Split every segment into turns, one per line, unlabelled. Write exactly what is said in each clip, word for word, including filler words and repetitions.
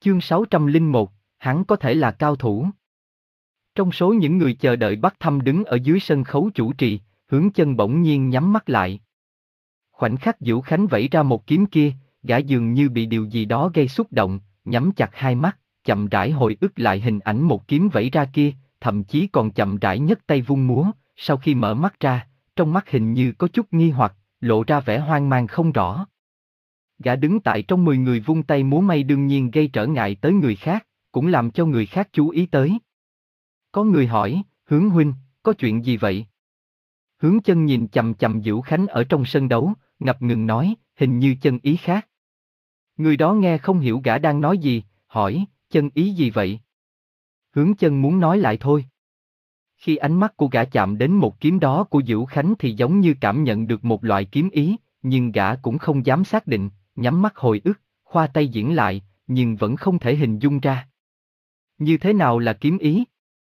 Chương sáu trăm lẻ một, hắn có thể là cao thủ. Trong số những người chờ đợi bắt thăm đứng ở dưới sân khấu chủ trì, Hướng Chân bỗng nhiên nhắm mắt lại. Khoảnh khắc Vũ Khánh vẫy ra một kiếm kia, gã dường như bị điều gì đó gây xúc động, nhắm chặt hai mắt, chậm rãi hồi ức lại hình ảnh một kiếm vẫy ra kia, thậm chí còn chậm rãi nhấc tay vung múa. Sau khi mở mắt ra, trong mắt hình như có chút nghi hoặc, lộ ra vẻ hoang mang không rõ. Gã đứng tại trong mười người vung tay múa may đương nhiên gây trở ngại tới người khác, cũng làm cho người khác chú ý tới. Có người hỏi, Hướng huynh, có chuyện gì vậy? Hướng Chân nhìn chằm chằm Vũ Khánh ở trong sân đấu, ngập ngừng nói, hình như chân ý khác. Người đó nghe không hiểu gã đang nói gì, hỏi, chân ý gì vậy? Hướng Chân muốn nói lại thôi. Khi ánh mắt của gã chạm đến một kiếm đó của Vũ Khánh thì giống như cảm nhận được một loại kiếm ý, nhưng gã cũng không dám xác định, nhắm mắt hồi ức, khoa tay diễn lại, nhưng vẫn không thể hình dung ra. Như thế nào là kiếm ý?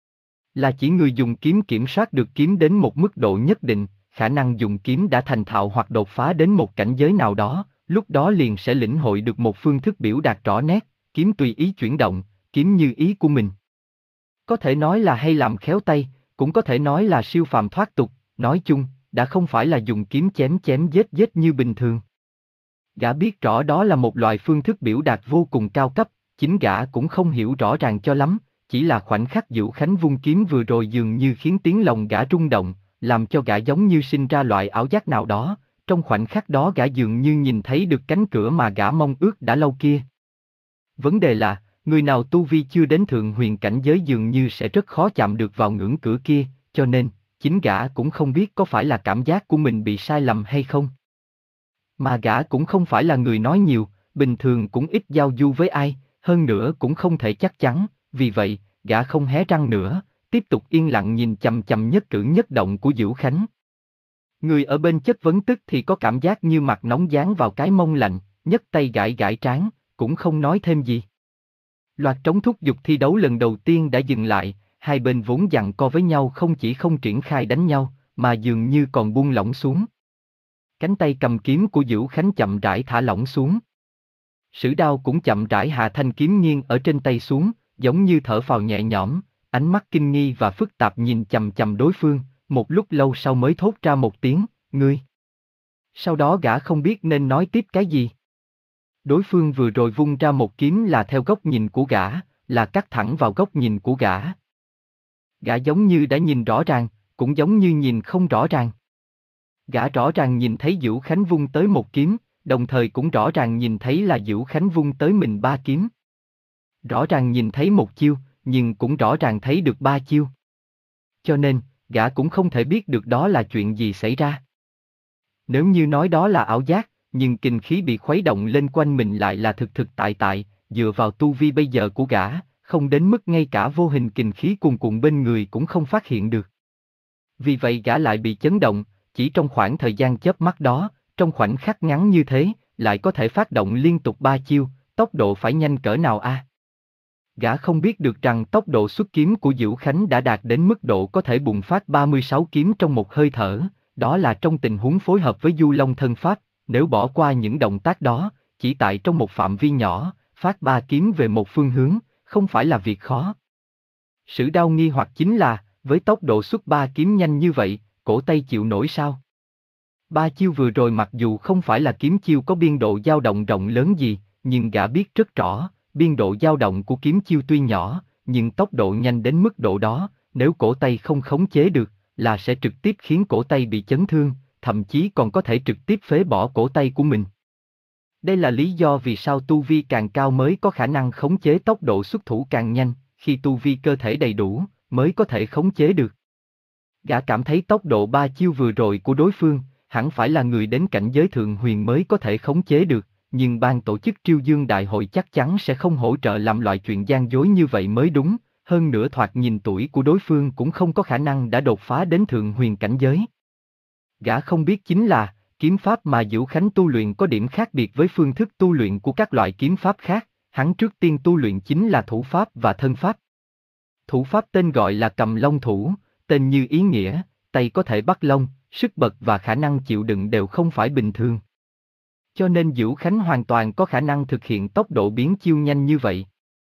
Là chỉ người dùng kiếm kiểm soát được kiếm đến một mức độ nhất định, khả năng dùng kiếm đã thành thạo hoặc đột phá đến một cảnh giới nào đó, lúc đó liền sẽ lĩnh hội được một phương thức biểu đạt rõ nét, kiếm tùy ý chuyển động, kiếm như ý của mình. Có thể nói là hay làm khéo tay, cũng có thể nói là siêu phàm thoát tục, nói chung, đã không phải là dùng kiếm chém chém giết giết như bình thường. Gã biết rõ đó là một loại phương thức biểu đạt vô cùng cao cấp, chính gã cũng không hiểu rõ ràng cho lắm, chỉ là khoảnh khắc Vũ Khánh vung kiếm vừa rồi dường như khiến tiếng lòng gã rung động, làm cho gã giống như sinh ra loại ảo giác nào đó, trong khoảnh khắc đó gã dường như nhìn thấy được cánh cửa mà gã mong ước đã lâu kia. Vấn đề là, người nào tu vi chưa đến thượng huyền cảnh giới dường như sẽ rất khó chạm được vào ngưỡng cửa kia, cho nên, chính gã cũng không biết có phải là cảm giác của mình bị sai lầm hay không. Mà gã cũng không phải là người nói nhiều, bình thường cũng ít giao du với ai, hơn nữa cũng không thể chắc chắn, vì vậy, gã không hé răng nữa, tiếp tục yên lặng nhìn chằm chằm nhất cử nhất động của Vũ Khánh. Người ở bên chất vấn tức thì có cảm giác như mặt nóng dán vào cái mông lạnh, nhấc tay gãi gãi trán, cũng không nói thêm gì. Loạt trống thúc giục thi đấu lần đầu tiên đã dừng lại, hai bên vốn giằng co với nhau không chỉ không triển khai đánh nhau, mà dường như còn buông lỏng xuống. Cánh tay cầm kiếm của Vũ Khánh chậm rãi thả lỏng xuống. Sử đao cũng chậm rãi hạ thanh kiếm nghiêng ở trên tay xuống, giống như thở phào nhẹ nhõm, ánh mắt kinh nghi và phức tạp nhìn chằm chằm đối phương, một lúc lâu sau mới thốt ra một tiếng, ngươi. Sau đó gã không biết nên nói tiếp cái gì. Đối phương vừa rồi vung ra một kiếm là theo góc nhìn của gã, là cắt thẳng vào góc nhìn của gã. Gã giống như đã nhìn rõ ràng, cũng giống như nhìn không rõ ràng. Gã rõ ràng nhìn thấy Vũ Khánh vung tới một kiếm, đồng thời cũng rõ ràng nhìn thấy là Vũ Khánh vung tới mình ba kiếm. Rõ ràng nhìn thấy một chiêu, nhưng cũng rõ ràng thấy được ba chiêu. Cho nên, gã cũng không thể biết được đó là chuyện gì xảy ra. Nếu như nói đó là ảo giác, nhưng kinh khí bị khuấy động lên quanh mình lại là thực thực tại tại, dựa vào tu vi bây giờ của gã, không đến mức ngay cả vô hình kinh khí cuồn cuộn bên người cũng không phát hiện được. Vì vậy gã lại bị chấn động, chỉ trong khoảng thời gian chớp mắt đó, trong khoảnh khắc ngắn như thế, lại có thể phát động liên tục ba chiêu, tốc độ phải nhanh cỡ nào a? À? Gã không biết được rằng tốc độ xuất kiếm của Vũ Khánh đã đạt đến mức độ có thể bùng phát ba mươi sáu kiếm trong một hơi thở, đó là trong tình huống phối hợp với Du Long thân pháp, nếu bỏ qua những động tác đó, chỉ tại trong một phạm vi nhỏ, phát ba kiếm về một phương hướng, không phải là việc khó. Sử đao nghi hoặc chính là, với tốc độ xuất ba kiếm nhanh như vậy, cổ tay chịu nổi sao? Ba chiêu vừa rồi mặc dù không phải là kiếm chiêu có biên độ dao động rộng lớn gì, nhưng gã biết rất rõ, biên độ dao động của kiếm chiêu tuy nhỏ, nhưng tốc độ nhanh đến mức độ đó, nếu cổ tay không khống chế được, là sẽ trực tiếp khiến cổ tay bị chấn thương, thậm chí còn có thể trực tiếp phế bỏ cổ tay của mình. Đây là lý do vì sao tu vi càng cao mới có khả năng khống chế tốc độ xuất thủ càng nhanh, khi tu vi cơ thể đầy đủ, mới có thể khống chế được. Gã cảm thấy tốc độ ba chiêu vừa rồi của đối phương, hẳn phải là người đến cảnh giới thượng huyền mới có thể khống chế được, nhưng ban tổ chức Triêu Dương Đại hội chắc chắn sẽ không hỗ trợ làm loại chuyện gian dối như vậy mới đúng, hơn nữa thoạt nhìn tuổi của đối phương cũng không có khả năng đã đột phá đến thượng huyền cảnh giới. Gã không biết chính là, kiếm pháp mà Vũ Khánh tu luyện có điểm khác biệt với phương thức tu luyện của các loại kiếm pháp khác, hắn trước tiên tu luyện chính là thủ pháp và thân pháp. Thủ pháp tên gọi là cầm long thủ, tên như ý nghĩa, tay có thể bắt long, sức bật và khả năng chịu đựng đều không phải bình thường. Cho nên Vũ Khánh hoàn toàn có khả năng thực hiện tốc độ biến chiêu nhanh như vậy.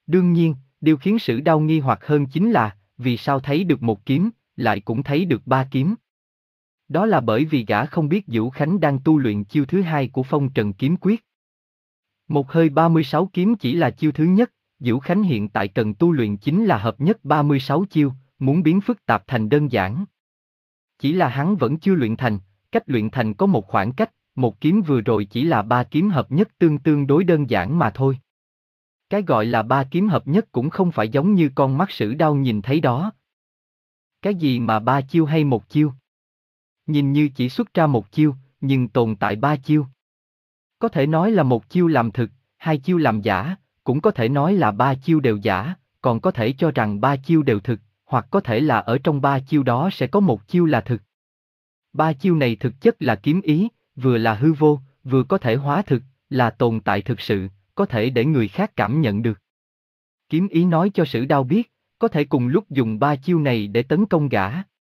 Đương nhiên, điều khiến Sử Đao nghi hoặc hơn chính là, vì sao thấy được một kiếm, lại cũng thấy được ba kiếm. Đó là bởi vì gã không biết Vũ Khánh đang tu luyện chiêu thứ hai của Phong Trần Kiếm Quyết. Một hơi ba mươi sáu kiếm chỉ là chiêu thứ nhất, Vũ Khánh hiện tại cần tu luyện chính là hợp nhất ba mươi sáu chiêu, muốn biến phức tạp thành đơn giản. Chỉ là hắn vẫn chưa luyện thành, cách luyện thành có một khoảng cách, một kiếm vừa rồi chỉ là ba kiếm hợp nhất tương tương đối đơn giản mà thôi. Cái gọi là ba kiếm hợp nhất cũng không phải giống như con mắt Sử Đao nhìn thấy đó. Cái gì mà ba chiêu hay một chiêu? Nhìn như chỉ xuất ra một chiêu, nhưng tồn tại ba chiêu. Có thể nói là một chiêu làm thực, hai chiêu làm giả, cũng có thể nói là ba chiêu đều giả, còn có thể cho rằng ba chiêu đều thực, hoặc có thể là ở trong ba chiêu đó sẽ có một chiêu là thực. Ba chiêu này thực chất là kiếm ý, vừa là hư vô, vừa có thể hóa thực, là tồn tại thực sự, có thể để người khác cảm nhận được. Kiếm ý nói cho Sử Đao biết, có thể cùng lúc dùng ba chiêu này để tấn công gã.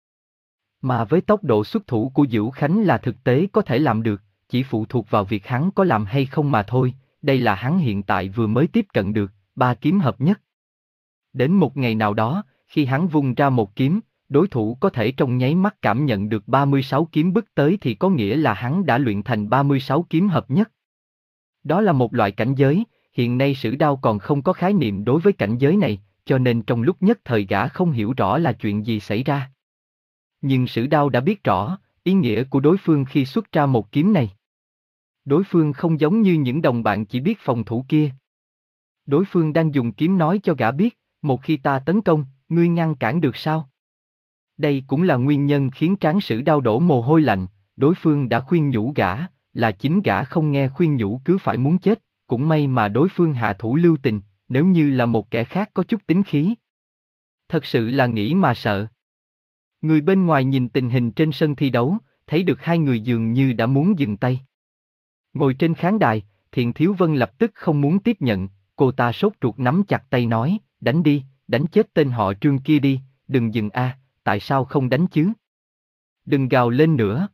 Mà với tốc độ xuất thủ của Vũ Khánh là thực tế có thể làm được, chỉ phụ thuộc vào việc hắn có làm hay không mà thôi, đây là hắn hiện tại vừa mới tiếp cận được, ba kiếm hợp nhất. Đến một ngày nào đó, khi hắn vung ra một kiếm, đối thủ có thể trong nháy mắt cảm nhận được ba mươi sáu kiếm bức tới thì có nghĩa là hắn đã luyện thành ba mươi sáu kiếm hợp nhất. Đó là một loại cảnh giới, hiện nay Sử Đao còn không có khái niệm đối với cảnh giới này, cho nên trong lúc nhất thời gã không hiểu rõ là chuyện gì xảy ra. Nhưng Sử Đao đã biết rõ, ý nghĩa của đối phương khi xuất ra một kiếm này. Đối phương không giống như những đồng bạn chỉ biết phòng thủ kia. Đối phương đang dùng kiếm nói cho gã biết, một khi ta tấn công, ngươi ngăn cản được sao? Đây cũng là nguyên nhân khiến trán Sử Đao đổ mồ hôi lạnh, đối phương đã khuyên nhủ gã, là chính gã không nghe khuyên nhủ cứ phải muốn chết, cũng may mà đối phương hạ thủ lưu tình, nếu như là một kẻ khác có chút tính khí. Thật sự là nghĩ mà sợ. Người bên ngoài nhìn tình hình trên sân thi đấu, thấy được hai người dường như đã muốn dừng tay. Ngồi trên khán đài, Thiện Thiếu Vân lập tức không muốn tiếp nhận, cô ta sốt ruột nắm chặt tay nói, đánh đi, đánh chết tên họ Trương kia đi, đừng dừng a, tại sao không đánh chứ? Đừng gào lên nữa.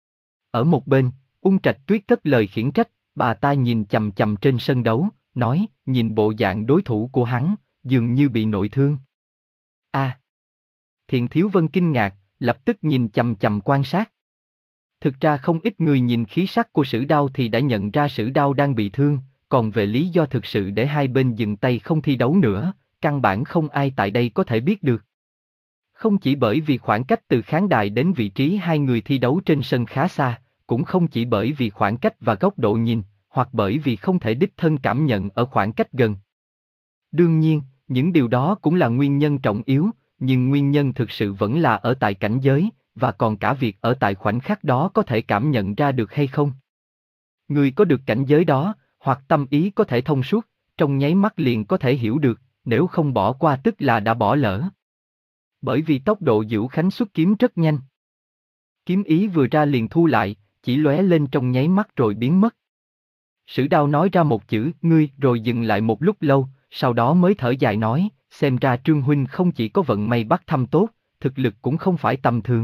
Ở một bên, Ung Trạch Tuyết cất lời khiển trách, bà ta nhìn chằm chằm trên sân đấu, nói, nhìn bộ dạng đối thủ của hắn, dường như bị nội thương. A. À. Thiện Thiếu Vân kinh ngạc, lập tức nhìn chằm chằm quan sát. Thực ra không ít người nhìn khí sắc của Sử Đao thì đã nhận ra Sử Đao đang bị thương, còn về lý do thực sự để hai bên dừng tay không thi đấu nữa, căn bản không ai tại đây có thể biết được. Không chỉ bởi vì khoảng cách từ khán đài đến vị trí hai người thi đấu trên sân khá xa, cũng không chỉ bởi vì khoảng cách và góc độ nhìn, hoặc bởi vì không thể đích thân cảm nhận ở khoảng cách gần. Đương nhiên, những điều đó cũng là nguyên nhân trọng yếu, nhưng nguyên nhân thực sự vẫn là ở tại cảnh giới, và còn cả việc ở tại khoảnh khắc đó có thể cảm nhận ra được hay không. Người có được cảnh giới đó, hoặc tâm ý có thể thông suốt, trong nháy mắt liền có thể hiểu được, nếu không bỏ qua tức là đã bỏ lỡ. Bởi vì tốc độ Vũ Khánh xuất kiếm rất nhanh. Kiếm ý vừa ra liền thu lại, chỉ lóe lên trong nháy mắt rồi biến mất. Sử Đao nói ra một chữ, ngươi, rồi dừng lại một lúc lâu, sau đó mới thở dài nói, xem ra Trương huynh không chỉ có vận may bắt thăm tốt, thực lực cũng không phải tầm thường.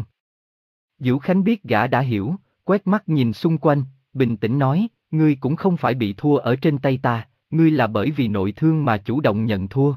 Vũ Khánh biết gã đã hiểu, quét mắt nhìn xung quanh, bình tĩnh nói, ngươi cũng không phải bị thua ở trên tay ta, ngươi là bởi vì nội thương mà chủ động nhận thua.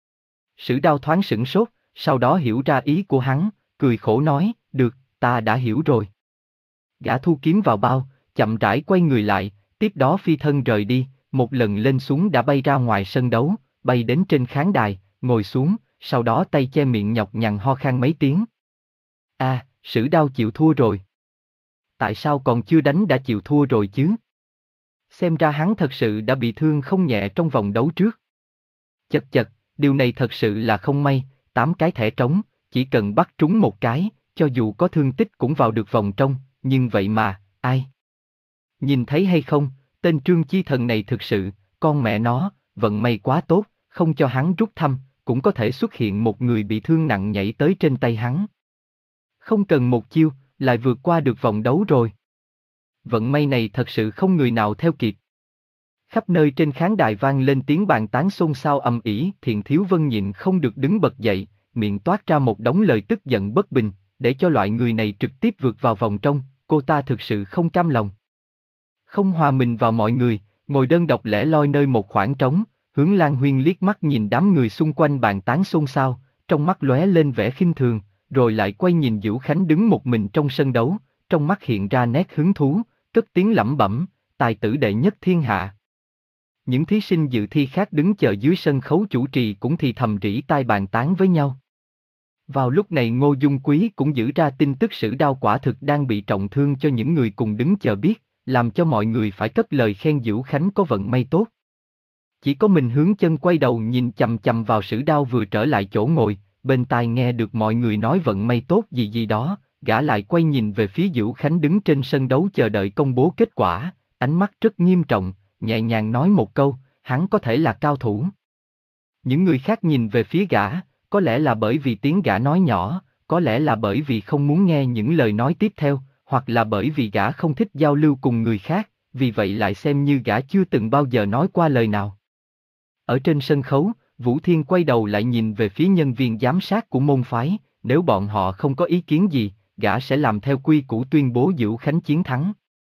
Sử Đao thoáng sửng sốt, sau đó hiểu ra ý của hắn, cười khổ nói, được, ta đã hiểu rồi. Gã thu kiếm vào bao, chậm rãi quay người lại, tiếp đó phi thân rời đi, một lần lên xuống đã bay ra ngoài sân đấu, bay đến trên khán đài, ngồi xuống, sau đó tay che miệng nhọc nhằn ho khan mấy tiếng. A, à, Sử Đao chịu thua rồi. Tại sao còn chưa đánh đã chịu thua rồi chứ? Xem ra hắn thật sự đã bị thương không nhẹ trong vòng đấu trước. Chật chật, điều này thật sự là không may, tám cái thẻ trống, chỉ cần bắt trúng một cái, cho dù có thương tích cũng vào được vòng trong, nhưng vậy mà, ai? Nhìn thấy hay không, tên Trương Chi Thần này thực sự, con mẹ nó, vận may quá tốt, không cho hắn rút thăm, cũng có thể xuất hiện một người bị thương nặng nhảy tới trên tay hắn. Không cần một chiêu, lại vượt qua được vòng đấu rồi. Vận may này thật sự không người nào theo kịp. Khắp nơi trên khán đài vang lên tiếng bàn tán xôn xao ầm ĩ, Thiện Thiếu Vân nhịn không được đứng bật dậy, miệng toát ra một đống lời tức giận bất bình, để cho loại người này trực tiếp vượt vào vòng trong, cô ta thực sự không cam lòng. Không hòa mình vào mọi người, ngồi đơn độc lẻ loi nơi một khoảng trống, Hướng Lan Huyên liếc mắt nhìn đám người xung quanh bàn tán xôn xao, trong mắt lóe lên vẻ khinh thường, rồi lại quay nhìn Vũ Khánh đứng một mình trong sân đấu, trong mắt hiện ra nét hứng thú, cất tiếng lẩm bẩm, tài tử đệ nhất thiên hạ. Những thí sinh dự thi khác đứng chờ dưới sân khấu chủ trì cũng thì thầm rỉ tai bàn tán với nhau. Vào lúc này Ngô Dung Quý cũng giữ ra tin tức Sử Đao quả thực đang bị trọng thương cho những người cùng đứng chờ biết, làm cho mọi người phải cất lời khen Vũ Khánh có vận may tốt. Chỉ có mình Hướng Chân quay đầu nhìn chằm chằm vào Sử Đao vừa trở lại chỗ ngồi, bên tai nghe được mọi người nói vận may tốt gì gì đó, gã lại quay nhìn về phía Vũ Khánh đứng trên sân đấu chờ đợi công bố kết quả, ánh mắt rất nghiêm trọng, nhẹ nhàng nói một câu, hắn có thể là cao thủ. Những người khác nhìn về phía gã, có lẽ là bởi vì tiếng gã nói nhỏ, có lẽ là bởi vì không muốn nghe những lời nói tiếp theo, hoặc là bởi vì gã không thích giao lưu cùng người khác, vì vậy lại xem như gã chưa từng bao giờ nói qua lời nào. Ở trên sân khấu, Vũ Thiên quay đầu lại nhìn về phía nhân viên giám sát của môn phái, nếu bọn họ không có ý kiến gì, gã sẽ làm theo quy củ tuyên bố Vũ Khánh chiến thắng.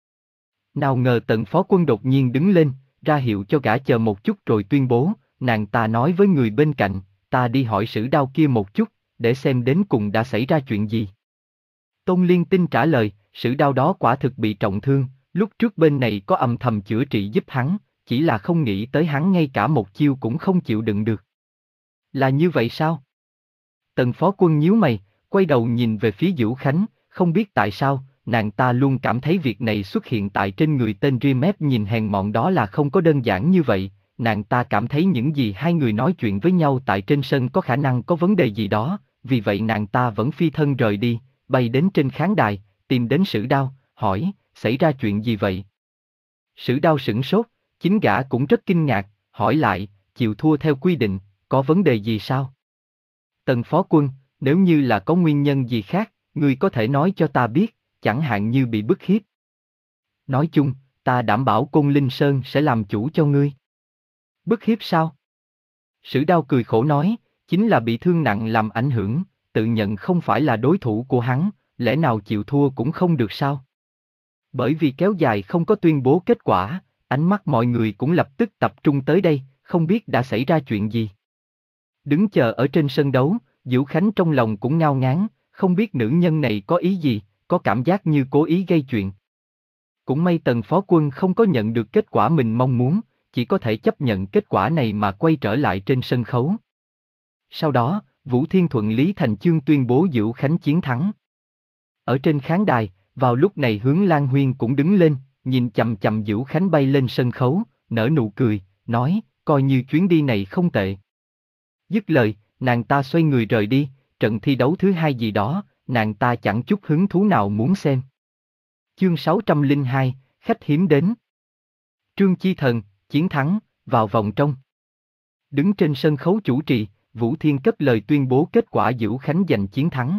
Nào ngờ Tần Phó Quân đột nhiên đứng lên, ra hiệu cho gã chờ một chút rồi tuyên bố, nàng ta nói với người bên cạnh, ta đi hỏi Sử Đao kia một chút, để xem đến cùng đã xảy ra chuyện gì. Tôn Liên Tinh trả lời, Sử Đao đó quả thực bị trọng thương, lúc trước bên này có âm thầm chữa trị giúp hắn, chỉ là không nghĩ tới hắn ngay cả một chiêu cũng không chịu đựng được. Là như vậy sao? Tần Phó Quân nhíu mày, quay đầu nhìn về phía Vũ Khánh, không biết tại sao, nàng ta luôn cảm thấy việc này xuất hiện tại trên người tên Rimet nhìn hèn mọn đó là không có đơn giản như vậy, nàng ta cảm thấy những gì hai người nói chuyện với nhau tại trên sân có khả năng có vấn đề gì đó, vì vậy nàng ta vẫn phi thân rời đi, bay đến trên khán đài, tìm đến Sử Đao, hỏi, xảy ra chuyện gì vậy? Sử Đao sửng sốt, chính gã cũng rất kinh ngạc, hỏi lại, chịu thua theo quy định, có vấn đề gì sao? Tần Phó Quân, nếu như là có nguyên nhân gì khác, ngươi có thể nói cho ta biết, chẳng hạn như bị bức hiếp. Nói chung, ta đảm bảo Côn Linh Sơn sẽ làm chủ cho ngươi. Bức hiếp sao? Sử Đao cười khổ nói, chính là bị thương nặng làm ảnh hưởng, tự nhận không phải là đối thủ của hắn, lẽ nào chịu thua cũng không được sao? Bởi vì kéo dài không có tuyên bố kết quả, ánh mắt mọi người cũng lập tức tập trung tới đây, không biết đã xảy ra chuyện gì. Đứng chờ ở trên sân đấu, Vũ Khánh trong lòng cũng ngao ngán, không biết nữ nhân này có ý gì, có cảm giác như cố ý gây chuyện. Cũng may Tần Phó Quân không có nhận được kết quả mình mong muốn, chỉ có thể chấp nhận kết quả này mà quay trở lại trên sân khấu. Sau đó, Vũ Thiên thuận lý thành chương tuyên bố Vũ Khánh chiến thắng. Ở trên khán đài, vào lúc này Hướng Lan Huyên cũng đứng lên, nhìn chằm chằm Vũ Khánh bay lên sân khấu, nở nụ cười, nói, coi như chuyến đi này không tệ. Dứt lời, nàng ta xoay người rời đi, trận thi đấu thứ hai gì đó, nàng ta chẳng chút hứng thú nào muốn xem. Chương sáu trăm lẻ hai, khách hiếm đến. Trương Chi Thần, chiến thắng, vào vòng trong. Đứng trên sân khấu chủ trì, Vũ Thiên cất lời tuyên bố kết quả Vũ Khánh giành chiến thắng.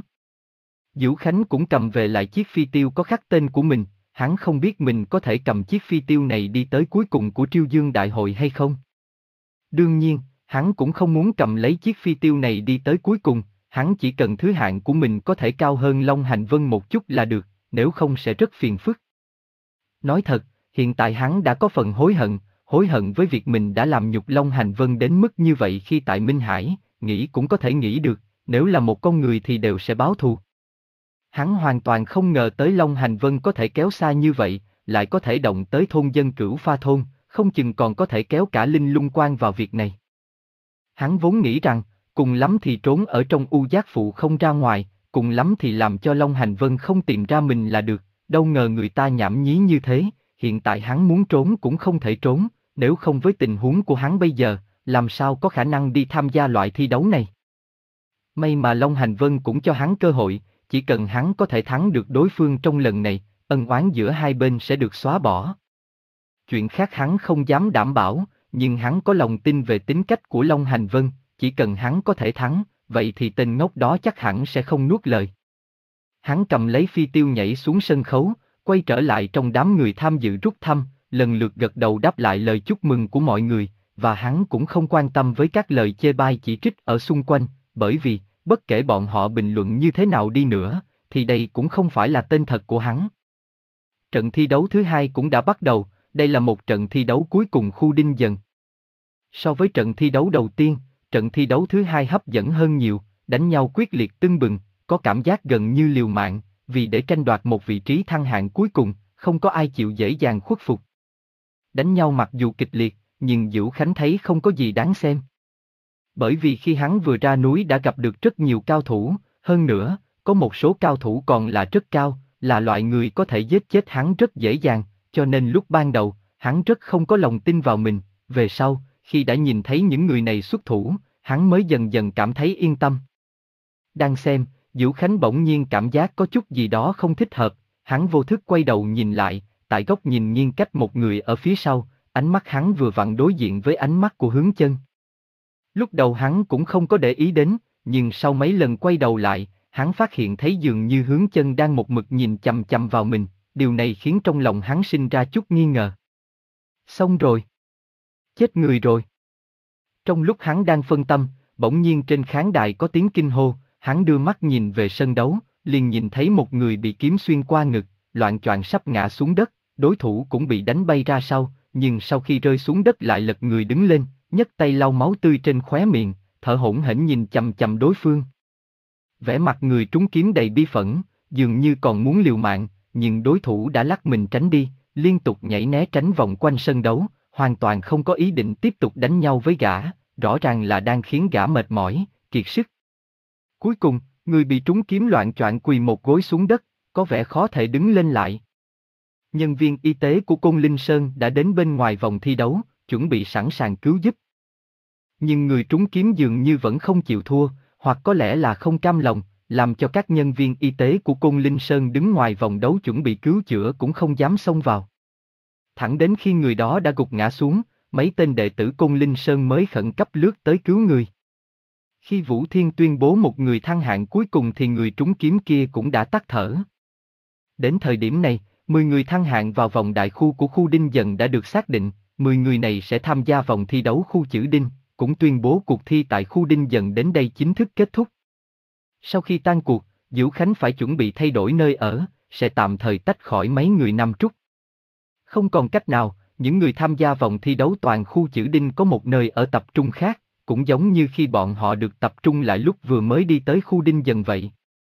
Vũ Khánh cũng cầm về lại chiếc phi tiêu có khắc tên của mình, hắn không biết mình có thể cầm chiếc phi tiêu này đi tới cuối cùng của Triêu Dương Đại hội hay không. Đương nhiên, hắn cũng không muốn cầm lấy chiếc phi tiêu này đi tới cuối cùng, hắn chỉ cần thứ hạng của mình có thể cao hơn Long Hành Vân một chút là được, nếu không sẽ rất phiền phức. Nói thật, hiện tại hắn đã có phần hối hận, hối hận với việc mình đã làm nhục Long Hành Vân đến mức như vậy khi tại Minh Hải, nghĩ cũng có thể nghĩ được, nếu là một con người thì đều sẽ báo thù. Hắn hoàn toàn không ngờ tới Long Hành Vân có thể kéo xa như vậy, lại có thể động tới thôn dân Cửu Pha thôn, không chừng còn có thể kéo cả Linh Lung Quan vào việc này. Hắn vốn nghĩ rằng, cùng lắm thì trốn ở trong U Giác Phụ không ra ngoài, cùng lắm thì làm cho Long Hành Vân không tìm ra mình là được, đâu ngờ người ta nhảm nhí như thế, hiện tại hắn muốn trốn cũng không thể trốn, nếu không với tình huống của hắn bây giờ, làm sao có khả năng đi tham gia loại thi đấu này. May mà Long Hành Vân cũng cho hắn cơ hội, chỉ cần hắn có thể thắng được đối phương trong lần này, ân oán giữa hai bên sẽ được xóa bỏ. Chuyện khác hắn không dám đảm bảo, nhưng hắn có lòng tin về tính cách của Long Hành Vân, chỉ cần hắn có thể thắng, vậy thì tên ngốc đó chắc hẳn sẽ không nuốt lời. Hắn cầm lấy phi tiêu nhảy xuống sân khấu, quay trở lại trong đám người tham dự rút thăm, lần lượt gật đầu đáp lại lời chúc mừng của mọi người, và hắn cũng không quan tâm với các lời chê bai chỉ trích ở xung quanh, bởi vì, bất kể bọn họ bình luận như thế nào đi nữa, thì đây cũng không phải là tên thật của hắn. Trận thi đấu thứ hai cũng đã bắt đầu, đây là một trận thi đấu cuối cùng khu Đinh Dần. So với trận thi đấu đầu tiên, trận thi đấu thứ hai hấp dẫn hơn nhiều, đánh nhau quyết liệt tưng bừng, có cảm giác gần như liều mạng, vì để tranh đoạt một vị trí thăng hạng cuối cùng, không có ai chịu dễ dàng khuất phục. Đánh nhau mặc dù kịch liệt, nhưng Dữu Khánh thấy không có gì đáng xem. Bởi vì khi hắn vừa ra núi đã gặp được rất nhiều cao thủ, hơn nữa, có một số cao thủ còn là rất cao, là loại người có thể giết chết hắn rất dễ dàng, cho nên lúc ban đầu, hắn rất không có lòng tin vào mình, về sau, khi đã nhìn thấy những người này xuất thủ, hắn mới dần dần cảm thấy yên tâm. Đang xem, Dữu Khánh bỗng nhiên cảm giác có chút gì đó không thích hợp, hắn vô thức quay đầu nhìn lại, tại góc nhìn nghiêng cách một người ở phía sau, ánh mắt hắn vừa vặn đối diện với ánh mắt của Hướng Chân. Lúc đầu hắn cũng không có để ý đến, nhưng sau mấy lần quay đầu lại, hắn phát hiện thấy dường như Hướng Chân đang một mực nhìn chằm chằm vào mình, điều này khiến trong lòng hắn sinh ra chút nghi ngờ. Xong rồi. Chết người rồi. Trong lúc hắn đang phân tâm, bỗng nhiên trên khán đài có tiếng kinh hô, hắn đưa mắt nhìn về sân đấu, liền nhìn thấy một người bị kiếm xuyên qua ngực, loạng choạng sắp ngã xuống đất, đối thủ cũng bị đánh bay ra sau, nhưng sau khi rơi xuống đất lại lật người đứng lên, nhấc tay lau máu tươi trên khóe miệng, thở hổn hển nhìn chằm chằm đối phương. Vẻ mặt người trúng kiếm đầy bi phẫn, dường như còn muốn liều mạng, nhưng đối thủ đã lắc mình tránh đi, liên tục nhảy né tránh vòng quanh sân đấu, hoàn toàn không có ý định tiếp tục đánh nhau với gã, rõ ràng là đang khiến gã mệt mỏi, kiệt sức. Cuối cùng, người bị trúng kiếm loạng choạng quỳ một gối xuống đất, có vẻ khó thể đứng lên lại. Nhân viên y tế của Côn Linh Sơn đã đến bên ngoài vòng thi đấu, chuẩn bị sẵn sàng cứu giúp. Nhưng người trúng kiếm dường như vẫn không chịu thua, hoặc có lẽ là không cam lòng, làm cho các nhân viên y tế của Côn Linh Sơn đứng ngoài vòng đấu chuẩn bị cứu chữa cũng không dám xông vào. Thẳng đến khi người đó đã gục ngã xuống, mấy tên đệ tử Côn Linh Sơn mới khẩn cấp lướt tới cứu người. Khi Vũ Thiên tuyên bố một người thăng hạng cuối cùng thì người trúng kiếm kia cũng đã tắt thở. Đến thời điểm này, mười người thăng hạng vào vòng đại khu của khu Đinh Dần đã được xác định, mười người này sẽ tham gia vòng thi đấu khu chữ Đinh, cũng tuyên bố cuộc thi tại khu Đinh Dần đến đây chính thức kết thúc. Sau khi tan cuộc, Dữu Khánh phải chuẩn bị thay đổi nơi ở, sẽ tạm thời tách khỏi mấy người Nam Trúc. Không còn cách nào, những người tham gia vòng thi đấu toàn khu chữ Đinh có một nơi ở tập trung khác, cũng giống như khi bọn họ được tập trung lại lúc vừa mới đi tới khu Đinh Dần vậy.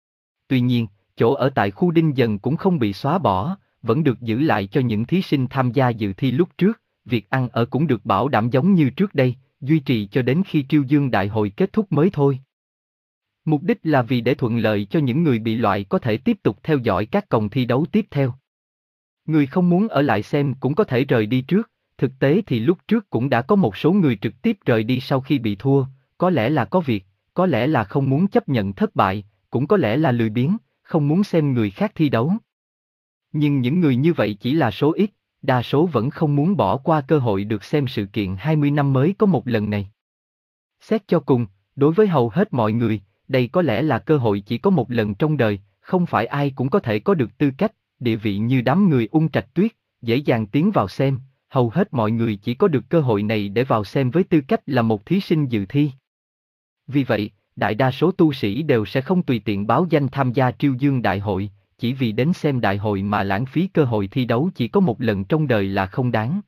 Tuy nhiên, chỗ ở tại khu Đinh Dần cũng không bị xóa bỏ, vẫn được giữ lại cho những thí sinh tham gia dự thi lúc trước, việc ăn ở cũng được bảo đảm giống như trước đây, duy trì cho đến khi Triêu Dương Đại hội kết thúc mới thôi. Mục đích là vì để thuận lợi cho những người bị loại có thể tiếp tục theo dõi các vòng thi đấu tiếp theo. Người không muốn ở lại xem cũng có thể rời đi trước, thực tế thì lúc trước cũng đã có một số người trực tiếp rời đi sau khi bị thua, có lẽ là có việc, có lẽ là không muốn chấp nhận thất bại, cũng có lẽ là lười biếng, không muốn xem người khác thi đấu. Nhưng những người như vậy chỉ là số ít, đa số vẫn không muốn bỏ qua cơ hội được xem sự kiện hai mươi năm mới có một lần này. Xét cho cùng, đối với hầu hết mọi người, đây có lẽ là cơ hội chỉ có một lần trong đời, không phải ai cũng có thể có được tư cách, địa vị như đám người Ung Trạch Tuyết, dễ dàng tiến vào xem, hầu hết mọi người chỉ có được cơ hội này để vào xem với tư cách là một thí sinh dự thi. Vì vậy, đại đa số tu sĩ đều sẽ không tùy tiện báo danh tham gia Triêu Dương Đại hội, chỉ vì đến xem đại hội mà lãng phí cơ hội thi đấu chỉ có một lần trong đời là không đáng.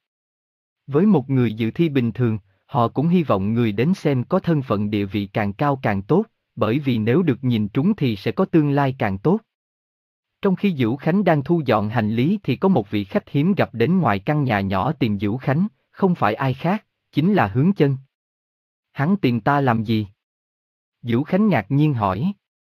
Với một người dự thi bình thường, họ cũng hy vọng người đến xem có thân phận địa vị càng cao càng tốt, bởi vì nếu được nhìn trúng thì sẽ có tương lai càng tốt. Trong khi Dữu Khánh đang thu dọn hành lý thì có một vị khách hiếm gặp đến ngoài căn nhà nhỏ tìm Dữu Khánh, không phải ai khác, chính là Hướng Chân. Hắn tìm ta làm gì? Dữu Khánh ngạc nhiên hỏi.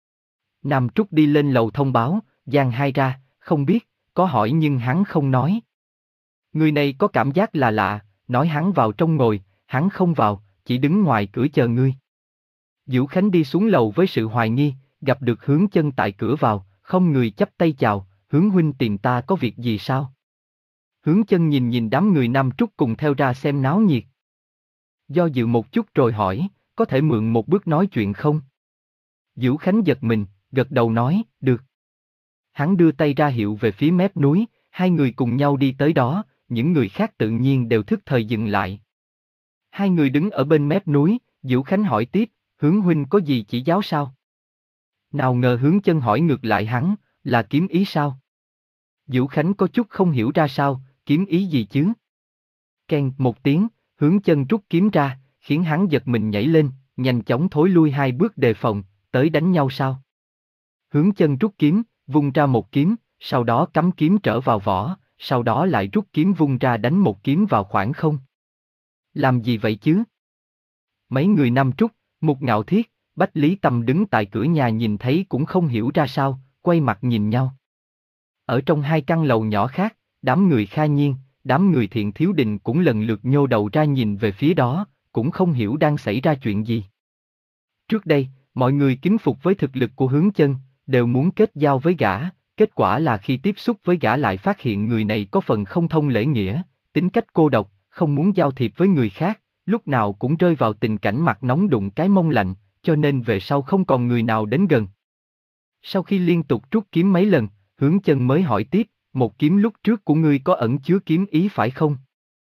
Nam Trúc đi lên lầu thông báo, Giang Hai ra, không biết, có hỏi nhưng hắn không nói. Người này có cảm giác là lạ, nói hắn vào trong ngồi, hắn không vào, chỉ đứng ngoài cửa chờ ngươi. Dữu Khánh đi xuống lầu với sự hoài nghi, gặp được Hướng Chân tại cửa vào, không người chắp tay chào, Hướng huynh tìm ta có việc gì sao? Hướng Chân nhìn nhìn đám người Nam Trúc cùng theo ra xem náo nhiệt. Do dự một chút rồi hỏi, có thể mượn một bước nói chuyện không? Dữu Khánh giật mình, gật đầu nói, được. Hắn đưa tay ra hiệu về phía mép núi, hai người cùng nhau đi tới đó, những người khác tự nhiên đều thức thời dừng lại. Hai người đứng ở bên mép núi, Dữu Khánh hỏi tiếp, Hướng huynh có gì chỉ giáo sao? Nào ngờ Hướng Chân hỏi ngược lại hắn, là kiếm ý sao? Dữu Khánh có chút không hiểu ra sao, kiếm ý gì chứ? Keng một tiếng, Hướng Chân rút kiếm ra, khiến hắn giật mình nhảy lên, nhanh chóng thối lui hai bước đề phòng, tới đánh nhau sao? Hướng Chân rút kiếm, vung ra một kiếm, sau đó cắm kiếm trở vào vỏ, sau đó lại rút kiếm vung ra đánh một kiếm vào khoảng không. Làm gì vậy chứ? Mấy người Nam Trúc, Mục Ngạo Thiết, Bách Lý Tâm đứng tại cửa nhà nhìn thấy cũng không hiểu ra sao, quay mặt nhìn nhau. Ở trong hai căn lầu nhỏ khác, đám người Kha Nhiên, đám người Thiện Thiếu Đình cũng lần lượt nhô đầu ra nhìn về phía đó, cũng không hiểu đang xảy ra chuyện gì. Trước đây, mọi người kính phục với thực lực của Hướng Chân, đều muốn kết giao với gã, kết quả là khi tiếp xúc với gã lại phát hiện người này có phần không thông lễ nghĩa, tính cách cô độc, không muốn giao thiệp với người khác, lúc nào cũng rơi vào tình cảnh mặt nóng đụng cái mông lạnh, cho nên về sau không còn người nào đến gần. Sau khi liên tục rút kiếm mấy lần, Hướng Chân mới hỏi tiếp, một kiếm lúc trước của ngươi có ẩn chứa kiếm ý phải không?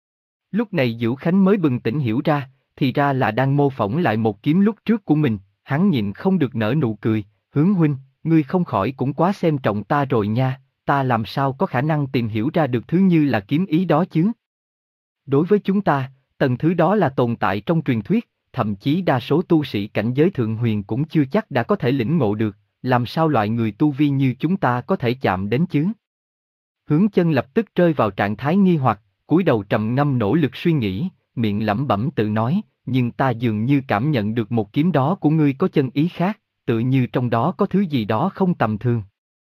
Lúc này Dữu Khánh mới bừng tỉnh hiểu ra, thì ra là đang mô phỏng lại một kiếm lúc trước của mình, hắn nhịn không được nở nụ cười, Hướng huynh, ngươi không khỏi cũng quá xem trọng ta rồi nha, ta làm sao có khả năng tìm hiểu ra được thứ như là kiếm ý đó chứ? Đối với chúng ta, tầng thứ đó là tồn tại trong truyền thuyết, thậm chí đa số tu sĩ cảnh giới thượng huyền cũng chưa chắc đã có thể lĩnh ngộ được, làm sao loại người tu vi như chúng ta có thể chạm đến chứ? Hướng Chân lập tức rơi vào trạng thái nghi hoặc, cúi đầu trầm ngâm nỗ lực suy nghĩ, miệng lẩm bẩm tự nói, nhưng ta dường như cảm nhận được một kiếm đó của ngươi có chân ý khác, tự như trong đó có thứ gì đó không tầm thường.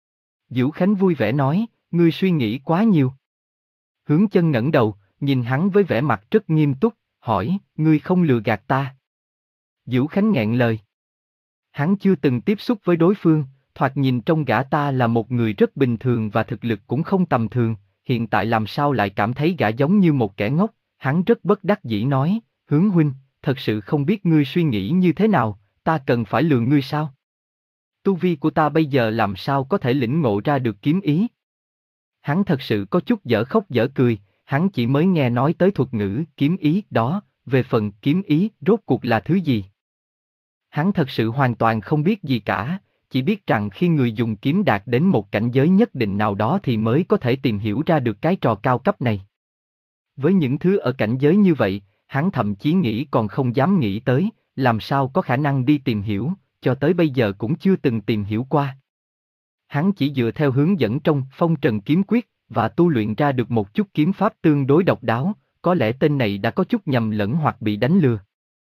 Dữu Khánh vui vẻ nói, ngươi suy nghĩ quá nhiều. Hướng Chân ngẩng đầu, nhìn hắn với vẻ mặt rất nghiêm túc, hỏi, ngươi không lừa gạt ta. Dữu Khánh nghẹn lời. Hắn chưa từng tiếp xúc với đối phương, thoạt nhìn trong gã ta là một người rất bình thường và thực lực cũng không tầm thường, hiện tại làm sao lại cảm thấy gã giống như một kẻ ngốc, hắn rất bất đắc dĩ nói, Hướng huynh, thật sự không biết ngươi suy nghĩ như thế nào, ta cần phải lừa ngươi sao? Tu vi của ta bây giờ làm sao có thể lĩnh ngộ ra được kiếm ý? Hắn thật sự có chút dở khóc dở cười, hắn chỉ mới nghe nói tới thuật ngữ kiếm ý đó, về phần kiếm ý rốt cuộc là thứ gì. Hắn thật sự hoàn toàn không biết gì cả, chỉ biết rằng khi người dùng kiếm đạt đến một cảnh giới nhất định nào đó thì mới có thể tìm hiểu ra được cái trò cao cấp này. Với những thứ ở cảnh giới như vậy, hắn thậm chí nghĩ còn không dám nghĩ tới, làm sao có khả năng đi tìm hiểu, cho tới bây giờ cũng chưa từng tìm hiểu qua. Hắn chỉ dựa theo hướng dẫn trong Phong Trần Kiếm Quyết và tu luyện ra được một chút kiếm pháp tương đối độc đáo, có lẽ tên này đã có chút nhầm lẫn hoặc bị đánh lừa.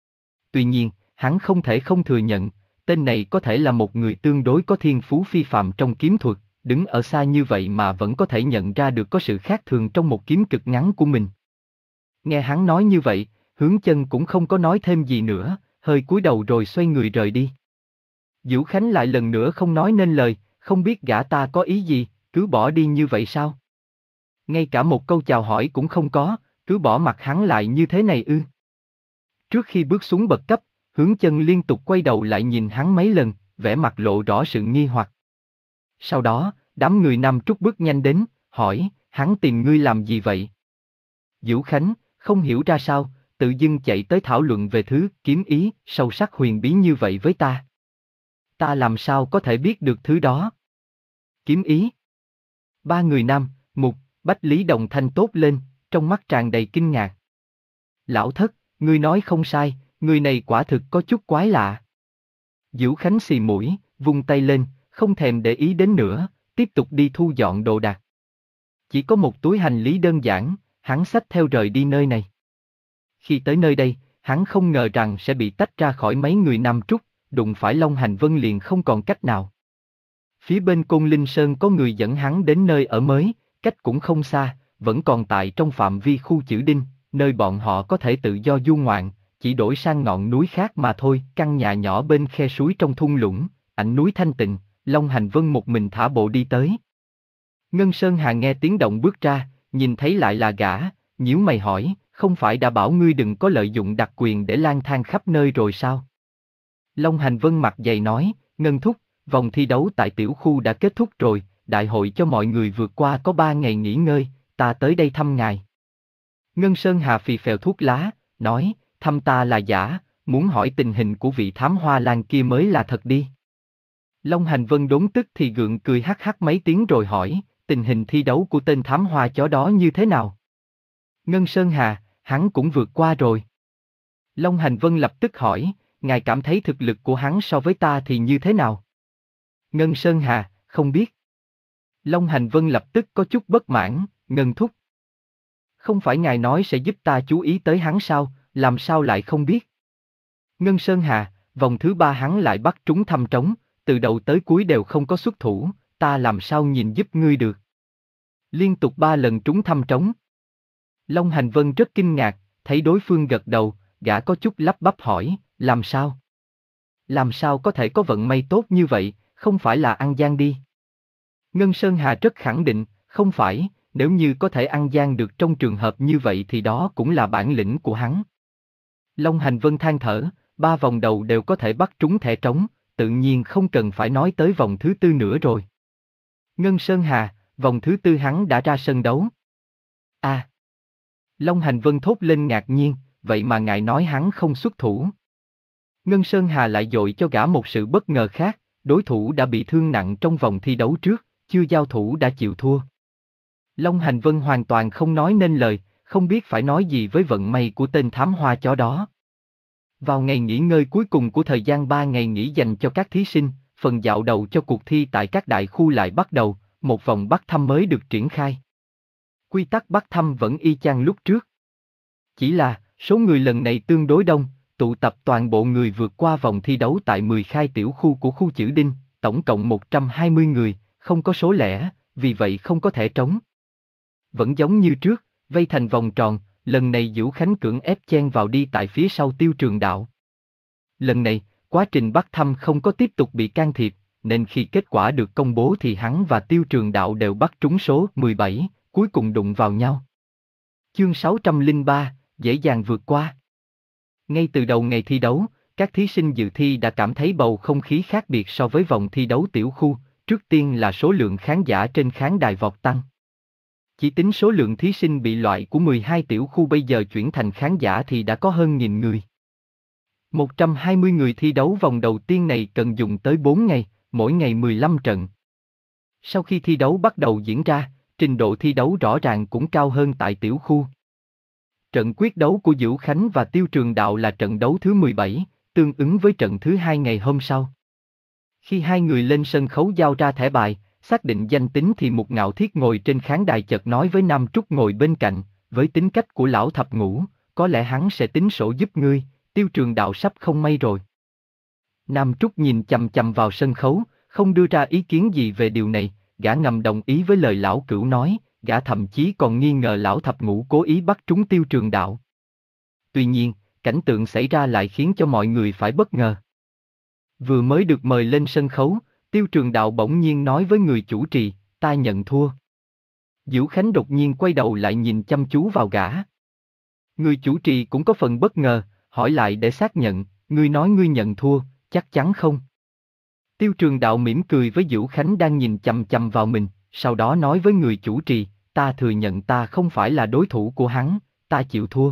Tuy nhiên, hắn không thể không thừa nhận, tên này có thể là một người tương đối có thiên phú phi phàm trong kiếm thuật, đứng ở xa như vậy mà vẫn có thể nhận ra được có sự khác thường trong một kiếm cực ngắn của mình. Nghe hắn nói như vậy, Hướng Chân cũng không có nói thêm gì nữa, hơi cúi đầu rồi xoay người rời đi. Dữu Khánh lại lần nữa không nói nên lời, không biết gã ta có ý gì, cứ bỏ đi như vậy sao? Ngay cả một câu chào hỏi cũng không có, cứ bỏ mặt hắn lại như thế này ư? Trước khi bước xuống bậc cấp, Hướng Chân liên tục quay đầu lại nhìn hắn mấy lần, vẻ mặt lộ rõ sự nghi hoặc. Sau đó, đám người Nam Trúc bước nhanh đến, hỏi, hắn tìm ngươi làm gì vậy? Dữu Khánh, không hiểu ra sao, tự dưng chạy tới thảo luận về thứ kiếm ý, sâu sắc huyền bí như vậy với ta. Ta làm sao có thể biết được thứ đó? Kiếm ý. Ba người Nam, Mục, Bách Lý đồng thanh tốt lên, trong mắt tràn đầy kinh ngạc. Lão thất, ngươi nói không sai, người này quả thực có chút quái lạ. Dữu Khánh xì mũi, vung tay lên, không thèm để ý đến nữa, tiếp tục đi thu dọn đồ đạc. Chỉ có một túi hành lý đơn giản, hắn xách theo rời đi nơi này. Khi tới nơi đây, hắn không ngờ rằng sẽ bị tách ra khỏi mấy người Nam Trúc, đụng phải Long Hành Vân liền không còn cách nào. Phía bên Côn Linh Sơn có người dẫn hắn đến nơi ở mới, cách cũng không xa, vẫn còn tại trong phạm vi khu Chữ Đinh, nơi bọn họ có thể tự do du ngoạn, chỉ đổi sang ngọn núi khác mà thôi. Căn nhà nhỏ bên khe suối trong thung lũng, ảnh núi thanh tịnh, Long Hành Vân một mình thả bộ đi tới. Ngân Sơn Hà nghe tiếng động bước ra, nhìn thấy lại là gã, nhíu mày hỏi, không phải đã bảo ngươi đừng có lợi dụng đặc quyền để lang thang khắp nơi rồi sao? Long Hành Vân mặt dày nói, Ngân thúc, vòng thi đấu tại tiểu khu đã kết thúc rồi, đại hội cho mọi người vượt qua có ba ngày nghỉ ngơi, ta tới đây thăm ngài. Ngân Sơn Hà phì phèo thuốc lá, nói, thăm ta là giả, muốn hỏi tình hình của vị thám hoa lang kia mới là thật đi. Long Hành Vân đốn tức thì gượng cười hắc hắc mấy tiếng rồi hỏi, tình hình thi đấu của tên thám hoa chó đó như thế nào? Ngân Sơn Hà, hắn cũng vượt qua rồi. Long Hành Vân lập tức hỏi, ngài cảm thấy thực lực của hắn so với ta thì như thế nào? Ngân Sơn Hà, không biết. Long Hành Vân lập tức có chút bất mãn, Ngân thúc. Không phải ngài nói sẽ giúp ta chú ý tới hắn sao, làm sao lại không biết? Ngân Sơn Hà, vòng thứ ba hắn lại bắt trúng thăm trống, từ đầu tới cuối đều không có xuất thủ, ta làm sao nhìn giúp ngươi được? Liên tục ba lần trúng thăm trống. Long Hành Vân rất kinh ngạc, thấy đối phương gật đầu, gã có chút lắp bắp hỏi, làm sao? Làm sao có thể có vận may tốt như vậy, không phải là ăn gian đi? Ngân Sơn Hà rất khẳng định, không phải, nếu như có thể ăn gian được trong trường hợp như vậy thì đó cũng là bản lĩnh của hắn. Long Hành Vân than thở, ba vòng đầu đều có thể bắt trúng thẻ trống, tự nhiên không cần phải nói tới vòng thứ tư nữa rồi. Ngân Sơn Hà, vòng thứ tư hắn đã ra sân đấu. À! Long Hành Vân thốt lên ngạc nhiên, vậy mà ngài nói hắn không xuất thủ. Ngân Sơn Hà lại dội cho gã một sự bất ngờ khác, đối thủ đã bị thương nặng trong vòng thi đấu trước, chưa giao thủ đã chịu thua. Long Hành Vân hoàn toàn không nói nên lời, không biết phải nói gì với vận may của tên thám hoa chó đó. Vào ngày nghỉ ngơi cuối cùng của thời gian ba ngày nghỉ dành cho các thí sinh, phần dạo đầu cho cuộc thi tại các đại khu lại bắt đầu, một vòng bắt thăm mới được triển khai. Quy tắc bắt thăm vẫn y chang lúc trước. Chỉ là, số người lần này tương đối đông, tụ tập toàn bộ người vượt qua vòng thi đấu tại mười khai tiểu khu của khu Chữ Đinh, tổng cộng một trăm hai mươi người, không có số lẻ, vì vậy không có thể trống. Vẫn giống như trước, vây thành vòng tròn, lần này Vũ Khánh cưỡng ép chen vào đi tại phía sau Tiêu Trường Đạo. Lần này, quá trình bắt thăm không có tiếp tục bị can thiệp, nên khi kết quả được công bố thì hắn và Tiêu Trường Đạo đều bắt trúng số mười bảy, cuối cùng đụng vào nhau. Chương sáu trăm lẻ ba, dễ dàng vượt qua. Ngay từ đầu ngày thi đấu, các thí sinh dự thi đã cảm thấy bầu không khí khác biệt so với vòng thi đấu tiểu khu, trước tiên là số lượng khán giả trên khán đài vọt tăng. Chỉ tính số lượng thí sinh bị loại của mười hai tiểu khu bây giờ chuyển thành khán giả thì đã có hơn nghìn người. một trăm hai mươi người thi đấu vòng đầu tiên này cần dùng tới bốn ngày, mỗi ngày mười lăm trận. Sau khi thi đấu bắt đầu diễn ra, trình độ thi đấu rõ ràng cũng cao hơn tại tiểu khu. Trận quyết đấu của Vũ Khánh và Tiêu Trường Đạo là trận đấu thứ mười bảy, tương ứng với trận thứ hai ngày hôm sau. Khi hai người lên sân khấu giao ra thẻ bài, xác định danh tính thì Mục Ngạo Thiết ngồi trên khán đài chợt nói với Nam Trúc ngồi bên cạnh, với tính cách của lão thập ngũ, có lẽ hắn sẽ tính sổ giúp ngươi, Tiêu Trường Đạo sắp không may rồi. Nam Trúc nhìn chằm chằm vào sân khấu, không đưa ra ý kiến gì về điều này, gã ngầm đồng ý với lời lão cửu nói, gã thậm chí còn nghi ngờ lão thập ngũ cố ý bắt trúng Tiêu Trường Đạo. Tuy nhiên, cảnh tượng xảy ra lại khiến cho mọi người phải bất ngờ. Vừa mới được mời lên sân khấu, Tiêu Trường Đạo bỗng nhiên nói với người chủ trì, ta nhận thua. Vũ Khánh đột nhiên quay đầu lại nhìn chăm chú vào gã. Người chủ trì cũng có phần bất ngờ, hỏi lại để xác nhận, ngươi nói ngươi nhận thua, chắc chắn không? Tiêu Trường Đạo mỉm cười với Vũ Khánh đang nhìn chằm chằm vào mình, sau đó nói với người chủ trì, ta thừa nhận ta không phải là đối thủ của hắn, ta chịu thua.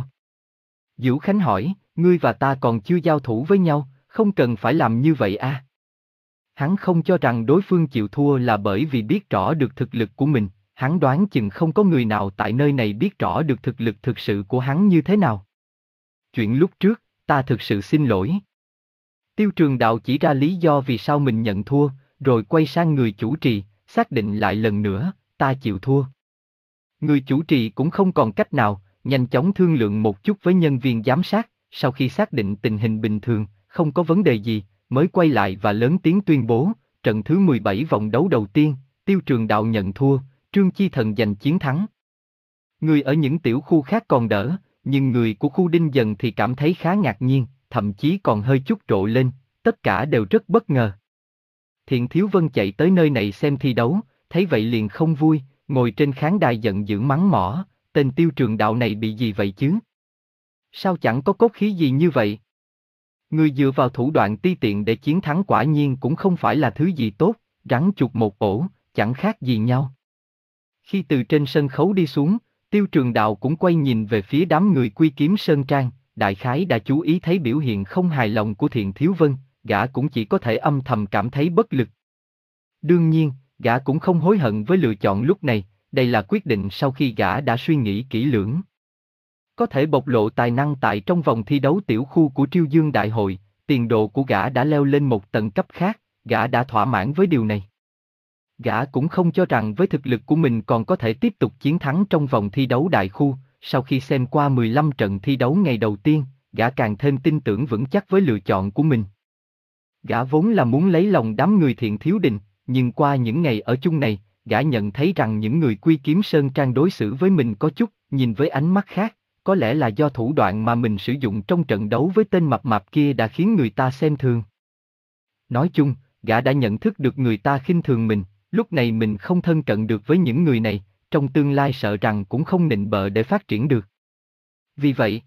Vũ Khánh hỏi, ngươi và ta còn chưa giao thủ với nhau, không cần phải làm như vậy à? Hắn không cho rằng đối phương chịu thua là bởi vì biết rõ được thực lực của mình, hắn đoán chừng không có người nào tại nơi này biết rõ được thực lực thực sự của hắn như thế nào. Chuyện lúc trước, ta thực sự xin lỗi. Tiêu Trường Đạo chỉ ra lý do vì sao mình nhận thua, rồi quay sang người chủ trì, xác định lại lần nữa, ta chịu thua. Người chủ trì cũng không còn cách nào, nhanh chóng thương lượng một chút với nhân viên giám sát, sau khi xác định tình hình bình thường, không có vấn đề gì, mới quay lại và lớn tiếng tuyên bố, trận thứ mười bảy vòng đấu đầu tiên, Tiêu Trường Đạo nhận thua, Trương Chi Thần giành chiến thắng. Người ở những tiểu khu khác còn đỡ, nhưng người của khu Đinh Dần thì cảm thấy khá ngạc nhiên, thậm chí còn hơi chút rộ lên, tất cả đều rất bất ngờ. Thiện Thiếu Vân chạy tới nơi này xem thi đấu, thấy vậy liền không vui, ngồi trên khán đài giận dữ mắng mỏ, tên Tiêu Trường Đạo này bị gì vậy chứ? Sao chẳng có cốt khí gì như vậy? Người dựa vào thủ đoạn ti tiện để chiến thắng quả nhiên cũng không phải là thứ gì tốt, rắn chuột một ổ, chẳng khác gì nhau. Khi từ trên sân khấu đi xuống, Tiêu Trường Đạo cũng quay nhìn về phía đám người Quy Kiếm Sơn Trang, đại khái đã chú ý thấy biểu hiện không hài lòng của Thiện Thiếu Vân, gã cũng chỉ có thể âm thầm cảm thấy bất lực. Đương nhiên, gã cũng không hối hận với lựa chọn lúc này, đây là quyết định sau khi gã đã suy nghĩ kỹ lưỡng. Có thể bộc lộ tài năng tại trong vòng thi đấu tiểu khu của Triêu Dương Đại hội, tiền đồ của gã đã leo lên một tầng cấp khác, gã đã thỏa mãn với điều này. Gã cũng không cho rằng với thực lực của mình còn có thể tiếp tục chiến thắng trong vòng thi đấu đại khu, sau khi xem qua mười lăm trận thi đấu ngày đầu tiên, gã càng thêm tin tưởng vững chắc với lựa chọn của mình. Gã vốn là muốn lấy lòng đám người Thiện Thiếu Đình, nhưng qua những ngày ở chung này, gã nhận thấy rằng những người Quy Kiếm Sơn Trang đối xử với mình có chút, nhìn với ánh mắt khác, có lẽ là do thủ đoạn mà mình sử dụng trong trận đấu với tên mập mạp kia đã khiến người ta xem thường. Nói chung, gã đã nhận thức được người ta khinh thường mình, lúc này mình không thân cận được với những người này, trong tương lai sợ rằng cũng không nịnh bợ để phát triển được. Vì vậy,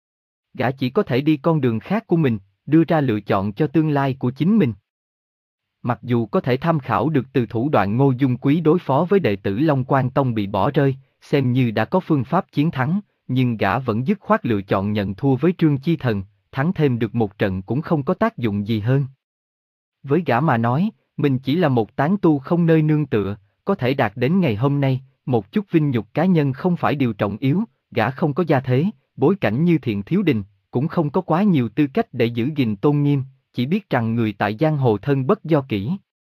gã chỉ có thể đi con đường khác của mình, đưa ra lựa chọn cho tương lai của chính mình. Mặc dù có thể tham khảo được từ thủ đoạn Ngô Dung Quý đối phó với đệ tử Long Quan Tông bị bỏ rơi, xem như đã có phương pháp chiến thắng, nhưng gã vẫn dứt khoát lựa chọn nhận thua với Trương Chi Thần, thắng thêm được một trận cũng không có tác dụng gì hơn. Với gã mà nói, mình chỉ là một tán tu không nơi nương tựa, có thể đạt đến ngày hôm nay, một chút vinh nhục cá nhân không phải điều trọng yếu, gã không có gia thế, bối cảnh như Thiện Thiếu Đình, cũng không có quá nhiều tư cách để giữ gìn tôn nghiêm, chỉ biết rằng người tại giang hồ thân bất do kỷ.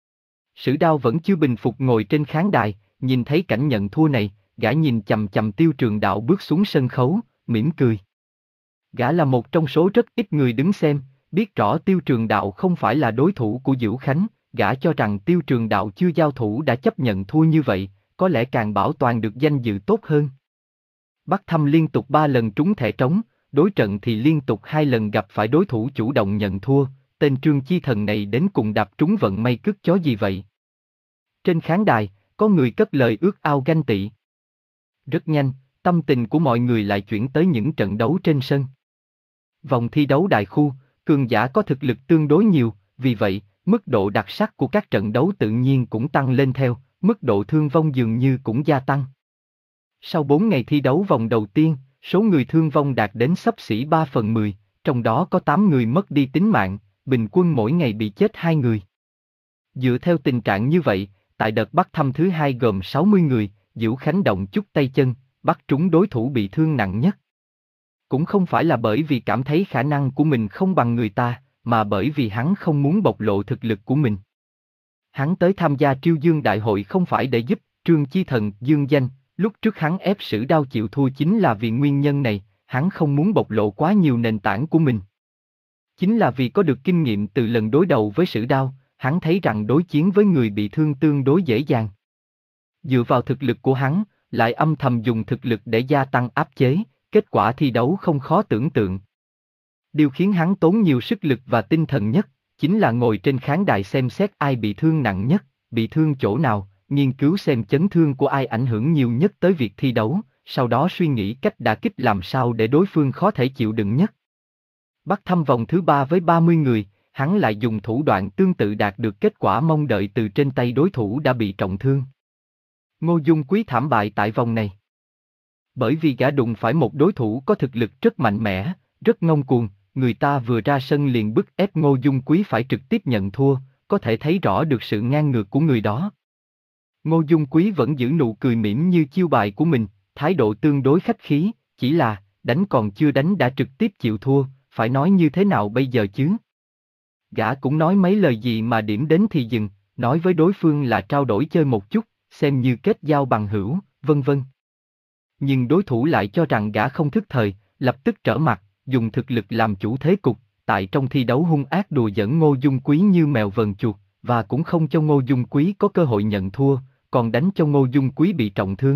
Sử Đao vẫn chưa bình phục ngồi trên khán đài, nhìn thấy cảnh nhận thua này, gã nhìn chằm chằm Tiêu Trường Đạo bước xuống sân khấu, mỉm cười. Gã là một trong số rất ít người đứng xem, biết rõ Tiêu Trường Đạo không phải là đối thủ của Diễu Khánh, gã cho rằng Tiêu Trường Đạo chưa giao thủ đã chấp nhận thua như vậy, có lẽ càng bảo toàn được danh dự tốt hơn. Bắc Thâm liên tục ba lần trúng thẻ trống, đối trận thì liên tục hai lần gặp phải đối thủ chủ động nhận thua, tên Trương Chi Thần này đến cùng đạp trúng vận may cứt chó gì vậy? Trên khán đài, có người cất lời ước ao ganh tị. Rất nhanh, tâm tình của mọi người lại chuyển tới những trận đấu trên sân. Vòng thi đấu đại khu, cường giả có thực lực tương đối nhiều, vì vậy, mức độ đặc sắc của các trận đấu tự nhiên cũng tăng lên theo, mức độ thương vong dường như cũng gia tăng. Sau bốn ngày thi đấu vòng đầu tiên, số người thương vong đạt đến xấp xỉ ba phần mười, trong đó có tám người mất đi tính mạng, bình quân mỗi ngày bị chết hai người. Dựa theo tình trạng như vậy, tại đợt bắt thăm thứ hai gồm sáu mươi người, Diễu Khánh động chút tay chân, bắt trúng đối thủ bị thương nặng nhất. Cũng không phải là bởi vì cảm thấy khả năng của mình không bằng người ta, mà bởi vì hắn không muốn bộc lộ thực lực của mình. Hắn tới tham gia Triêu Dương Đại hội không phải để giúp Trương Chi Thần dương danh, lúc trước hắn ép Sử Đao chịu thua chính là vì nguyên nhân này, hắn không muốn bộc lộ quá nhiều nền tảng của mình. Chính là vì có được kinh nghiệm từ lần đối đầu với Sử Đao, hắn thấy rằng đối chiến với người bị thương tương đối dễ dàng. Dựa vào thực lực của hắn, lại âm thầm dùng thực lực để gia tăng áp chế, kết quả thi đấu không khó tưởng tượng. Điều khiến hắn tốn nhiều sức lực và tinh thần nhất, chính là ngồi trên khán đài xem xét ai bị thương nặng nhất, bị thương chỗ nào, nghiên cứu xem chấn thương của ai ảnh hưởng nhiều nhất tới việc thi đấu, sau đó suy nghĩ cách đả kích làm sao để đối phương khó thể chịu đựng nhất. Bắt thăm vòng thứ ba với ba mươi người, hắn lại dùng thủ đoạn tương tự đạt được kết quả mong đợi từ trên tay đối thủ đã bị trọng thương. Ngô Dung Quý thảm bại tại vòng này. Bởi vì gã đụng phải một đối thủ có thực lực rất mạnh mẽ, rất ngông cuồng, người ta vừa ra sân liền bức ép Ngô Dung Quý phải trực tiếp nhận thua, có thể thấy rõ được sự ngang ngược của người đó. Ngô Dung Quý vẫn giữ nụ cười mỉm như chiêu bài của mình, thái độ tương đối khách khí, chỉ là, đánh còn chưa đánh đã trực tiếp chịu thua, phải nói như thế nào bây giờ chứ? Gã cũng nói mấy lời gì mà điểm đến thì dừng, nói với đối phương là trao đổi chơi một chút, xem như kết giao bằng hữu, vân vân. Nhưng đối thủ lại cho rằng gã không thức thời, lập tức trở mặt, dùng thực lực làm chủ thế cục, tại trong thi đấu hung ác đùa giỡn Ngô Dung Quý như mèo vờn chuột, và cũng không cho Ngô Dung Quý có cơ hội nhận thua, còn đánh cho Ngô Dung Quý bị trọng thương.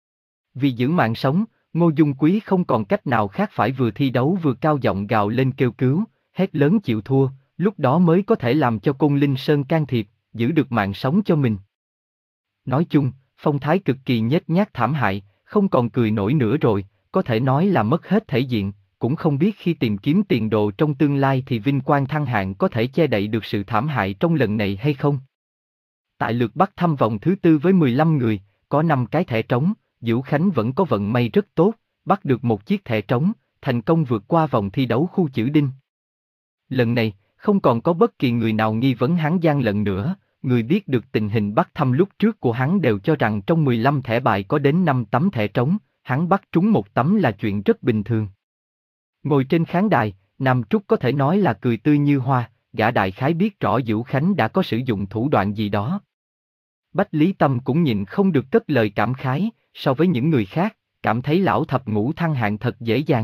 Vì giữ mạng sống, Ngô Dung Quý không còn cách nào khác phải vừa thi đấu vừa cao giọng gào lên kêu cứu, hét lớn chịu thua, lúc đó mới có thể làm cho Côn Linh Sơn can thiệp, giữ được mạng sống cho mình. Nói chung, phong thái cực kỳ nhếch nhác thảm hại, không còn cười nổi nữa rồi, có thể nói là mất hết thể diện, cũng không biết khi tìm kiếm tiền đồ trong tương lai thì vinh quang thăng hạng có thể che đậy được sự thảm hại trong lần này hay không. Tại lượt bắt thăm vòng thứ tư với mười lăm người, có năm cái thẻ trống, Diễu Khánh vẫn có vận may rất tốt, bắt được một chiếc thẻ trống, thành công vượt qua vòng thi đấu khu chữ đinh. Lần này, không còn có bất kỳ người nào nghi vấn hắn gian lận nữa, người biết được tình hình bắt thăm lúc trước của hắn đều cho rằng trong mười lăm thẻ bài có đến năm tấm thẻ trống, hắn bắt trúng một tấm là chuyện rất bình thường. Ngồi trên khán đài, Nam Trúc có thể nói là cười tươi như hoa, gã đại khái biết rõ Vũ Khánh đã có sử dụng thủ đoạn gì đó. Bách Lý Tâm cũng nhịn không được cất lời cảm khái, so với những người khác, cảm thấy lão thập ngũ thăng hạng thật dễ dàng.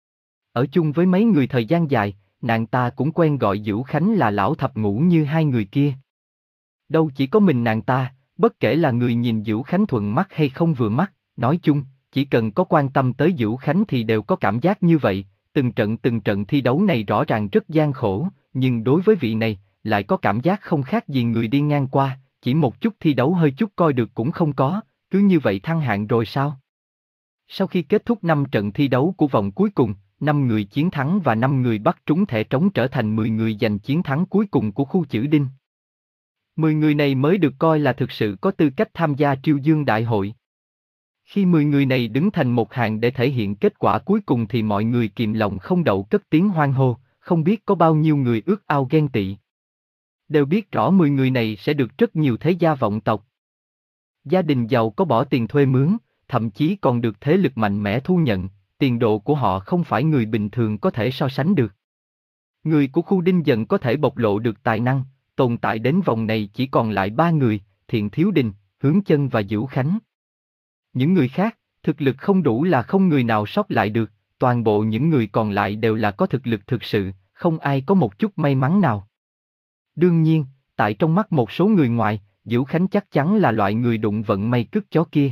Ở chung với mấy người thời gian dài, nàng ta cũng quen gọi Vũ Khánh là lão thập ngũ như hai người kia. Đâu chỉ có mình nàng ta, bất kể là người nhìn Vũ Khánh thuận mắt hay không vừa mắt, nói chung, chỉ cần có quan tâm tới Vũ Khánh thì đều có cảm giác như vậy. Từng trận từng trận thi đấu này rõ ràng rất gian khổ, nhưng đối với vị này, lại có cảm giác không khác gì người đi ngang qua, chỉ một chút thi đấu hơi chút coi được cũng không có, cứ như vậy thăng hạng rồi sao? Sau khi kết thúc năm trận thi đấu của vòng cuối cùng, năm người chiến thắng và năm người bắt trúng thẻ trống trở thành mười người giành chiến thắng cuối cùng của khu chữ đinh. mười người này mới được coi là thực sự có tư cách tham gia Triêu Dương Đại hội. Khi mười người này đứng thành một hàng để thể hiện kết quả cuối cùng thì mọi người kìm lòng không đậu cất tiếng hoan hô, không biết có bao nhiêu người ước ao ghen tị. Đều biết rõ mười người này sẽ được rất nhiều thế gia vọng tộc. Gia đình giàu có bỏ tiền thuê mướn, thậm chí còn được thế lực mạnh mẽ thu nhận, tiền đồ của họ không phải người bình thường có thể so sánh được. Người của khu Đinh Dần có thể bộc lộ được tài năng, tồn tại đến vòng này chỉ còn lại ba người, Thiện Thiếu Đình, Hướng Chân và Vũ Khánh. Những người khác, thực lực không đủ là không người nào sót lại được, toàn bộ những người còn lại đều là có thực lực thực sự, không ai có một chút may mắn nào. Đương nhiên, tại trong mắt một số người ngoài, Vũ Khánh chắc chắn là loại người đụng vận may cứt chó kia.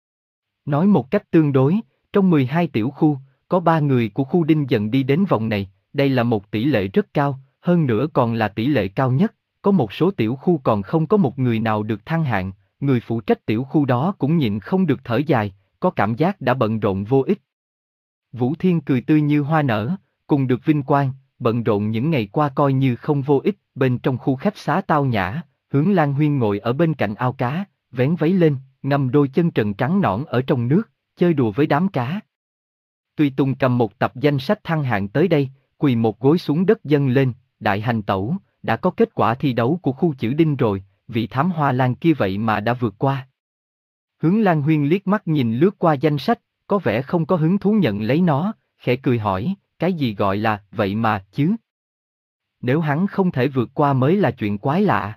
Nói một cách tương đối, trong mười hai tiểu khu, có ba người của khu Đinh Dần đi đến vòng này, đây là một tỷ lệ rất cao, hơn nữa còn là tỷ lệ cao nhất, có một số tiểu khu còn không có một người nào được thăng hạng. Người phụ trách tiểu khu đó cũng nhịn không được thở dài, có cảm giác đã bận rộn vô ích. Vũ Thiên cười tươi như hoa nở, cùng được vinh quang, bận rộn những ngày qua coi như không vô ích. Bên trong khu khách xá tao nhã, Hướng Lan Huyên ngồi ở bên cạnh ao cá, vén váy lên, ngâm đôi chân trần trắng nõn ở trong nước, chơi đùa với đám cá. Tùy Tùng cầm một tập danh sách thăng hạng tới đây, quỳ một gối xuống đất dâng lên, đại hành tẩu, đã có kết quả thi đấu của khu chữ Đinh rồi. Vị thám hoa lan kia vậy mà đã vượt qua. Hướng Lan Huyên liếc mắt nhìn lướt qua danh sách, có vẻ không có hứng thú nhận lấy nó, khẽ cười hỏi, cái gì gọi là vậy mà chứ? Nếu hắn không thể vượt qua mới là chuyện quái lạ.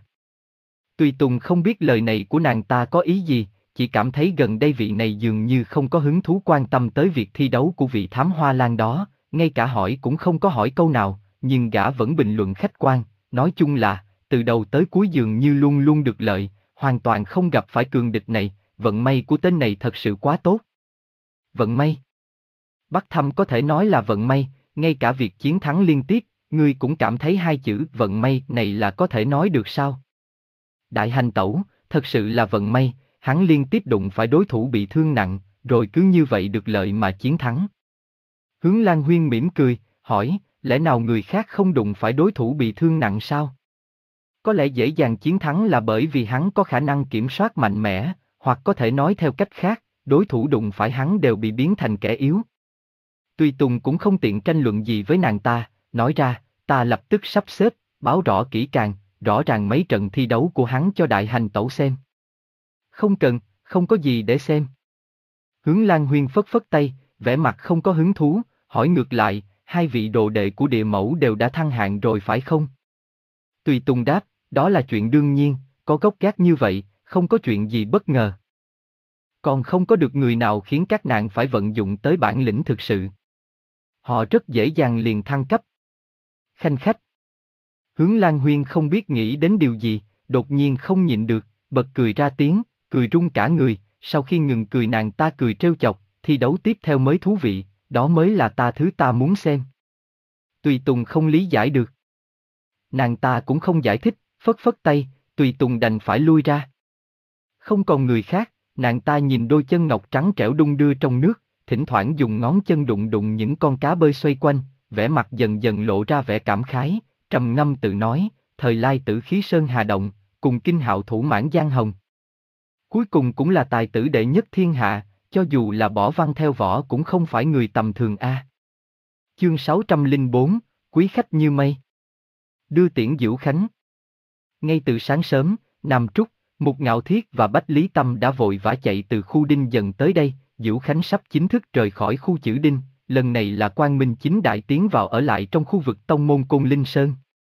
Tùy Tùng không biết lời này của nàng ta có ý gì, chỉ cảm thấy gần đây vị này dường như không có hứng thú quan tâm tới việc thi đấu của vị thám hoa lan đó, ngay cả hỏi cũng không có hỏi câu nào, nhưng gã vẫn bình luận khách quan, nói chung là từ đầu tới cuối dường như luôn luôn được lợi, hoàn toàn không gặp phải cường địch này, vận may của tên này thật sự quá tốt. Vận may? Bắc Thâm có thể nói là vận may, ngay cả việc chiến thắng liên tiếp, ngươi cũng cảm thấy hai chữ vận may này là có thể nói được sao? Đại hành tẩu, thật sự là vận may, hắn liên tiếp đụng phải đối thủ bị thương nặng, rồi cứ như vậy được lợi mà chiến thắng. Hướng Lan Huyên mỉm cười, hỏi, lẽ nào người khác không đụng phải đối thủ bị thương nặng sao? Có lẽ dễ dàng chiến thắng là bởi vì hắn có khả năng kiểm soát mạnh mẽ, hoặc có thể nói theo cách khác, đối thủ đụng phải hắn đều bị biến thành kẻ yếu. Tùy Tùng cũng không tiện tranh luận gì với nàng ta, nói ra, ta lập tức sắp xếp, báo rõ kỹ càng, rõ ràng mấy trận thi đấu của hắn cho đại hành tẩu xem. Không cần, không có gì để xem. Hướng Lan Huyên phất phất tay, vẻ mặt không có hứng thú, hỏi ngược lại, hai vị đồ đệ của địa mẫu đều đã thăng hạng rồi phải không? Tùy Tùng đáp, đó là chuyện đương nhiên, có gốc gác như vậy, không có chuyện gì bất ngờ. Còn không có được người nào khiến các nàng phải vận dụng tới bản lĩnh thực sự. Họ rất dễ dàng liền thăng cấp. Khanh khách. Hướng Lan Huyên không biết nghĩ đến điều gì, đột nhiên không nhịn được, bật cười ra tiếng, cười rung cả người, sau khi ngừng cười nàng ta cười trêu chọc, thi đấu tiếp theo mới thú vị, đó mới là ta thứ ta muốn xem. Tùy Tùng không lý giải được. Nàng ta cũng không giải thích, phất phất tay, Tùy Tùng đành phải lui ra. Không còn người khác, nàng ta nhìn đôi chân ngọc trắng trẻo đung đưa trong nước, thỉnh thoảng dùng ngón chân đụng đụng những con cá bơi xoay quanh, vẻ mặt dần dần lộ ra vẻ cảm khái, trầm ngâm tự nói, thời lai tử khí sơn hà động, cùng kinh hạo thủ mãn giang hồng. Cuối cùng cũng là tài tử đệ nhất thiên hạ, cho dù là bỏ văn theo võ cũng không phải người tầm thường a. Chương sáu trăm lẻ bốn, quý khách như mây. Đưa tiễn Vũ Khánh. Ngay từ sáng sớm, Nam Trúc, Mục Ngạo Thiết và Bách Lý Tâm đã vội vã chạy từ khu Đinh Dần tới đây, Diễu Khánh sắp chính thức rời khỏi khu Chữ Đinh, lần này là Quang Minh chính đại tiến vào ở lại trong khu vực tông môn Côn Linh Sơn.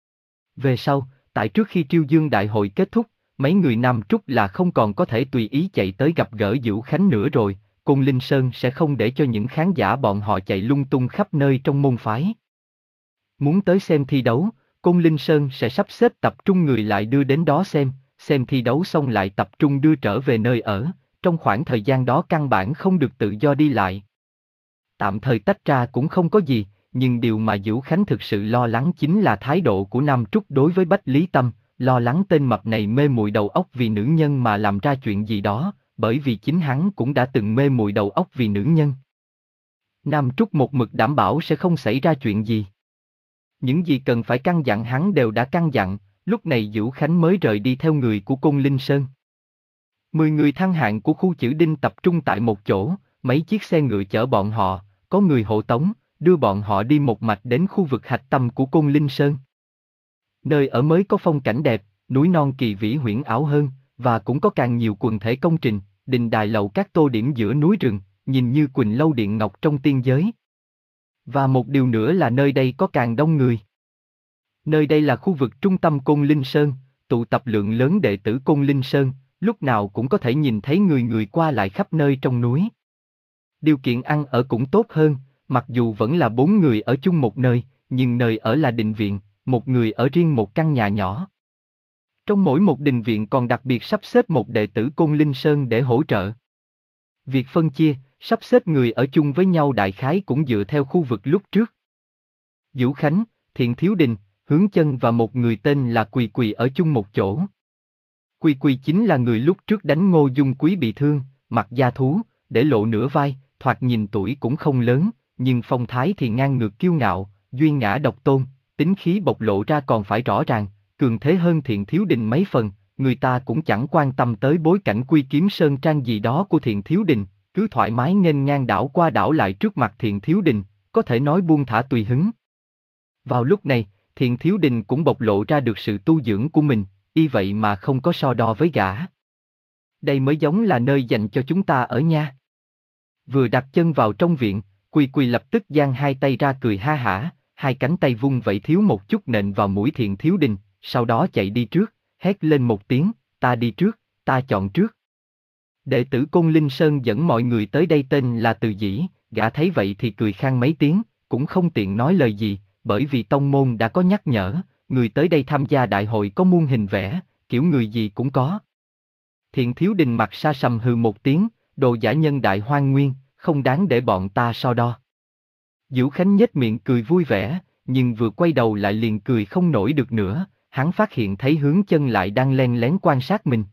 Về sau, tại trước khi Triêu Dương Đại hội kết thúc, mấy người Nam Trúc là không còn có thể tùy ý chạy tới gặp gỡ Diễu Khánh nữa rồi, Côn Linh Sơn sẽ không để cho những khán giả bọn họ chạy lung tung khắp nơi trong môn phái. Muốn tới xem thi đấu, Côn Linh Sơn sẽ sắp xếp tập trung người lại đưa đến đó xem, xem thi đấu xong lại tập trung đưa trở về nơi ở, trong khoảng thời gian đó căn bản không được tự do đi lại. Tạm thời tách ra cũng không có gì, nhưng điều mà Diễu Khánh thực sự lo lắng chính là thái độ của Nam Trúc đối với Bách Lý Tâm, lo lắng tên mập này mê muội đầu óc vì nữ nhân mà làm ra chuyện gì đó, bởi vì chính hắn cũng đã từng mê muội đầu óc vì nữ nhân. Nam Trúc một mực đảm bảo sẽ không xảy ra chuyện gì. Những gì cần phải căn dặn hắn đều đã căn dặn, lúc này Diễu Khánh mới rời đi theo người của Côn Linh Sơn. Mười người thăng hạng của khu Chữ Đinh tập trung tại một chỗ, mấy chiếc xe ngựa chở bọn họ, có người hộ tống, đưa bọn họ đi một mạch đến khu vực hạch tâm của Côn Linh Sơn. Nơi ở mới có phong cảnh đẹp, núi non kỳ vĩ huyễn ảo hơn, và cũng có càng nhiều quần thể công trình, đình đài lầu các tô điểm giữa núi rừng, nhìn như Quỳnh Lâu Điện Ngọc trong tiên giới. Và một điều nữa là nơi đây có càng đông người. Nơi đây là khu vực trung tâm Côn Linh Sơn, tụ tập lượng lớn đệ tử Côn Linh Sơn, lúc nào cũng có thể nhìn thấy người người qua lại khắp nơi trong núi. Điều kiện ăn ở cũng tốt hơn, mặc dù vẫn là bốn người ở chung một nơi, nhưng nơi ở là đình viện, một người ở riêng một căn nhà nhỏ. Trong mỗi một đình viện còn đặc biệt sắp xếp một đệ tử Côn Linh Sơn để hỗ trợ. Việc phân chia, sắp xếp người ở chung với nhau đại khái cũng dựa theo khu vực lúc trước. Diễu Khánh, Thiện Thiếu Đình, Hướng Chân và một người tên là Quỳ Quỳ ở chung một chỗ. Quỳ Quỳ chính là người lúc trước đánh Ngô Dung Quý bị thương, mặc da thú, để lộ nửa vai, thoạt nhìn tuổi cũng không lớn, nhưng phong thái thì ngang ngược kiêu ngạo, duyên ngã độc tôn, tính khí bộc lộ ra còn phải rõ ràng, cường thế hơn Thiện Thiếu Đình mấy phần, người ta cũng chẳng quan tâm tới bối cảnh Quy Kiếm Sơn Trang gì đó của Thiện Thiếu Đình, cứ thoải mái nghênh ngang đảo qua đảo lại trước mặt Thiện Thiếu Đình, có thể nói buông thả tùy hứng. Vào lúc này, Thiện Thiếu Đình cũng bộc lộ ra được sự tu dưỡng của mình, y vậy mà không có so đo với gã. Đây mới giống là nơi dành cho chúng ta ở nha. Vừa đặt chân vào trong viện, Quỳ Quỳ lập tức giang hai tay ra cười ha hả, hai cánh tay vung vẩy thiếu một chút nện vào mũi Thiện Thiếu Đình, sau đó chạy đi trước, hét lên một tiếng, ta đi trước, ta chọn trước. Đệ tử Côn Linh Sơn dẫn mọi người tới đây tên là Từ Dĩ, gã thấy vậy thì cười khang mấy tiếng, cũng không tiện nói lời gì, bởi vì tông môn đã có nhắc nhở, người tới đây tham gia đại hội có muôn hình vẽ, kiểu người gì cũng có. Thiện Thiếu Đình mặt sa sầm hừ một tiếng, đồ giả nhân đại hoang nguyên, không đáng để bọn ta so đo. Diễu Khánh nhếch miệng cười vui vẻ, nhưng vừa quay đầu lại liền cười không nổi được nữa, hắn phát hiện thấy Hướng Chân lại đang len lén quan sát mình.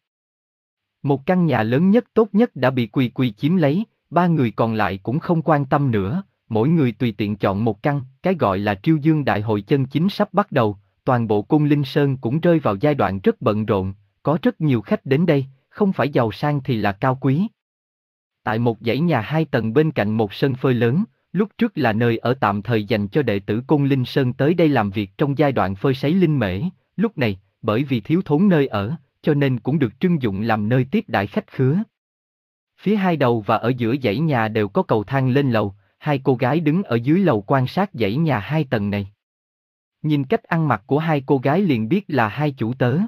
Một căn nhà lớn nhất tốt nhất đã bị Quỳ Quỳ chiếm lấy, ba người còn lại cũng không quan tâm nữa, mỗi người tùy tiện chọn một căn, cái gọi là Triêu Dương Đại hội chân chính sắp bắt đầu, toàn bộ Côn Linh Sơn cũng rơi vào giai đoạn rất bận rộn, có rất nhiều khách đến đây, không phải giàu sang thì là cao quý. Tại một dãy nhà hai tầng bên cạnh một sân phơi lớn, lúc trước là nơi ở tạm thời dành cho đệ tử Côn Linh Sơn tới đây làm việc trong giai đoạn phơi sấy linh mễ, lúc này, bởi vì thiếu thốn nơi ở, cho nên cũng được trưng dụng làm nơi tiếp đãi khách khứa. Phía hai đầu và ở giữa dãy nhà đều có cầu thang lên lầu, hai cô gái đứng ở dưới lầu quan sát dãy nhà hai tầng này. Nhìn cách ăn mặc của hai cô gái liền biết là hai chủ tớ.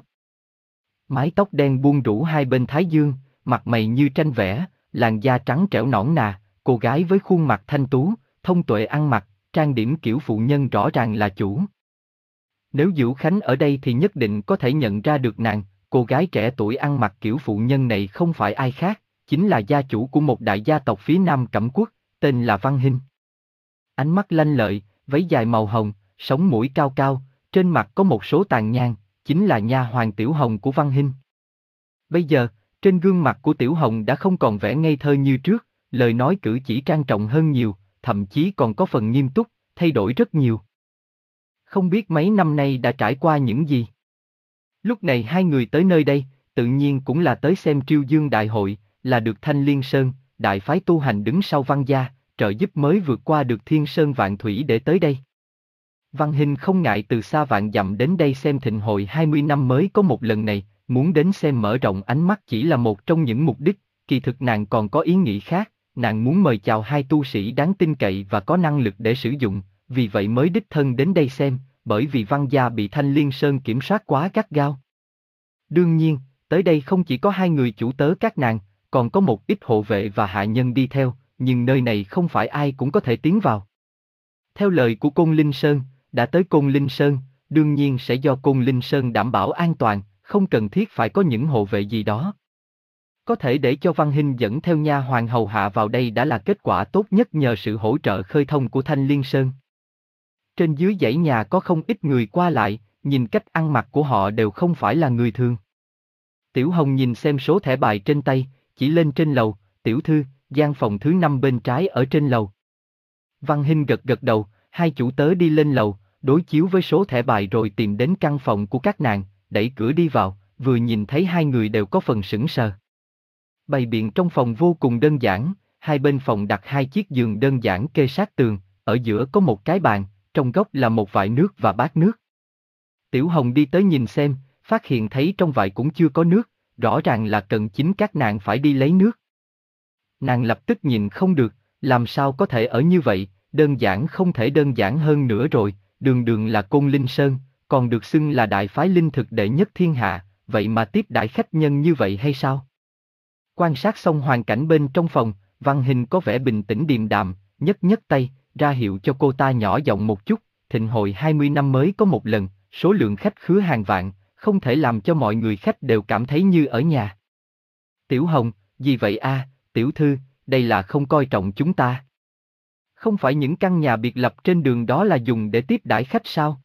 Mái tóc đen buông rủ hai bên thái dương, mặt mày như tranh vẽ, làn da trắng trẻo nõn nà, cô gái với khuôn mặt thanh tú, thông tuệ ăn mặc, trang điểm kiểu phụ nhân rõ ràng là chủ. Nếu Diễu Khánh ở đây thì nhất định có thể nhận ra được nàng, cô gái trẻ tuổi ăn mặc kiểu phụ nhân này không phải ai khác, chính là gia chủ của một đại gia tộc phía Nam Cẩm Quốc, tên là Văn Hinh. Ánh mắt lanh lợi, váy dài màu hồng, sống mũi cao cao, trên mặt có một số tàn nhang, chính là nha hoàn Tiểu Hồng của Văn Hinh. Bây giờ, trên gương mặt của Tiểu Hồng đã không còn vẻ ngây thơ như trước, lời nói cử chỉ trang trọng hơn nhiều, thậm chí còn có phần nghiêm túc, thay đổi rất nhiều. Không biết mấy năm nay đã trải qua những gì. Lúc này hai người tới nơi đây, tự nhiên cũng là tới xem Triêu Dương Đại hội, là được Thanh Liên Sơn, đại phái tu hành đứng sau Văn gia, trợ giúp mới vượt qua được Thiên Sơn Vạn Thủy để tới đây. Văn Hinh không ngại từ xa vạn dặm đến đây xem thịnh hội hai mươi năm mới có một lần này, muốn đến xem mở rộng ánh mắt chỉ là một trong những mục đích, kỳ thực nàng còn có ý nghĩ khác, nàng muốn mời chào hai tu sĩ đáng tin cậy và có năng lực để sử dụng, vì vậy mới đích thân đến đây xem, bởi vì Văn gia bị Thanh Liên Sơn kiểm soát quá gắt gao. Đương nhiên, tới đây không chỉ có hai người chủ tớ các nàng, còn có một ít hộ vệ và hạ nhân đi theo, nhưng nơi này không phải ai cũng có thể tiến vào. Theo lời của Côn Linh Sơn, đã tới Côn Linh Sơn, đương nhiên sẽ do Côn Linh Sơn đảm bảo an toàn, không cần thiết phải có những hộ vệ gì đó. Có thể để cho Văn Hinh dẫn theo nha hoàn hầu hạ vào đây đã là kết quả tốt nhất nhờ sự hỗ trợ khơi thông của Thanh Liên Sơn. Trên dưới dãy nhà có không ít người qua lại, nhìn cách ăn mặc của họ đều không phải là người thường. Tiểu Hồng nhìn xem số thẻ bài trên tay, chỉ lên trên lầu, tiểu thư, gian phòng thứ năm bên trái ở trên lầu. Văn Hinh gật gật đầu, hai chủ tớ đi lên lầu, đối chiếu với số thẻ bài rồi tìm đến căn phòng của các nàng, đẩy cửa đi vào, vừa nhìn thấy hai người đều có phần sững sờ. Bày biện trong phòng vô cùng đơn giản, hai bên phòng đặt hai chiếc giường đơn giản kê sát tường, ở giữa có một cái bàn, trong góc là một vại nước và bát nước. Tiểu Hồng đi tới nhìn xem, phát hiện thấy trong vại cũng chưa có nước, rõ ràng là cần chính các nàng phải đi lấy nước. Nàng lập tức nhìn không được, làm sao có thể ở như vậy, đơn giản không thể đơn giản hơn nữa rồi, đường đường là Côn Linh Sơn, còn được xưng là đại phái linh thực đệ nhất thiên hạ, vậy mà tiếp đãi khách nhân như vậy hay sao? Quan sát xong hoàn cảnh bên trong phòng, Văn Hinh có vẻ bình tĩnh điềm đạm, nhấc nhấc tay, ra hiệu cho cô ta nhỏ giọng một chút, thịnh hội hai mươi năm mới có một lần, số lượng khách khứa hàng vạn, không thể làm cho mọi người khách đều cảm thấy như ở nhà. Tiểu Hồng, gì vậy a, tiểu thư, đây là không coi trọng chúng ta. Không phải những căn nhà biệt lập trên đường đó là dùng để tiếp đãi khách sao?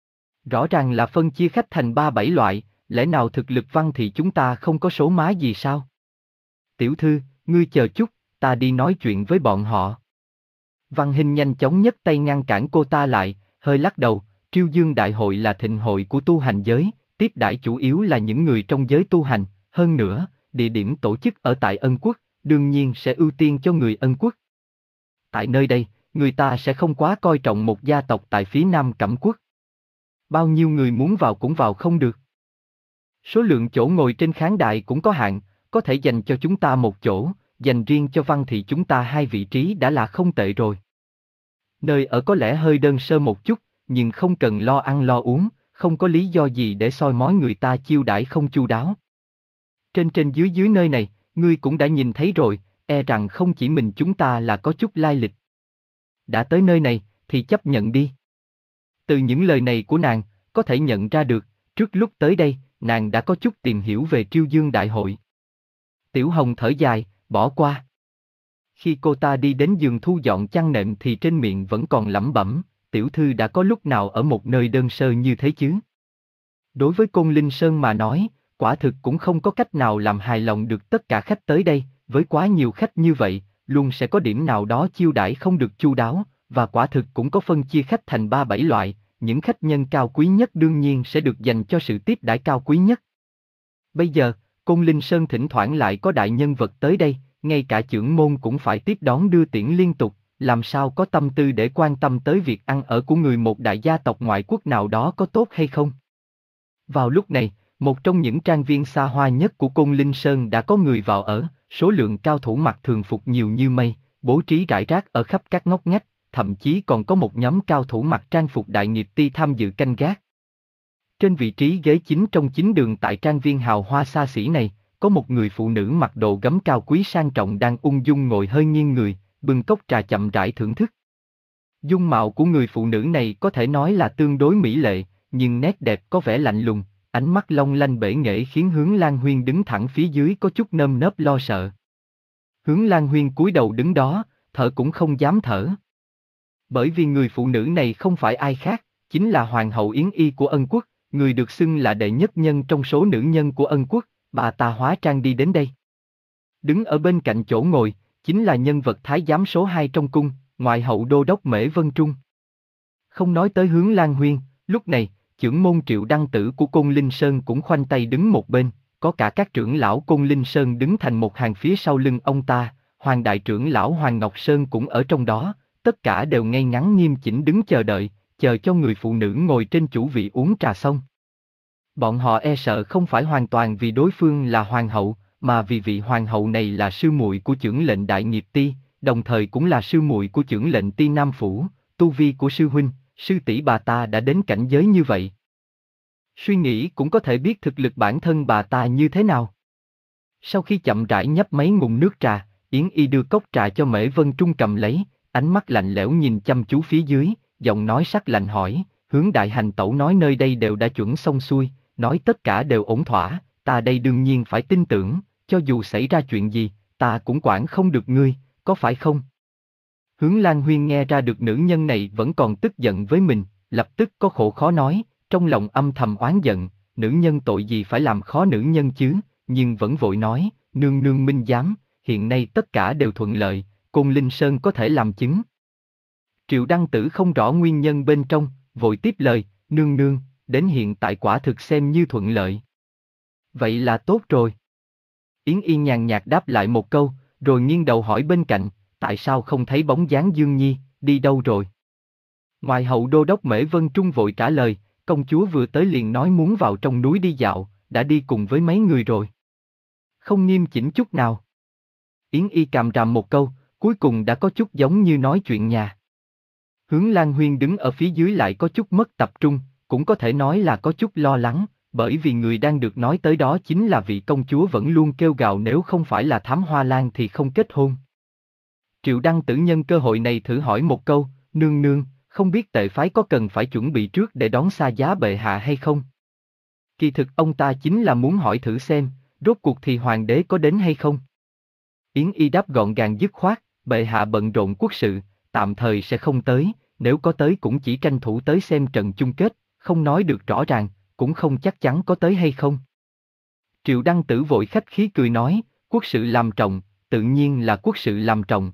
Rõ ràng là phân chia khách thành ba bảy loại, lẽ nào thực lực Văn thì chúng ta không có số má gì sao? Tiểu thư, ngươi chờ chút, ta đi nói chuyện với bọn họ. Văn Hinh nhanh chóng nhấc tay ngăn cản cô ta lại, hơi lắc đầu, Triêu Dương Đại hội là thịnh hội của tu hành giới, tiếp đãi chủ yếu là những người trong giới tu hành, hơn nữa, địa điểm tổ chức ở tại Ân Quốc, đương nhiên sẽ ưu tiên cho người Ân Quốc. Tại nơi đây, người ta sẽ không quá coi trọng một gia tộc tại phía Nam Cẩm Quốc. Bao nhiêu người muốn vào cũng vào không được. Số lượng chỗ ngồi trên khán đài cũng có hạn, có thể dành cho chúng ta một chỗ, dành riêng cho Văn thì chúng ta hai vị trí đã là không tệ rồi. Nơi ở có lẽ hơi đơn sơ một chút, nhưng không cần lo ăn lo uống, không có lý do gì để soi mói người ta chiêu đãi không chu đáo. Trên trên dưới dưới nơi này, ngươi cũng đã nhìn thấy rồi, e rằng không chỉ mình chúng ta là có chút lai lịch. Đã tới nơi này, thì chấp nhận đi. Từ những lời này của nàng, có thể nhận ra được, trước lúc tới đây, nàng đã có chút tìm hiểu về Triêu Dương Đại hội. Tiểu Hồng thở dài, bỏ qua. Khi cô ta đi đến giường thu dọn chăn nệm thì trên miệng vẫn còn lẩm bẩm, tiểu thư đã có lúc nào ở một nơi đơn sơ như thế chứ? Đối với Côn Linh Sơn mà nói, quả thực cũng không có cách nào làm hài lòng được tất cả khách tới đây, với quá nhiều khách như vậy, luôn sẽ có điểm nào đó chiêu đãi không được chu đáo, và quả thực cũng có phân chia khách thành ba bảy loại, những khách nhân cao quý nhất đương nhiên sẽ được dành cho sự tiếp đãi cao quý nhất. Bây giờ, Côn Linh Sơn thỉnh thoảng lại có đại nhân vật tới đây, ngay cả chưởng môn cũng phải tiếp đón đưa tiễn liên tục, làm sao có tâm tư để quan tâm tới việc ăn ở của người một đại gia tộc ngoại quốc nào đó có tốt hay không. Vào lúc này, một trong những trang viên xa hoa nhất của Côn Linh Sơn đã có người vào ở, số lượng cao thủ mặc thường phục nhiều như mây, bố trí rải rác ở khắp các ngóc ngách, thậm chí còn có một nhóm cao thủ mặc trang phục đại nghiệp ti tham dự canh gác. Trên vị trí ghế chính trong chính đường tại trang viên hào hoa xa xỉ này, có một người phụ nữ mặc đồ gấm cao quý sang trọng đang ung dung ngồi hơi nghiêng người, bưng cốc trà chậm rãi thưởng thức. Dung mạo của người phụ nữ này có thể nói là tương đối mỹ lệ, nhưng nét đẹp có vẻ lạnh lùng, ánh mắt long lanh bể nghệ khiến Hướng Lan Huyên đứng thẳng phía dưới có chút nơm nớp lo sợ. Hướng Lan Huyên cúi đầu đứng đó, thở cũng không dám thở. Bởi vì người phụ nữ này không phải ai khác, chính là Hoàng hậu Yến Y của Ân Quốc, người được xưng là đệ nhất nhân trong số nữ nhân của Ân Quốc, bà ta hóa trang đi đến đây. Đứng ở bên cạnh chỗ ngồi, chính là nhân vật thái giám số hai trong cung, ngoại hậu đô đốc Mễ Vân Trung. Không nói tới Hướng Lan Huyên, lúc này, chưởng môn Triệu Đăng Tử của Côn Linh Sơn cũng khoanh tay đứng một bên, có cả các trưởng lão Côn Linh Sơn đứng thành một hàng phía sau lưng ông ta, Hoàng đại trưởng lão Hoàng Ngọc Sơn cũng ở trong đó, tất cả đều ngay ngắn nghiêm chỉnh đứng chờ đợi, chờ cho người phụ nữ ngồi trên chủ vị uống trà xong. Bọn họ e sợ không phải hoàn toàn vì đối phương là hoàng hậu, mà vì vị hoàng hậu này là sư muội của chưởng lệnh Đại Nghiệp Ti, đồng thời cũng là sư muội của chưởng lệnh Ti Nam Phủ, tu vi của sư huynh, sư tỷ bà ta đã đến cảnh giới như vậy. Suy nghĩ cũng có thể biết thực lực bản thân bà ta như thế nào. Sau khi chậm rãi nhấp mấy ngụm nước trà, Yến Y đưa cốc trà cho Mễ Vân Trung cầm lấy, ánh mắt lạnh lẽo nhìn chăm chú phía dưới, giọng nói sắc lạnh hỏi, Hướng đại hành tẩu nói nơi đây đều đã chuẩn xong xuôi, nói tất cả đều ổn thỏa, ta đây đương nhiên phải tin tưởng, cho dù xảy ra chuyện gì, ta cũng quản không được ngươi, có phải không? Hướng Lan Huyên nghe ra được nữ nhân này vẫn còn tức giận với mình, lập tức có khổ khó nói, trong lòng âm thầm oán giận, nữ nhân tội gì phải làm khó nữ nhân chứ, nhưng vẫn vội nói, nương nương minh giám, hiện nay tất cả đều thuận lợi, Côn Linh Sơn có thể làm chứng. Triệu Đăng Tử không rõ nguyên nhân bên trong, vội tiếp lời, nương nương, đến hiện tại quả thực xem như thuận lợi. Vậy là tốt rồi. Yến Yên nhàn nhạt đáp lại một câu, rồi nghiêng đầu hỏi bên cạnh, tại sao không thấy bóng dáng Dương Nhi, đi đâu rồi? Ngoài hậu đô đốc Mễ Vân Trung vội trả lời, công chúa vừa tới liền nói muốn vào trong núi đi dạo, đã đi cùng với mấy người rồi. Không nghiêm chỉnh chút nào. Yến Y càm ràm một câu, cuối cùng đã có chút giống như nói chuyện nhà. Hướng Lan Huyên đứng ở phía dưới lại có chút mất tập trung, cũng có thể nói là có chút lo lắng, bởi vì người đang được nói tới đó chính là vị công chúa vẫn luôn kêu gào nếu không phải là Thám Hoa Lan thì không kết hôn. Triệu Đăng Tử nhân cơ hội này thử hỏi một câu, nương nương, không biết tệ phái có cần phải chuẩn bị trước để đón xa giá bệ hạ hay không? Kỳ thực ông ta chính là muốn hỏi thử xem, rốt cuộc thì hoàng đế có đến hay không? Yến Y đáp gọn gàng dứt khoát, bệ hạ bận rộn quốc sự, tạm thời sẽ không tới, nếu có tới cũng chỉ tranh thủ tới xem trận chung kết, không nói được rõ ràng, cũng không chắc chắn có tới hay không. Triệu Đăng Tử vội khách khí cười nói, quốc sự làm trọng, tự nhiên là quốc sự làm trọng.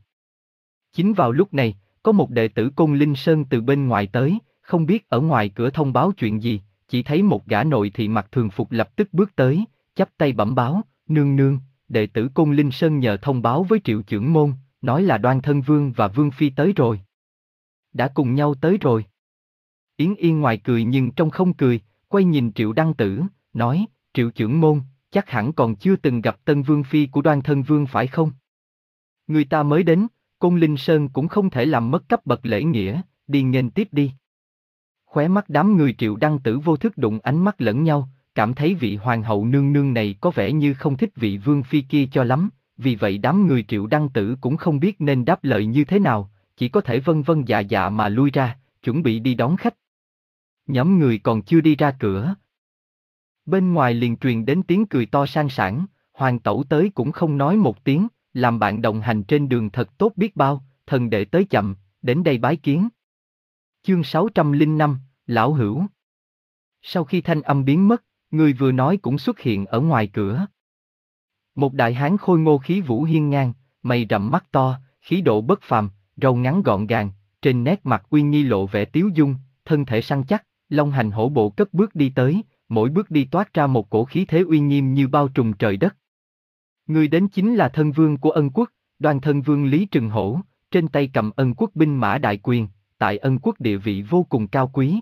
Chính vào lúc này, có một đệ tử Côn Linh Sơn từ bên ngoài tới, không biết ở ngoài cửa thông báo chuyện gì, chỉ thấy một gã nội thị mặc thường phục lập tức bước tới, chắp tay bẩm báo, nương nương, đệ tử Côn Linh Sơn nhờ thông báo với Triệu Chưởng Môn, nói là Đoan Thân Vương và Vương Phi tới rồi. Đã cùng nhau tới rồi. Yến Yên ngoài cười nhưng trong không cười, quay nhìn Triệu Đăng Tử, nói, Triệu Chưởng Môn, chắc hẳn còn chưa từng gặp Tân Vương Phi của Đoan Thân Vương phải không? Người ta mới đến, Côn Linh Sơn cũng không thể làm mất cấp bậc lễ nghĩa, đi nghênh tiếp đi. Khóe mắt đám người Triệu Đăng Tử vô thức đụng ánh mắt lẫn nhau, cảm thấy vị hoàng hậu nương nương này có vẻ như không thích vị Vương Phi kia cho lắm, vì vậy đám người Triệu Đăng Tử cũng không biết nên đáp lời như thế nào, chỉ có thể vân vân dạ dạ mà lui ra, chuẩn bị đi đón khách. Nhóm người còn chưa đi ra cửa. Bên ngoài liền truyền đến tiếng cười to sang sảng, hoàng tẩu tới cũng không nói một tiếng, làm bạn đồng hành trên đường thật tốt biết bao, thần đệ tới chậm, đến đây bái kiến. Chương sáu trăm lẻ năm, Lão Hữu. Sau khi thanh âm biến mất, người vừa nói cũng xuất hiện ở ngoài cửa. Một đại hán khôi ngô khí vũ hiên ngang, mày rậm mắt to, khí độ bất phàm, râu ngắn gọn gàng, trên nét mặt uy nghi lộ vẻ tiếu dung, thân thể săn chắc, long hành hổ bộ cất bước đi tới, mỗi bước đi toát ra một cổ khí thế uy nghiêm như bao trùm trời đất. Người đến chính là thân vương của Ân Quốc, Đoan Thân Vương Lý Trừng Hổ, trên tay cầm Ân Quốc binh mã đại quyền, tại Ân Quốc địa vị vô cùng cao quý.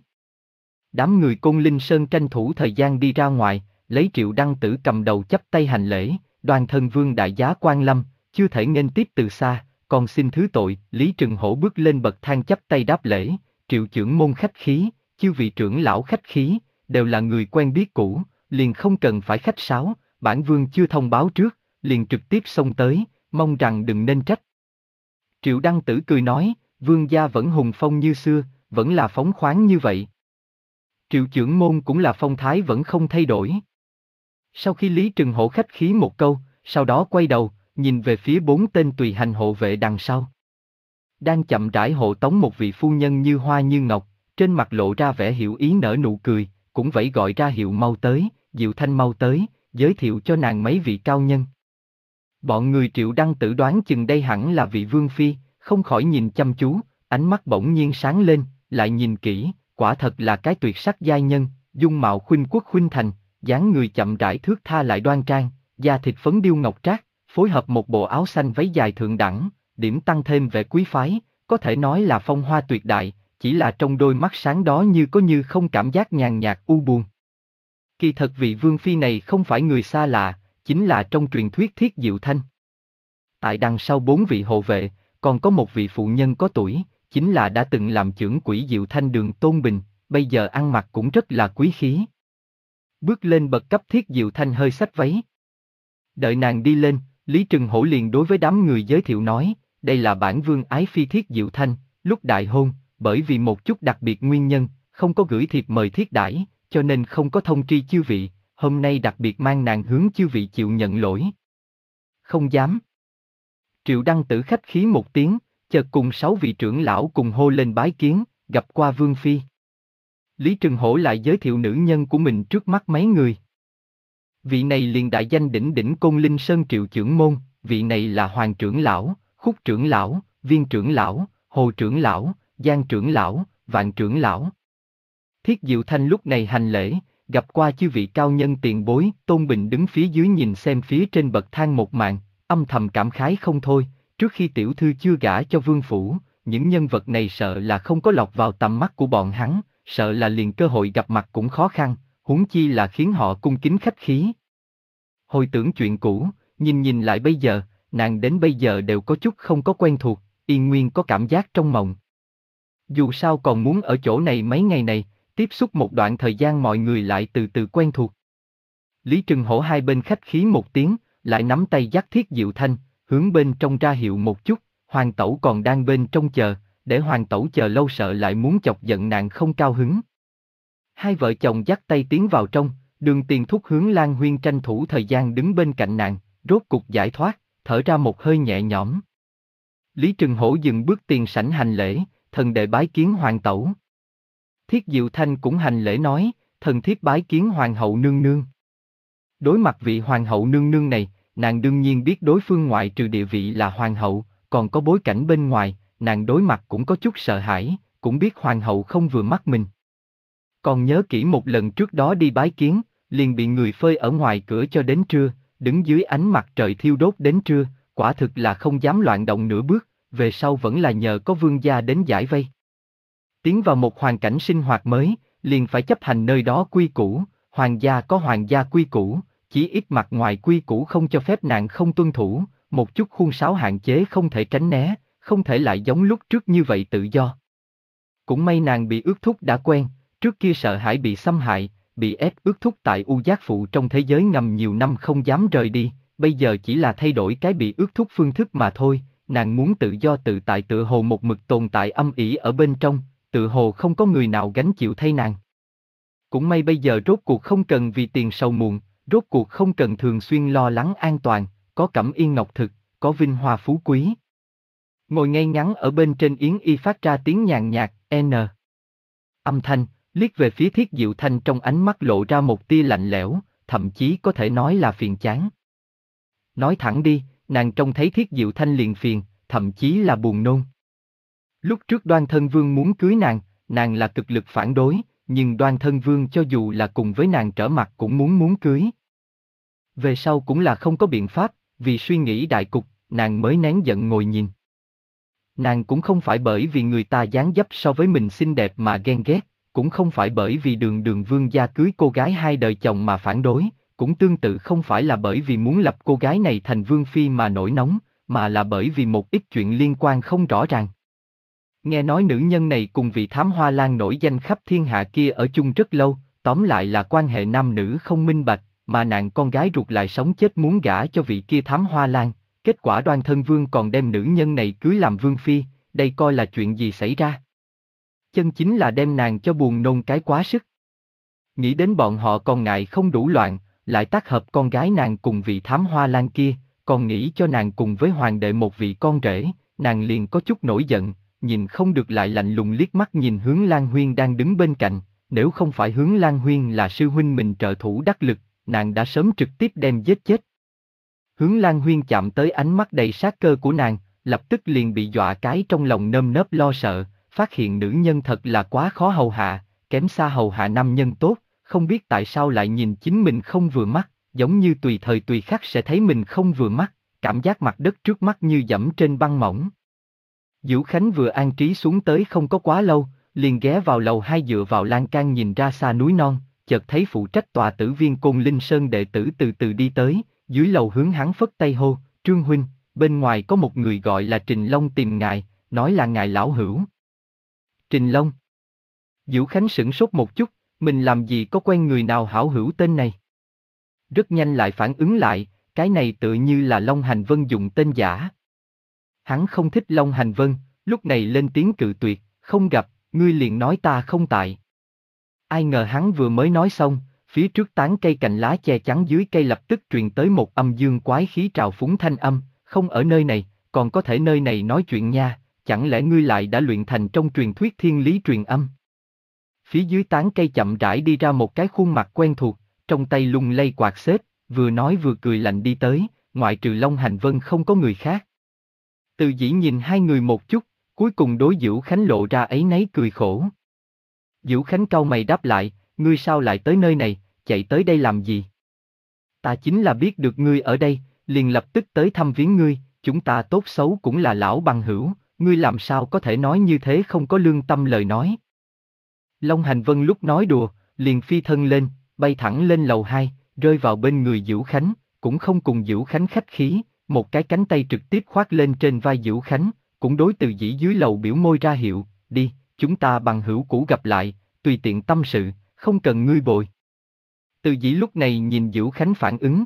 Đám người Côn Linh Sơn tranh thủ thời gian đi ra ngoài, lấy Triệu Đăng Tử cầm đầu chắp tay hành lễ, Đoan Thân Vương đại giá quan lâm, chưa thể nghênh tiếp từ xa, còn xin thứ tội. Lý Trừng Hổ bước lên bậc thang chắp tay đáp lễ, Triệu Chưởng Môn khách khí, chư vị trưởng lão khách khí, đều là người quen biết cũ, liền không cần phải khách sáo, bản vương chưa thông báo trước, liền trực tiếp xông tới, mong rằng đừng nên trách. Triệu Đăng Tử cười nói, vương gia vẫn hùng phong như xưa, vẫn là phóng khoáng như vậy. Triệu Chưởng Môn cũng là phong thái vẫn không thay đổi. Sau khi Lý Trừng Hổ khách khí một câu, sau đó quay đầu, nhìn về phía bốn tên tùy hành hộ vệ đằng sau. Đang chậm rãi hộ tống một vị phu nhân như hoa như ngọc, trên mặt lộ ra vẻ hiểu ý nở nụ cười, cũng vẫy gọi ra hiệu mau tới, Diệu Thanh mau tới, giới thiệu cho nàng mấy vị cao nhân. Bọn người Triệu Đăng Tử đoán chừng đây hẳn là vị Vương Phi, không khỏi nhìn chăm chú, ánh mắt bỗng nhiên sáng lên, lại nhìn kỹ, quả thật là cái tuyệt sắc giai nhân, dung mạo khuynh quốc khuynh thành, dáng người chậm rãi thướt tha lại đoan trang, da thịt phấn điêu ngọc trác, phối hợp một bộ áo xanh váy dài thượng đẳng, điểm tăng thêm vẻ quý phái, có thể nói là phong hoa tuyệt đại, chỉ là trong đôi mắt sáng đó như có như không cảm giác nhàn nhạt u buồn. Kỳ thật vị Vương Phi này không phải người xa lạ, chính là trong truyền thuyết Thiết Diệu Thanh. Tại đằng sau bốn vị hộ vệ, còn có một vị phụ nhân có tuổi, chính là đã từng làm chưởng quỹ Diệu Thanh Đường Tôn Bình, bây giờ ăn mặc cũng rất là quý khí. Bước lên bậc cấp Thiết Diệu Thanh hơi xách váy. Đợi nàng đi lên, Lý Trừng Hổ liền đối với đám người giới thiệu nói, đây là bản vương ái phi Thiết Diệu Thanh, lúc đại hôn, bởi vì một chút đặc biệt nguyên nhân, không có gửi thiệp mời thiết đãi, cho nên không có thông tri chư vị, hôm nay đặc biệt mang nàng hướng chư vị chịu nhận lỗi. Không dám. Triệu Đăng Tử khách khí một tiếng, chợt cùng sáu vị trưởng lão cùng hô lên bái kiến, gặp qua vương phi. Lý Trừng Hổ lại giới thiệu nữ nhân của mình trước mắt mấy người. Vị này liền đại danh đỉnh đỉnh Côn Linh Sơn Triệu trưởng môn, vị này là Hoàng trưởng lão, Khúc trưởng lão, Viên trưởng lão, Hồ trưởng lão, Giang trưởng lão, Vạn trưởng lão. Thiết Diệu Thanh lúc này hành lễ, gặp qua chư vị cao nhân tiền bối, Tôn Bình đứng phía dưới nhìn xem phía trên bậc thang một màn, âm thầm cảm khái không thôi, trước khi tiểu thư chưa gả cho vương phủ, những nhân vật này sợ là không có lọt vào tầm mắt của bọn hắn, sợ là liền cơ hội gặp mặt cũng khó khăn, huống chi là khiến họ cung kính khách khí. Hồi tưởng chuyện cũ, nhìn nhìn lại bây giờ, nàng đến bây giờ đều có chút không có quen thuộc, yên nguyên có cảm giác trong mộng. Dù sao còn muốn ở chỗ này mấy ngày này, tiếp xúc một đoạn thời gian mọi người lại từ từ quen thuộc. Lý Trừng Hổ hai bên khách khí một tiếng, lại nắm tay dắt Thiết Diệu Thanh, hướng bên trong ra hiệu một chút, Hoàng tẩu còn đang bên trong chờ, để Hoàng tẩu chờ lâu sợ lại muốn chọc giận nàng không cao hứng. Hai vợ chồng dắt tay tiến vào trong, Đường Tiền thúc hướng Lan Huyên tranh thủ thời gian đứng bên cạnh nàng, rốt cục giải thoát, thở ra một hơi nhẹ nhõm. Lý Trừng Hổ dừng bước tiền sảnh hành lễ, thần đệ bái kiến Hoàng tẩu. Thiết Diệu Thanh cũng hành lễ nói, thần thiếp bái kiến Hoàng hậu nương nương. Đối mặt vị Hoàng hậu nương nương này, nàng đương nhiên biết đối phương ngoại trừ địa vị là Hoàng hậu, còn có bối cảnh bên ngoài, nàng đối mặt cũng có chút sợ hãi, cũng biết Hoàng hậu không vừa mắt mình. Còn nhớ kỹ một lần trước đó đi bái kiến, liền bị người phơi ở ngoài cửa cho đến trưa, đứng dưới ánh mặt trời thiêu đốt đến trưa, quả thực là không dám loạn động nửa bước, về sau vẫn là nhờ có vương gia đến giải vây. Tiến vào một hoàn cảnh sinh hoạt mới, liền phải chấp hành nơi đó quy củ, hoàng gia có hoàng gia quy củ, chỉ ít mặt ngoài quy củ không cho phép nàng không tuân thủ, một chút khuôn sáo hạn chế không thể tránh né, không thể lại giống lúc trước như vậy tự do. Cũng may nàng bị ước thúc đã quen, trước kia sợ hãi bị xâm hại, bị ép ước thúc tại U Giác Phụ trong thế giới ngầm nhiều năm không dám rời đi, bây giờ chỉ là thay đổi cái bị ước thúc phương thức mà thôi, nàng muốn tự do tự tại tựa hồ một mực tồn tại âm ỉ ở bên trong, tựa hồ không có người nào gánh chịu thay nàng. Cũng may bây giờ rốt cuộc không cần vì tiền sầu muộn, rốt cuộc không cần thường xuyên lo lắng an toàn, có cẩm yên ngọc thực, có vinh hoa phú quý. Ngồi ngay ngắn ở bên trên yến y phát ra tiếng nhàn nhạt, N. Âm thanh, liếc về phía Thiết Diệu Thanh trong ánh mắt lộ ra một tia lạnh lẽo, thậm chí có thể nói là phiền chán. Nói thẳng đi, nàng trông thấy Thiết Diệu Thanh liền phiền, thậm chí là buồn nôn. Lúc trước Đoan Thân Vương muốn cưới nàng, nàng là cực lực phản đối, nhưng Đoan Thân Vương cho dù là cùng với nàng trở mặt cũng muốn muốn cưới. Về sau cũng là không có biện pháp, vì suy nghĩ đại cục, nàng mới nén giận ngồi nhìn. Nàng cũng không phải bởi vì người ta dáng dấp so với mình xinh đẹp mà ghen ghét, cũng không phải bởi vì Đường Đường vương gia cưới cô gái hai đời chồng mà phản đối, cũng tương tự không phải là bởi vì muốn lập cô gái này thành vương phi mà nổi nóng, mà là bởi vì một ít chuyện liên quan không rõ ràng. Nghe nói nữ nhân này cùng vị thám hoa lan nổi danh khắp thiên hạ kia ở chung rất lâu, tóm lại là quan hệ nam nữ không minh bạch, mà nàng con gái ruột lại sống chết muốn gả cho vị kia thám hoa lan, kết quả Đoan Thân Vương còn đem nữ nhân này cưới làm vương phi, đây coi là chuyện gì xảy ra. Chân chính là đem nàng cho buồn nôn cái quá sức. Nghĩ đến bọn họ còn ngại không đủ loạn, lại tác hợp con gái nàng cùng vị thám hoa lan kia, còn nghĩ cho nàng cùng với hoàng đệ một vị con rể, nàng liền có chút nổi giận, nhìn không được lại lạnh lùng liếc mắt nhìn Hướng Lan Huyên đang đứng bên cạnh, nếu không phải Hướng Lan Huyên là sư huynh mình trợ thủ đắc lực, nàng đã sớm trực tiếp đem giết chết. Hướng Lan Huyên chạm tới ánh mắt đầy sát cơ của nàng, lập tức liền bị dọa cái trong lòng nơm nớp lo sợ, phát hiện nữ nhân thật là quá khó hầu hạ, kém xa hầu hạ nam nhân tốt, không biết tại sao lại nhìn chính mình không vừa mắt, giống như tùy thời tùy khắc sẽ thấy mình không vừa mắt, cảm giác mặt đất trước mắt như dẫm trên băng mỏng. Dữu Khánh vừa an trí xuống tới không có quá lâu, liền ghé vào lầu hai dựa vào lan can nhìn ra xa núi non, chợt thấy phụ trách tòa tử viên Côn Linh Sơn đệ tử từ từ đi tới, dưới lầu hướng hắn phất tay hô, Trương huynh, bên ngoài có một người gọi là Trình Long tìm ngài, nói là ngài lão hữu. Trình Long. Diệu Khánh sửng sốt một chút, mình làm gì có quen người nào hảo hữu tên này. Rất nhanh lại phản ứng lại, cái này tựa như là Long Hành Vân dùng tên giả. Hắn không thích Long Hành Vân, lúc này lên tiếng cự tuyệt, không gặp, ngươi liền nói ta không tại. Ai ngờ hắn vừa mới nói xong, phía trước tán cây cành lá che chắn dưới cây lập tức truyền tới một âm dương quái khí trào phúng thanh âm, không ở nơi này, còn có thể nơi này nói chuyện nha, chẳng lẽ ngươi lại đã luyện thành trong truyền thuyết thiên lý truyền âm. Phía dưới tán cây chậm rãi đi ra một cái khuôn mặt quen thuộc, trong tay lung lay quạt xếp, vừa nói vừa cười lạnh đi tới, ngoại trừ Long Hành Vân không có người khác. Từ Dĩ nhìn hai người một chút, cuối cùng đối Diệu Khánh lộ ra áy náy cười khổ. Diệu Khánh cau mày đáp lại, ngươi sao lại tới nơi này, chạy tới đây làm gì? Ta chính là biết được ngươi ở đây, liền lập tức tới thăm viếng ngươi, chúng ta tốt xấu cũng là lão bằng hữu, ngươi làm sao có thể nói như thế không có lương tâm lời nói. Long Hành Vân lúc nói đùa, liền phi thân lên, bay thẳng lên lầu hai, rơi vào bên người Diệu Khánh, cũng không cùng Diệu Khánh khách khí, một cái cánh tay trực tiếp khoác lên trên vai Diệu Khánh, cũng đối Từ Dĩ dưới lầu biểu môi ra hiệu, đi, chúng ta bằng hữu cũ gặp lại, tùy tiện tâm sự, không cần ngươi bồi. Từ Dĩ lúc này nhìn Diệu Khánh phản ứng.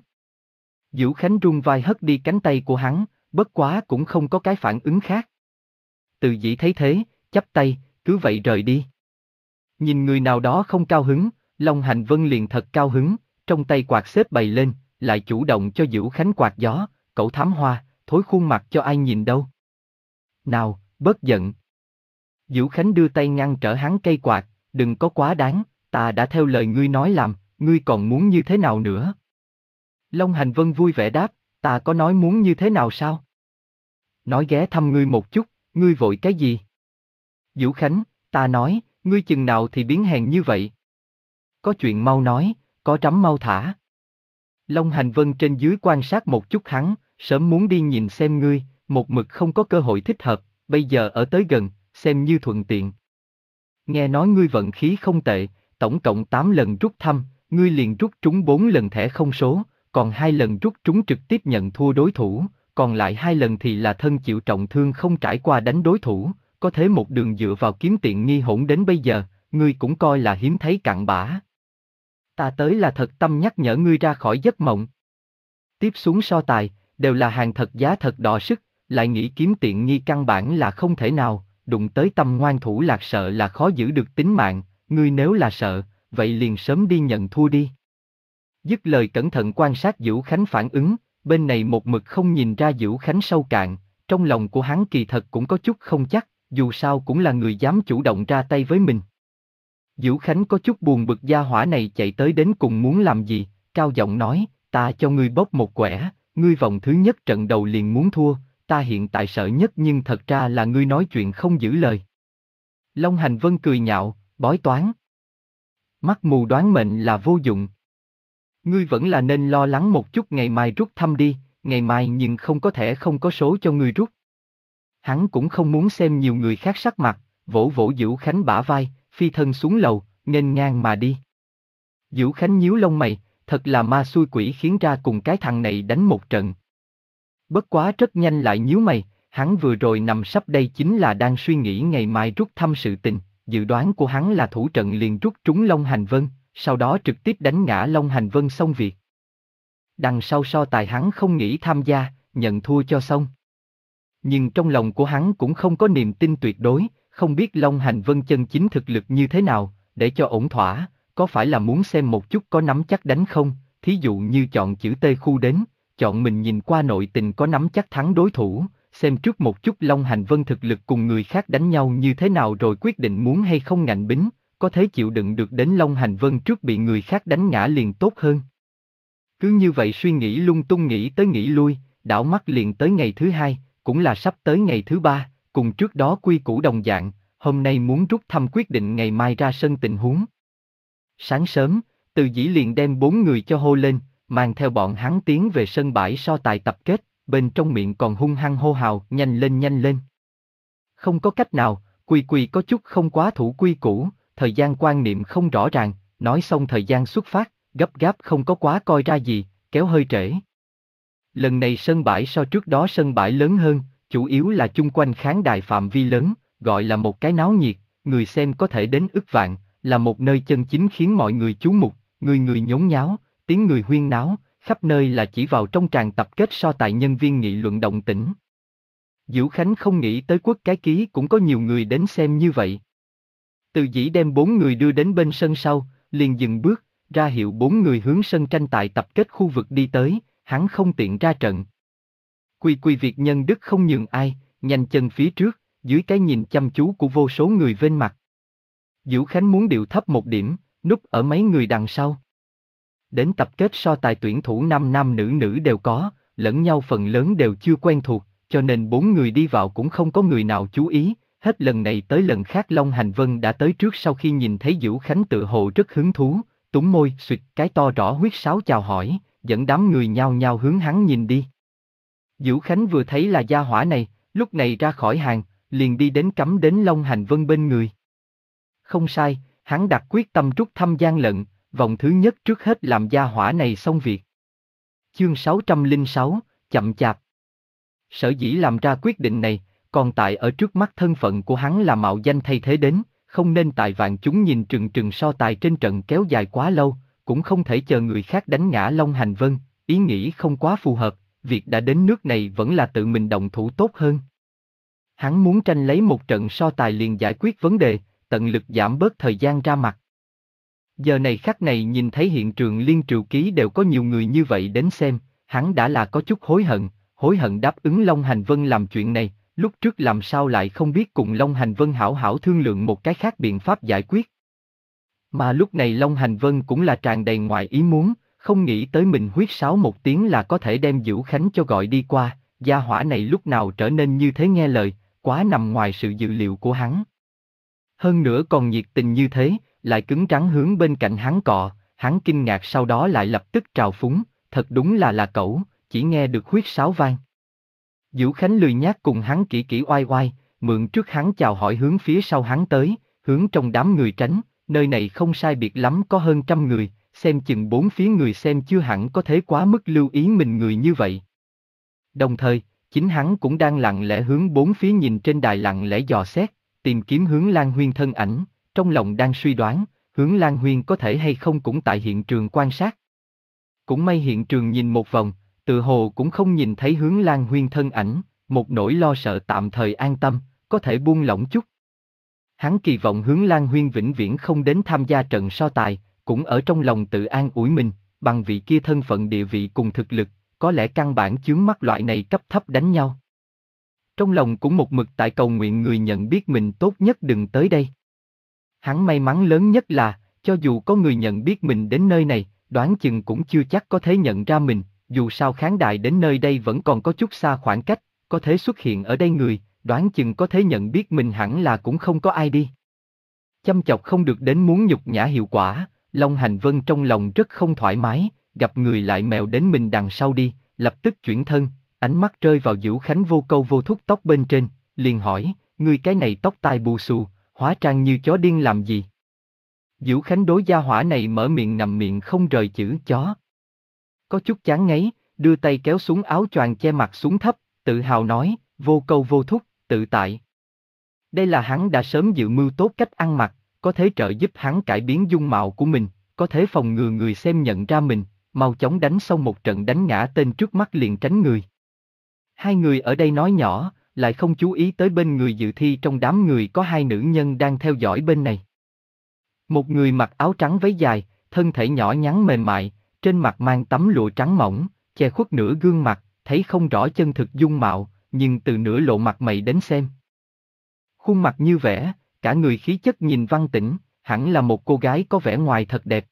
Diệu Khánh rung vai hất đi cánh tay của hắn, bất quá cũng không có cái phản ứng khác. Từ Dĩ thấy thế, chắp tay, cứ vậy rời đi. Nhìn người nào đó không cao hứng, Long Hành Vân liền thật cao hứng, trong tay quạt xếp bày lên, lại chủ động cho Diệu Khánh quạt gió, cậu thám hoa, thối khuôn mặt cho ai nhìn đâu. Nào, bớt giận. Diệu Khánh đưa tay ngăn trở hắn cây quạt, đừng có quá đáng, ta đã theo lời ngươi nói làm, ngươi còn muốn như thế nào nữa? Long Hành Vân vui vẻ đáp, ta có nói muốn như thế nào sao? Nói ghé thăm ngươi một chút, ngươi vội cái gì? Diệu Khánh, ta nói, ngươi chừng nào thì biến hèn như vậy? Có chuyện mau nói, có trắm mau thả. Long Hành Vân trên dưới quan sát một chút hắn, sớm muốn đi nhìn xem ngươi, một mực không có cơ hội thích hợp, bây giờ ở tới gần, xem như thuận tiện. Nghe nói ngươi vận khí không tệ, tổng cộng tám lần rút thăm, ngươi liền rút trúng bốn lần thẻ không số, còn hai lần rút trúng trực tiếp nhận thua đối thủ, còn lại hai lần thì là thân chịu trọng thương không trải qua đánh đối thủ, có thế một đường dựa vào kiếm tiện nghi hỗn đến bây giờ, ngươi cũng coi là hiếm thấy cặn bã. Ta tới là thật tâm nhắc nhở ngươi ra khỏi giấc mộng. Tiếp xuống so tài, đều là hàng thật giá thật đọ sức, lại nghĩ kiếm tiện nghi căn bản là không thể nào, đụng tới tâm ngoan thủ lạc sợ là khó giữ được tính mạng, ngươi nếu là sợ, vậy liền sớm đi nhận thua đi. Dứt lời cẩn thận quan sát Diệu Khánh phản ứng, bên này một mực không nhìn ra Diệu Khánh sâu cạn, trong lòng của hắn kỳ thật cũng có chút không chắc, dù sao cũng là người dám chủ động ra tay với mình. Diệu Khánh có chút buồn bực gia hỏa này chạy tới đến cùng muốn làm gì, cao giọng nói, ta cho ngươi bốc một quẻ, ngươi vòng thứ nhất trận đầu liền muốn thua, ta hiện tại sợ nhất nhưng thật ra là ngươi nói chuyện không giữ lời. Long Hành Vân cười nhạo, bói toán. Mắt mù đoán mệnh là vô dụng. Ngươi vẫn là nên lo lắng một chút ngày mai rút thăm đi, ngày mai nhưng không có thể không có số cho ngươi rút. Hắn cũng không muốn xem nhiều người khác sắc mặt, vỗ vỗ Diệu Khánh bả vai, phi thân xuống lầu, nghênh ngang mà đi. Diệu Khánh nhíu lông mày, thật là ma xui quỷ khiến ra cùng cái thằng này đánh một trận. Bất quá rất nhanh lại nhíu mày, hắn vừa rồi nằm sấp đây chính là đang suy nghĩ ngày mai rút thăm sự tình, dự đoán của hắn là thủ trận liền rút trúng Long Hành Vân, sau đó trực tiếp đánh ngã Long Hành Vân xong việc. Đằng sau so tài hắn không nghĩ tham gia, nhận thua cho xong. Nhưng trong lòng của hắn cũng không có niềm tin tuyệt đối, không biết Long Hành Vân chân chính thực lực như thế nào, để cho ổn thỏa, có phải là muốn xem một chút có nắm chắc đánh không, thí dụ như chọn chữ T khu đến, chọn mình nhìn qua nội tình có nắm chắc thắng đối thủ, xem trước một chút Long Hành Vân thực lực cùng người khác đánh nhau như thế nào rồi quyết định muốn hay không ngạnh bính, có thể chịu đựng được đến Long Hành Vân trước bị người khác đánh ngã liền tốt hơn. Cứ như vậy suy nghĩ lung tung nghĩ tới nghĩ lui, đảo mắt liền tới ngày thứ hai, cũng là sắp tới ngày thứ ba, cùng trước đó quy củ đồng dạng, hôm nay muốn rút thăm quyết định ngày mai ra sân tình huống. Sáng sớm, Từ Dĩ liền đem bốn người cho hô lên, mang theo bọn hắn tiến về sân bãi so tài tập kết, bên trong miệng còn hung hăng hô hào, nhanh lên nhanh lên. Không có cách nào, Quỳ Quỳ có chút không quá thủ quy củ, thời gian quan niệm không rõ ràng, nói xong thời gian xuất phát, gấp gáp không có quá coi ra gì, kéo hơi trễ. Lần này sân bãi so trước đó sân bãi lớn hơn, chủ yếu là chung quanh khán đài phạm vi lớn, gọi là một cái náo nhiệt, người xem có thể đến ức vạn, là một nơi chân chính khiến mọi người chú mục, người người nhốn nháo, tiếng người huyên náo, khắp nơi là chỉ vào trong tràng tập kết so tài nhân viên nghị luận động tĩnh. Diễu Khánh không nghĩ tới Quốc Cái Ký cũng có nhiều người đến xem như vậy. Từ Dĩ đem bốn người đưa đến bên sân sau, liền dừng bước, ra hiệu bốn người hướng sân tranh tài tập kết khu vực đi tới, hắn không tiện ra trận. Quy Quy Việt nhân đức không nhường ai, nhanh chân phía trước, dưới cái nhìn chăm chú của vô số người bên mặt. Diễu Khánh muốn điệu thấp một điểm, núp ở mấy người đằng sau. Đến tập kết so tài tuyển thủ nam nam nữ nữ đều có, lẫn nhau phần lớn đều chưa quen thuộc, cho nên bốn người đi vào cũng không có người nào chú ý, hết lần này tới lần khác Long Hành Vân đã tới trước sau khi nhìn thấy Diễu Khánh tự hồ rất hứng thú, túm môi xuyệt cái to rõ huyết sáo chào hỏi, dẫn đám người nhao nhao hướng hắn nhìn đi. Diễu Khánh vừa thấy là gia hỏa này, lúc này ra khỏi hàng, liền đi đến cắm đến Long Hành Vân bên người. Không sai, hắn đặt quyết tâm rút thăm gian lận, vòng thứ nhất trước hết làm gia hỏa này xong việc. Chương sáu trăm lẻ sáu, chậm chạp. Sở dĩ làm ra quyết định này, còn tại ở trước mắt thân phận của hắn là mạo danh thay thế đến, không nên tại vạn chúng nhìn trừng trừng so tài trên trận kéo dài quá lâu, cũng không thể chờ người khác đánh ngã Long Hành Vân, ý nghĩ không quá phù hợp, việc đã đến nước này vẫn là tự mình động thủ tốt hơn. Hắn muốn tranh lấy một trận so tài liền giải quyết vấn đề, tận lực giảm bớt thời gian ra mặt. Giờ này khắc này nhìn thấy hiện trường Liên Triều Ký đều có nhiều người như vậy đến xem, hắn đã là có chút hối hận, hối hận đáp ứng Long Hành Vân làm chuyện này, lúc trước làm sao lại không biết cùng Long Hành Vân hảo hảo thương lượng một cái khác biện pháp giải quyết. Mà lúc này Long Hành Vân cũng là tràn đầy ngoại ý muốn, không nghĩ tới mình huýt sáo một tiếng là có thể đem Diễu Khánh cho gọi đi qua, gia hỏa này lúc nào trở nên như thế nghe lời, quá nằm ngoài sự dự liệu của hắn. Hơn nữa còn nhiệt tình như thế, lại cứng rắn hướng bên cạnh hắn cọ, hắn kinh ngạc sau đó lại lập tức trào phúng, thật đúng là là cẩu, chỉ nghe được huýt sáo vang. Diễu Khánh lười nhác cùng hắn kỹ kỹ oai oai, mượn trước hắn chào hỏi hướng phía sau hắn tới, hướng trong đám người tránh, nơi này không sai biệt lắm có hơn trăm người, xem chừng bốn phía người xem chưa hẳn có thể quá mức lưu ý mình người như vậy. Đồng thời, chính hắn cũng đang lặng lẽ hướng bốn phía nhìn trên đài lặng lẽ dò xét, tìm kiếm Hướng Lan Huyên thân ảnh, trong lòng đang suy đoán, Hướng Lan Huyên có thể hay không cũng tại hiện trường quan sát. Cũng may hiện trường nhìn một vòng, tự hồ cũng không nhìn thấy Hướng Lan Huyên thân ảnh, một nỗi lo sợ tạm thời an tâm, có thể buông lỏng chút. Hắn kỳ vọng Hướng Lan Huyên vĩnh viễn không đến tham gia trận so tài, cũng ở trong lòng tự an ủi mình, bằng vị kia thân phận địa vị cùng thực lực, có lẽ căn bản chướng mắt loại này cấp thấp đánh nhau. Trong lòng cũng một mực tại cầu nguyện người nhận biết mình tốt nhất đừng tới đây. Hắn may mắn lớn nhất là, cho dù có người nhận biết mình đến nơi này, đoán chừng cũng chưa chắc có thể nhận ra mình, dù sao khán đài đến nơi đây vẫn còn có chút xa khoảng cách, có thể xuất hiện ở đây người, đoán chừng có thể nhận biết mình hẳn là cũng không có ai đi. Chăm chọc không được đến muốn nhục nhã hiệu quả, Long Hành Vân trong lòng rất không thoải mái, gặp người lại mèo đến mình đằng sau đi, lập tức chuyển thân, ánh mắt rơi vào Diễu Khánh vô câu vô thúc tóc bên trên, liền hỏi, ngươi cái này tóc tai bù xù, hóa trang như chó điên làm gì? Diễu Khánh đối gia hỏa này mở miệng nằm miệng không rời chữ chó. Có chút chán ngấy, đưa tay kéo xuống áo choàng che mặt xuống thấp, tự hào nói, vô câu vô thúc, tự tại. Đây là hắn đã sớm dự mưu tốt cách ăn mặc, có thể trợ giúp hắn cải biến dung mạo của mình, có thể phòng ngừa người xem nhận ra mình, mau chóng đánh xong một trận đánh ngã tên trước mắt liền tránh người. Hai người ở đây nói nhỏ, lại không chú ý tới bên người dự thi trong đám người có hai nữ nhân đang theo dõi bên này. Một người mặc áo trắng váy dài, thân thể nhỏ nhắn mềm mại, trên mặt mang tấm lụa trắng mỏng, che khuất nửa gương mặt, thấy không rõ chân thực dung mạo, nhưng từ nửa lộ mặt mày đến xem. Khuôn mặt như vẽ, cả người khí chất nhìn văn tĩnh, hẳn là một cô gái có vẻ ngoài thật đẹp.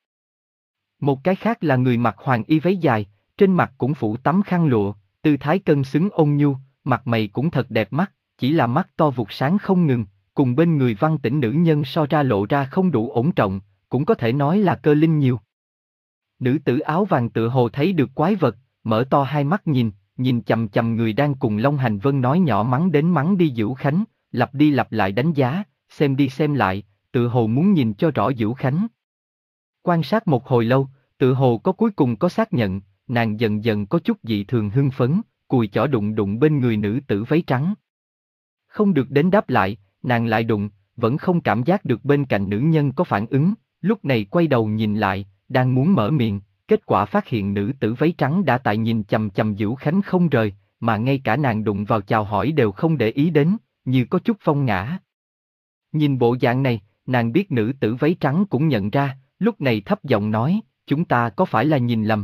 Một cái khác là người mặc hoàng y váy dài, trên mặt cũng phủ tấm khăn lụa, tư thái cân xứng ôn nhu, mặt mày cũng thật đẹp mắt, chỉ là mắt to vụt sáng không ngừng, cùng bên người văn tĩnh nữ nhân so ra lộ ra không đủ ổn trọng, cũng có thể nói là cơ linh nhiều. Nữ tử áo vàng tựa hồ thấy được quái vật, mở to hai mắt nhìn, nhìn chằm chằm người đang cùng Long Hành Vân nói nhỏ mắng đến mắng đi Diễu Khánh, lặp đi lặp lại đánh giá, xem đi xem lại, tựa hồ muốn nhìn cho rõ Diễu Khánh. Quan sát một hồi lâu, tựa hồ có cuối cùng có xác nhận, nàng dần dần có chút dị thường hưng phấn, cùi chỏ đụng đụng bên người nữ tử váy trắng. Không được đến đáp lại, nàng lại đụng, vẫn không cảm giác được bên cạnh nữ nhân có phản ứng, lúc này quay đầu nhìn lại, đang muốn mở miệng, kết quả phát hiện nữ tử váy trắng đã tại nhìn chằm chằm Diệu Khánh không rời, mà ngay cả nàng đụng vào chào hỏi đều không để ý đến, như có chút phong ngã. Nhìn bộ dạng này, nàng biết nữ tử váy trắng cũng nhận ra, lúc này thấp giọng nói, chúng ta có phải là nhìn lầm?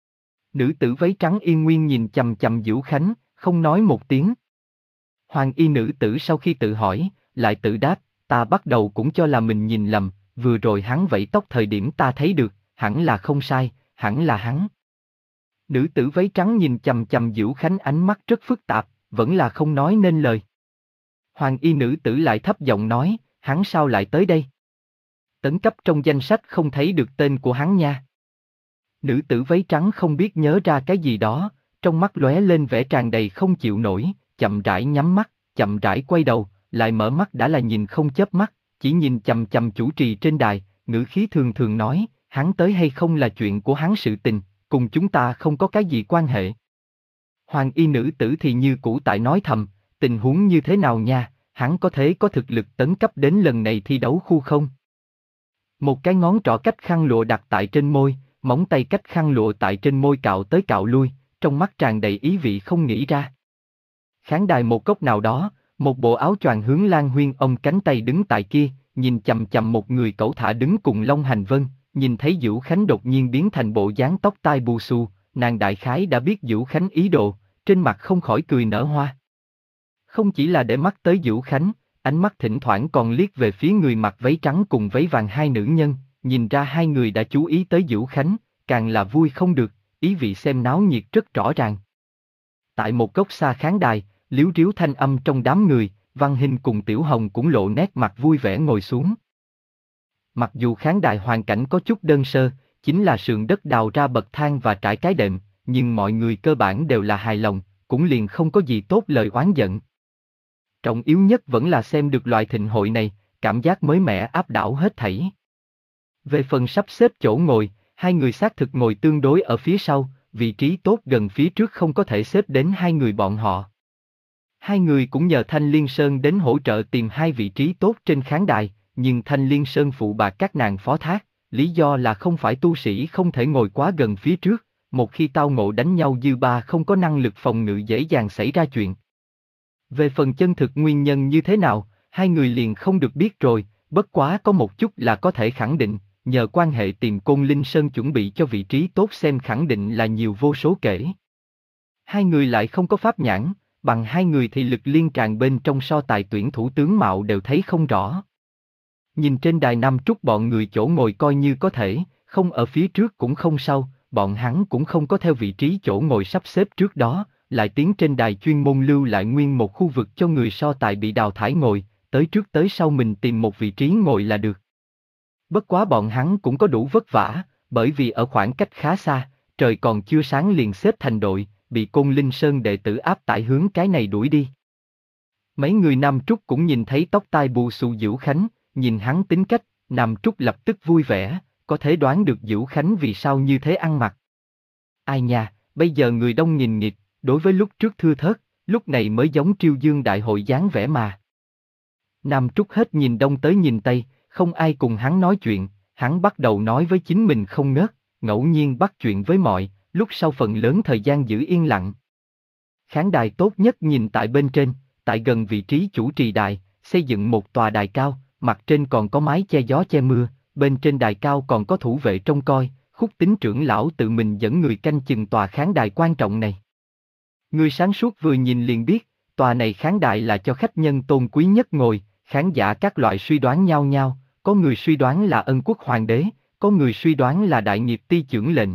Nữ tử váy trắng yên nguyên nhìn chằm chằm Diệu Khánh, không nói một tiếng. Hoàng y nữ tử sau khi tự hỏi, lại tự đáp, ta bắt đầu cũng cho là mình nhìn lầm, vừa rồi hắn vẫy tóc thời điểm ta thấy được, hẳn là không sai, hẳn là hắn. Nữ tử váy trắng nhìn chằm chằm Diệu Khánh ánh mắt rất phức tạp, vẫn là không nói nên lời. Hoàng y nữ tử lại thấp giọng nói, hắn sao lại tới đây? Tấn cấp trong danh sách không thấy được tên của hắn nha. Nữ tử váy trắng không biết nhớ ra cái gì đó, trong mắt lóe lên vẻ tràn đầy không chịu nổi, chậm rãi nhắm mắt, chậm rãi quay đầu, lại mở mắt đã là nhìn không chớp mắt, chỉ nhìn chằm chằm chủ trì trên đài, ngữ khí thường thường nói, hắn tới hay không là chuyện của hắn sự tình, cùng chúng ta không có cái gì quan hệ. Hoàng y nữ tử thì như cũ tại nói thầm, tình huống như thế nào nha, hắn có thể có thực lực tấn cấp đến lần này thi đấu khu không? Một cái ngón trỏ cách khăn lụa đặt tại trên môi, móng tay cách khăn lụa tại trên môi cạo tới cạo lui, trong mắt tràn đầy ý vị không nghĩ ra. Khán đài một góc nào đó, một bộ áo choàng hướng Lan Huyên ông cánh tay đứng tại kia, nhìn chằm chằm một người cẩu thả đứng cùng Long Hành Vân, nhìn thấy Diệu Khánh đột nhiên biến thành bộ dáng tóc tai bù xù, nàng đại khái đã biết Diệu Khánh ý đồ, trên mặt không khỏi cười nở hoa. Không chỉ là để mắt tới Diệu Khánh, ánh mắt thỉnh thoảng còn liếc về phía người mặc váy trắng cùng váy vàng hai nữ nhân, nhìn ra hai người đã chú ý tới Diệu Khánh, càng là vui không được, ý vị xem náo nhiệt rất rõ ràng. Tại một góc xa khán đài, líu ríu thanh âm trong đám người, Văn Hinh cùng Tiểu Hồng cũng lộ nét mặt vui vẻ ngồi xuống. Mặc dù khán đài hoàn cảnh có chút đơn sơ, chính là sườn đất đào ra bậc thang và trải cái đệm, nhưng mọi người cơ bản đều là hài lòng, cũng liền không có gì tốt lời oán giận. Trọng yếu nhất vẫn là xem được loại thịnh hội này, cảm giác mới mẻ áp đảo hết thảy. Về phần sắp xếp chỗ ngồi, hai người xác thực ngồi tương đối ở phía sau, vị trí tốt gần phía trước không có thể xếp đến hai người bọn họ. Hai người cũng nhờ Thanh Liên Sơn đến hỗ trợ tìm hai vị trí tốt trên khán đài, nhưng Thanh Liên Sơn phụ bạc các nàng phó thác, lý do là không phải tu sĩ không thể ngồi quá gần phía trước, một khi tao ngộ đánh nhau dư ba không có năng lực phòng ngự dễ dàng xảy ra chuyện. Về phần chân thực nguyên nhân như thế nào, hai người liền không được biết rồi, bất quá có một chút là có thể khẳng định, nhờ quan hệ tìm Côn Linh Sơn chuẩn bị cho vị trí tốt xem khẳng định là nhiều vô số kể. Hai người lại không có pháp nhãn, bằng hai người thì lực liên tràn bên trong so tài tuyển thủ tướng mạo đều thấy không rõ. Nhìn trên đài Nam Trúc bọn người chỗ ngồi coi như có thể, không ở phía trước cũng không sau, bọn hắn cũng không có theo vị trí chỗ ngồi sắp xếp trước đó, lại tiến trên đài chuyên môn lưu lại nguyên một khu vực cho người so tài bị đào thải ngồi, tới trước tới sau mình tìm một vị trí ngồi là được. Bất quá bọn hắn cũng có đủ vất vả, bởi vì ở khoảng cách khá xa, trời còn chưa sáng liền xếp thành đội, bị Côn Linh Sơn đệ tử áp tải hướng cái này đuổi đi. Mấy người Nam Trúc cũng nhìn thấy tóc tai bù xù Diệu Khánh, nhìn hắn tính cách, Nam Trúc lập tức vui vẻ, có thể đoán được Diệu Khánh vì sao như thế ăn mặc. Ai nha, bây giờ người đông nghìn nghịt, đối với lúc trước thưa thớt, lúc này mới giống Triêu Dương đại hội dáng vẻ mà. Nam Trúc hết nhìn đông tới nhìn tây, không ai cùng hắn nói chuyện, hắn bắt đầu nói với chính mình không ngớt, ngẫu nhiên bắt chuyện với mọi, lúc sau phần lớn thời gian giữ yên lặng. Khán đài tốt nhất nhìn tại bên trên, tại gần vị trí chủ trì đài, xây dựng một tòa đài cao, mặt trên còn có mái che gió che mưa, bên trên đài cao còn có thủ vệ trông coi, Khúc Tính trưởng lão tự mình dẫn người canh chừng tòa khán đài quan trọng này. Người sáng suốt vừa nhìn liền biết, tòa này khán đài là cho khách nhân tôn quý nhất ngồi, khán giả các loại suy đoán nhau nhau, có người suy đoán là Ân Quốc Hoàng đế, có người suy đoán là Đại Nghiệp Ty trưởng lệnh.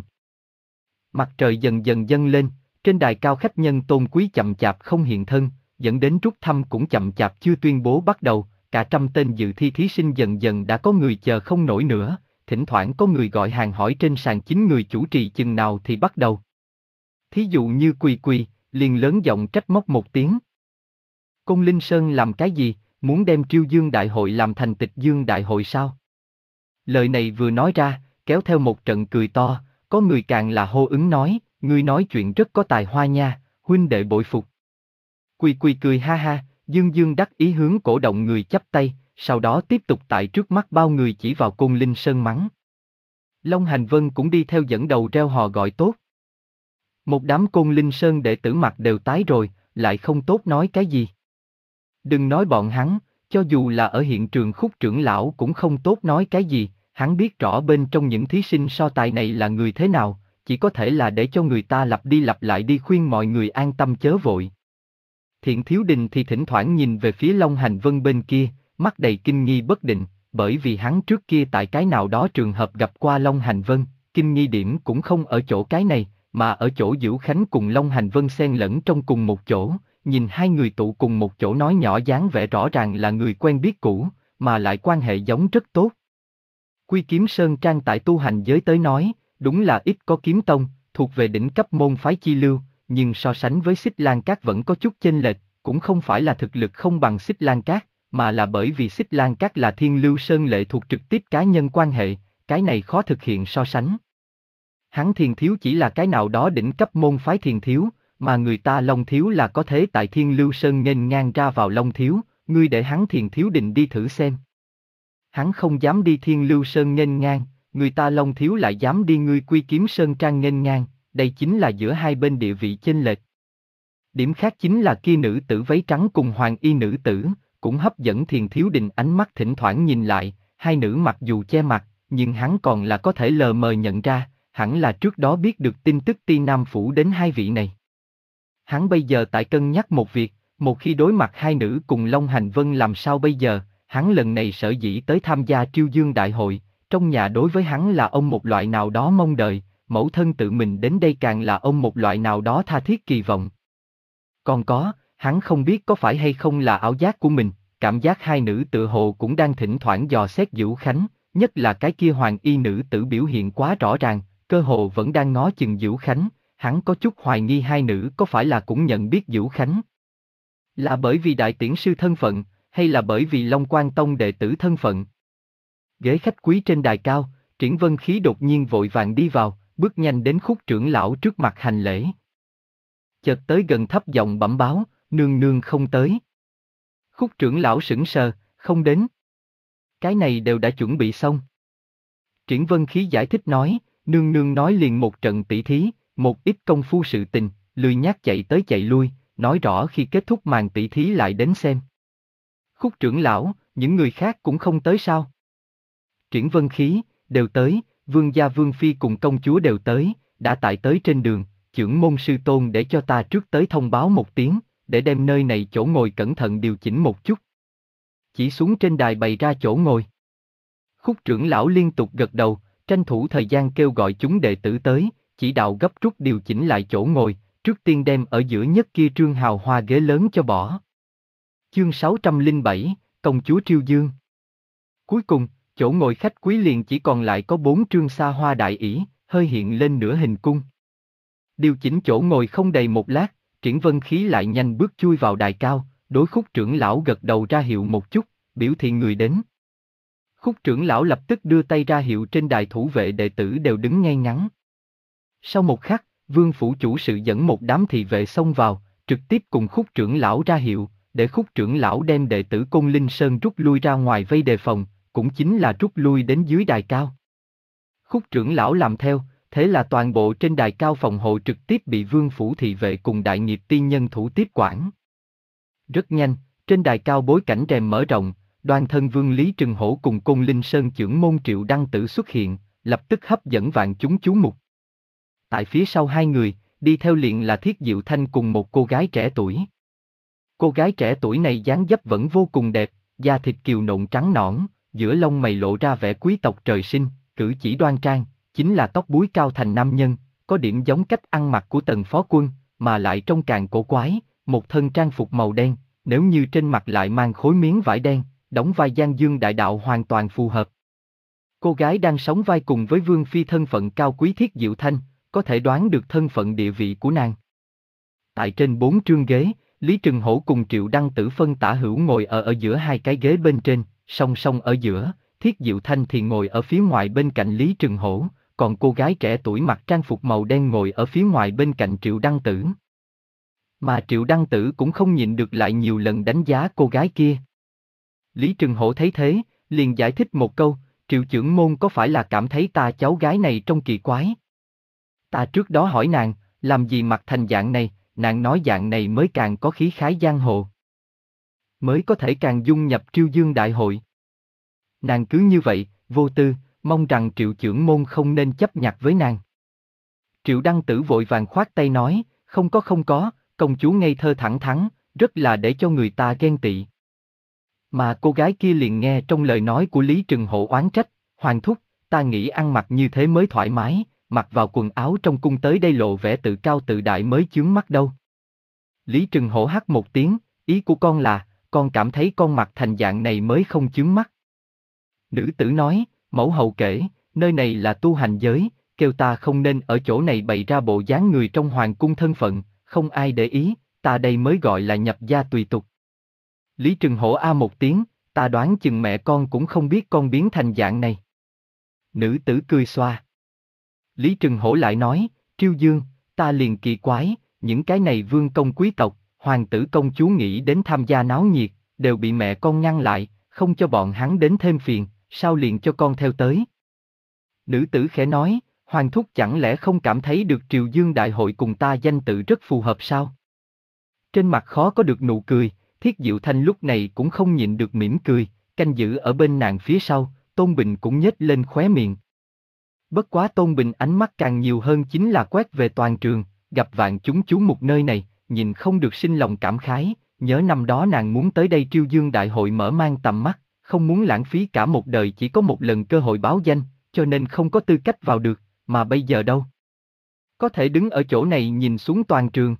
Mặt trời dần dần dâng lên, trên đài cao khách nhân tôn quý chậm chạp không hiện thân, dẫn đến rút thăm cũng chậm chạp chưa tuyên bố bắt đầu, cả trăm tên dự thi thí sinh dần dần đã có người chờ không nổi nữa, thỉnh thoảng có người gọi hàng hỏi trên sàn chính người chủ trì chừng nào thì bắt đầu. Thí dụ như Quỳ Quỳ, liền lớn giọng trách móc một tiếng. Côn Linh Sơn làm cái gì, muốn đem Triêu Dương đại hội làm thành Tịch Dương đại hội sao? Lời này vừa nói ra, kéo theo một trận cười to, có người càng là hô ứng nói, ngươi nói chuyện rất có tài hoa nha, huynh đệ bội phục. Quy Quy cười ha ha, dương dương đắc ý hướng cổ động người chắp tay, sau đó tiếp tục tại trước mắt bao người chỉ vào Côn Linh Sơn mắng. Long Hành Vân cũng đi theo dẫn đầu reo hò gọi tốt. Một đám Côn Linh Sơn đệ tử mặt đều tái rồi, lại không tốt nói cái gì. Đừng nói bọn hắn, cho dù là ở hiện trường Khúc trưởng lão cũng không tốt nói cái gì, hắn biết rõ bên trong những thí sinh so tài này là người thế nào, chỉ có thể là để cho người ta lặp đi lặp lại đi khuyên mọi người an tâm chớ vội. Thiện Thiếu Đình thì thỉnh thoảng nhìn về phía Long Hành Vân bên kia, mắt đầy kinh nghi bất định, bởi vì hắn trước kia tại cái nào đó trường hợp gặp qua Long Hành Vân, kinh nghi điểm cũng không ở chỗ cái này, mà ở chỗ Dữu Khánh cùng Long Hành Vân xen lẫn trong cùng một chỗ, nhìn hai người tụ cùng một chỗ nói nhỏ dáng vẻ rõ ràng là người quen biết cũ, mà lại quan hệ giống rất tốt. Quy Kiếm Sơn Trang tại tu hành giới tới nói, đúng là ít có kiếm tông, thuộc về đỉnh cấp môn phái chi lưu, nhưng so sánh với Xích Lan Cát vẫn có chút chênh lệch, cũng không phải là thực lực không bằng Xích Lan Cát, mà là bởi vì Xích Lan Cát là Thiên Lưu Sơn lệ thuộc trực tiếp cá nhân quan hệ, cái này khó thực hiện so sánh. Hắn Thiền Thiếu chỉ là cái nào đó đỉnh cấp môn phái Thiền Thiếu, mà người ta Long Thiếu là có thế tại Thiên Lưu Sơn nghênh ngang ra vào Long Thiếu, ngươi để hắn Thiền Thiếu định đi thử xem. Hắn không dám đi Thiên Lưu Sơn nghênh ngang, người ta Long Thiếu lại dám đi ngươi Quy Kiếm Sơn Trang nghênh ngang, đây chính là giữa hai bên địa vị chênh lệch. Điểm khác chính là kia nữ tử váy trắng cùng hoàng y nữ tử, cũng hấp dẫn Thiền Thiếu Đình ánh mắt thỉnh thoảng nhìn lại, hai nữ mặc dù che mặt, nhưng hắn còn là có thể lờ mờ nhận ra, hẳn là trước đó biết được tin tức Ti Nam Phủ đến hai vị này. Hắn bây giờ tại cân nhắc một việc, một khi đối mặt hai nữ cùng Long Hành Vân làm sao bây giờ, hắn lần này sở dĩ tới tham gia Triêu Dương Đại hội, trong nhà đối với hắn là ông một loại nào đó mong đợi, mẫu thân tự mình đến đây càng là ông một loại nào đó tha thiết kỳ vọng. Còn có, hắn không biết có phải hay không là ảo giác của mình, cảm giác hai nữ tự hồ cũng đang thỉnh thoảng dò xét Dữu Khánh, nhất là cái kia hoàng y nữ tử biểu hiện quá rõ ràng, cơ hồ vẫn đang ngó chừng Dữu Khánh, hắn có chút hoài nghi hai nữ có phải là cũng nhận biết Dữu Khánh. Là bởi vì đại tiễn sư thân phận, hay là bởi vì Long Quan Tông đệ tử thân phận? Ghế khách quý trên đài cao, Triển Vân Khí đột nhiên vội vàng đi vào, bước nhanh đến Khúc trưởng lão trước mặt hành lễ. Chợt tới gần thấp giọng bẩm báo, nương nương không tới. Khúc trưởng lão sững sờ, không đến. Cái này đều đã chuẩn bị xong. Triển Vân Khí giải thích nói, nương nương nói liền một trận tỷ thí, một ít công phu sự tình, lười nhác chạy tới chạy lui, nói rõ khi kết thúc màn tỷ thí lại đến xem. Khúc trưởng lão, những người khác cũng không tới sao? Triển Vân Khí, đều tới, vương gia vương phi cùng công chúa đều tới, đã tại tới trên đường, chưởng môn sư tôn để cho ta trước tới thông báo một tiếng, để đem nơi này chỗ ngồi cẩn thận điều chỉnh một chút. Chỉ xuống trên đài bày ra chỗ ngồi. Khúc trưởng lão liên tục gật đầu, tranh thủ thời gian kêu gọi chúng đệ tử tới, chỉ đạo gấp rút điều chỉnh lại chỗ ngồi, trước tiên đem ở giữa nhất kia trương hào hoa ghế lớn cho bỏ. Chương sáu trăm lẻ bảy, Công chúa Triêu Dương. Cuối cùng, chỗ ngồi khách quý liền chỉ còn lại có bốn trương xa hoa đại ỷ, hơi hiện lên nửa hình cung. Điều chỉnh chỗ ngồi không đầy một lát, Triển Vân Khí lại nhanh bước chui vào đài cao, đối Khúc trưởng lão gật đầu ra hiệu một chút, biểu thị người đến. Khúc trưởng lão lập tức đưa tay ra hiệu trên đài thủ vệ đệ tử đều đứng ngay ngắn. Sau một khắc, Vương phủ chủ sự dẫn một đám thị vệ xông vào, trực tiếp cùng Khúc trưởng lão ra hiệu, để Khúc trưởng lão đem đệ tử Côn Linh Sơn rút lui ra ngoài vây đề phòng, cũng chính là rút lui đến dưới đài cao. Khúc trưởng lão làm theo, thế là toàn bộ trên đài cao phòng hộ trực tiếp bị Vương phủ thị vệ cùng đại nghiệp tiên nhân thủ tiếp quản. Rất nhanh, trên đài cao bối cảnh rèm mở rộng, đoan thân Vương Lý Trừng Hổ cùng Côn Linh Sơn chưởng môn Triệu Đăng Tử xuất hiện, lập tức hấp dẫn vạn chúng chú mục. Tại phía sau hai người, đi theo liền là Thiết Diệu Thanh cùng một cô gái trẻ tuổi. Cô gái trẻ tuổi này dáng dấp vẫn vô cùng đẹp, da thịt kiều nộn trắng nõn, giữa lông mày lộ ra vẻ quý tộc trời sinh, cử chỉ đoan trang, chính là tóc búi cao thành nam nhân, có điểm giống cách ăn mặc của Tần Phó Quân, mà lại trông càng cổ quái, một thân trang phục màu đen, nếu như trên mặt lại mang khối miếng vải đen, đóng vai Giang Dương đại đạo hoàn toàn phù hợp. Cô gái đang sống vai cùng với Vương phi thân phận cao quý Thiết Diệu Thanh, có thể đoán được thân phận địa vị của nàng. Tại trên bốn trương ghế, Lý Trừng Hổ cùng Triệu Đăng Tử phân tả hữu ngồi ở ở giữa hai cái ghế bên trên, song song ở giữa, Thiết Diệu Thanh thì ngồi ở phía ngoài bên cạnh Lý Trừng Hổ, còn cô gái trẻ tuổi mặc trang phục màu đen ngồi ở phía ngoài bên cạnh Triệu Đăng Tử. Mà Triệu Đăng Tử cũng không nhịn được lại nhiều lần đánh giá cô gái kia. Lý Trừng Hổ thấy thế, liền giải thích một câu, Triệu trưởng môn có phải là cảm thấy ta cháu gái này trông kỳ quái? Ta trước đó hỏi nàng, làm gì mặc thành dạng này, nàng nói dạng này mới càng có khí khái giang hồ. Mới có thể càng dung nhập Triêu Dương đại hội. Nàng cứ như vậy, vô tư, mong rằng Triệu trưởng môn không nên chấp nhặt với nàng. Triệu Đăng Tử vội vàng khoát tay nói, không có không có, công chúa ngây thơ thẳng thắn, rất là để cho người ta ghen tị. Mà cô gái kia liền nghe trong lời nói của Lý Trừng Hổ oán trách, Hoàng thúc, ta nghĩ ăn mặc như thế mới thoải mái, mặc vào quần áo trong cung tới đây lộ vẻ tự cao tự đại mới chướng mắt đâu. Lý Trừng Hổ hắt một tiếng, ý của con là, con cảm thấy con mặc thành dạng này mới không chướng mắt. Nữ tử nói, mẫu hậu kể, nơi này là tu hành giới, kêu ta không nên ở chỗ này bày ra bộ dáng người trong hoàng cung thân phận, không ai để ý, ta đây mới gọi là nhập gia tùy tục. Lý Trừng Hổ a một tiếng, ta đoán chừng mẹ con cũng không biết con biến thành dạng này. Nữ tử cười xoa. Lý Trừng Hổ lại nói, Triêu Dương, ta liền kỳ quái, những cái này vương công quý tộc, hoàng tử công chúa nghĩ đến tham gia náo nhiệt, đều bị mẹ con ngăn lại, không cho bọn hắn đến thêm phiền, sao liền cho con theo tới. Nữ tử khẽ nói, Hoàng thúc chẳng lẽ không cảm thấy được Triều Dương đại hội cùng ta danh tự rất phù hợp sao? Trên mặt khó có được nụ cười, Thiết Diệu Thanh lúc này cũng không nhịn được mỉm cười, canh giữ ở bên nàng phía sau, Tôn Bình cũng nhếch lên khóe miệng. Bất quá Tôn Bình ánh mắt càng nhiều hơn chính là quét về toàn trường, gặp vạn chúng chú mục nơi này, nhìn không được sinh lòng cảm khái, nhớ năm đó nàng muốn tới đây Triêu Dương đại hội mở mang tầm mắt, không muốn lãng phí cả một đời chỉ có một lần cơ hội báo danh, cho nên không có tư cách vào được, mà bây giờ đâu? Có thể đứng ở chỗ này nhìn xuống toàn trường.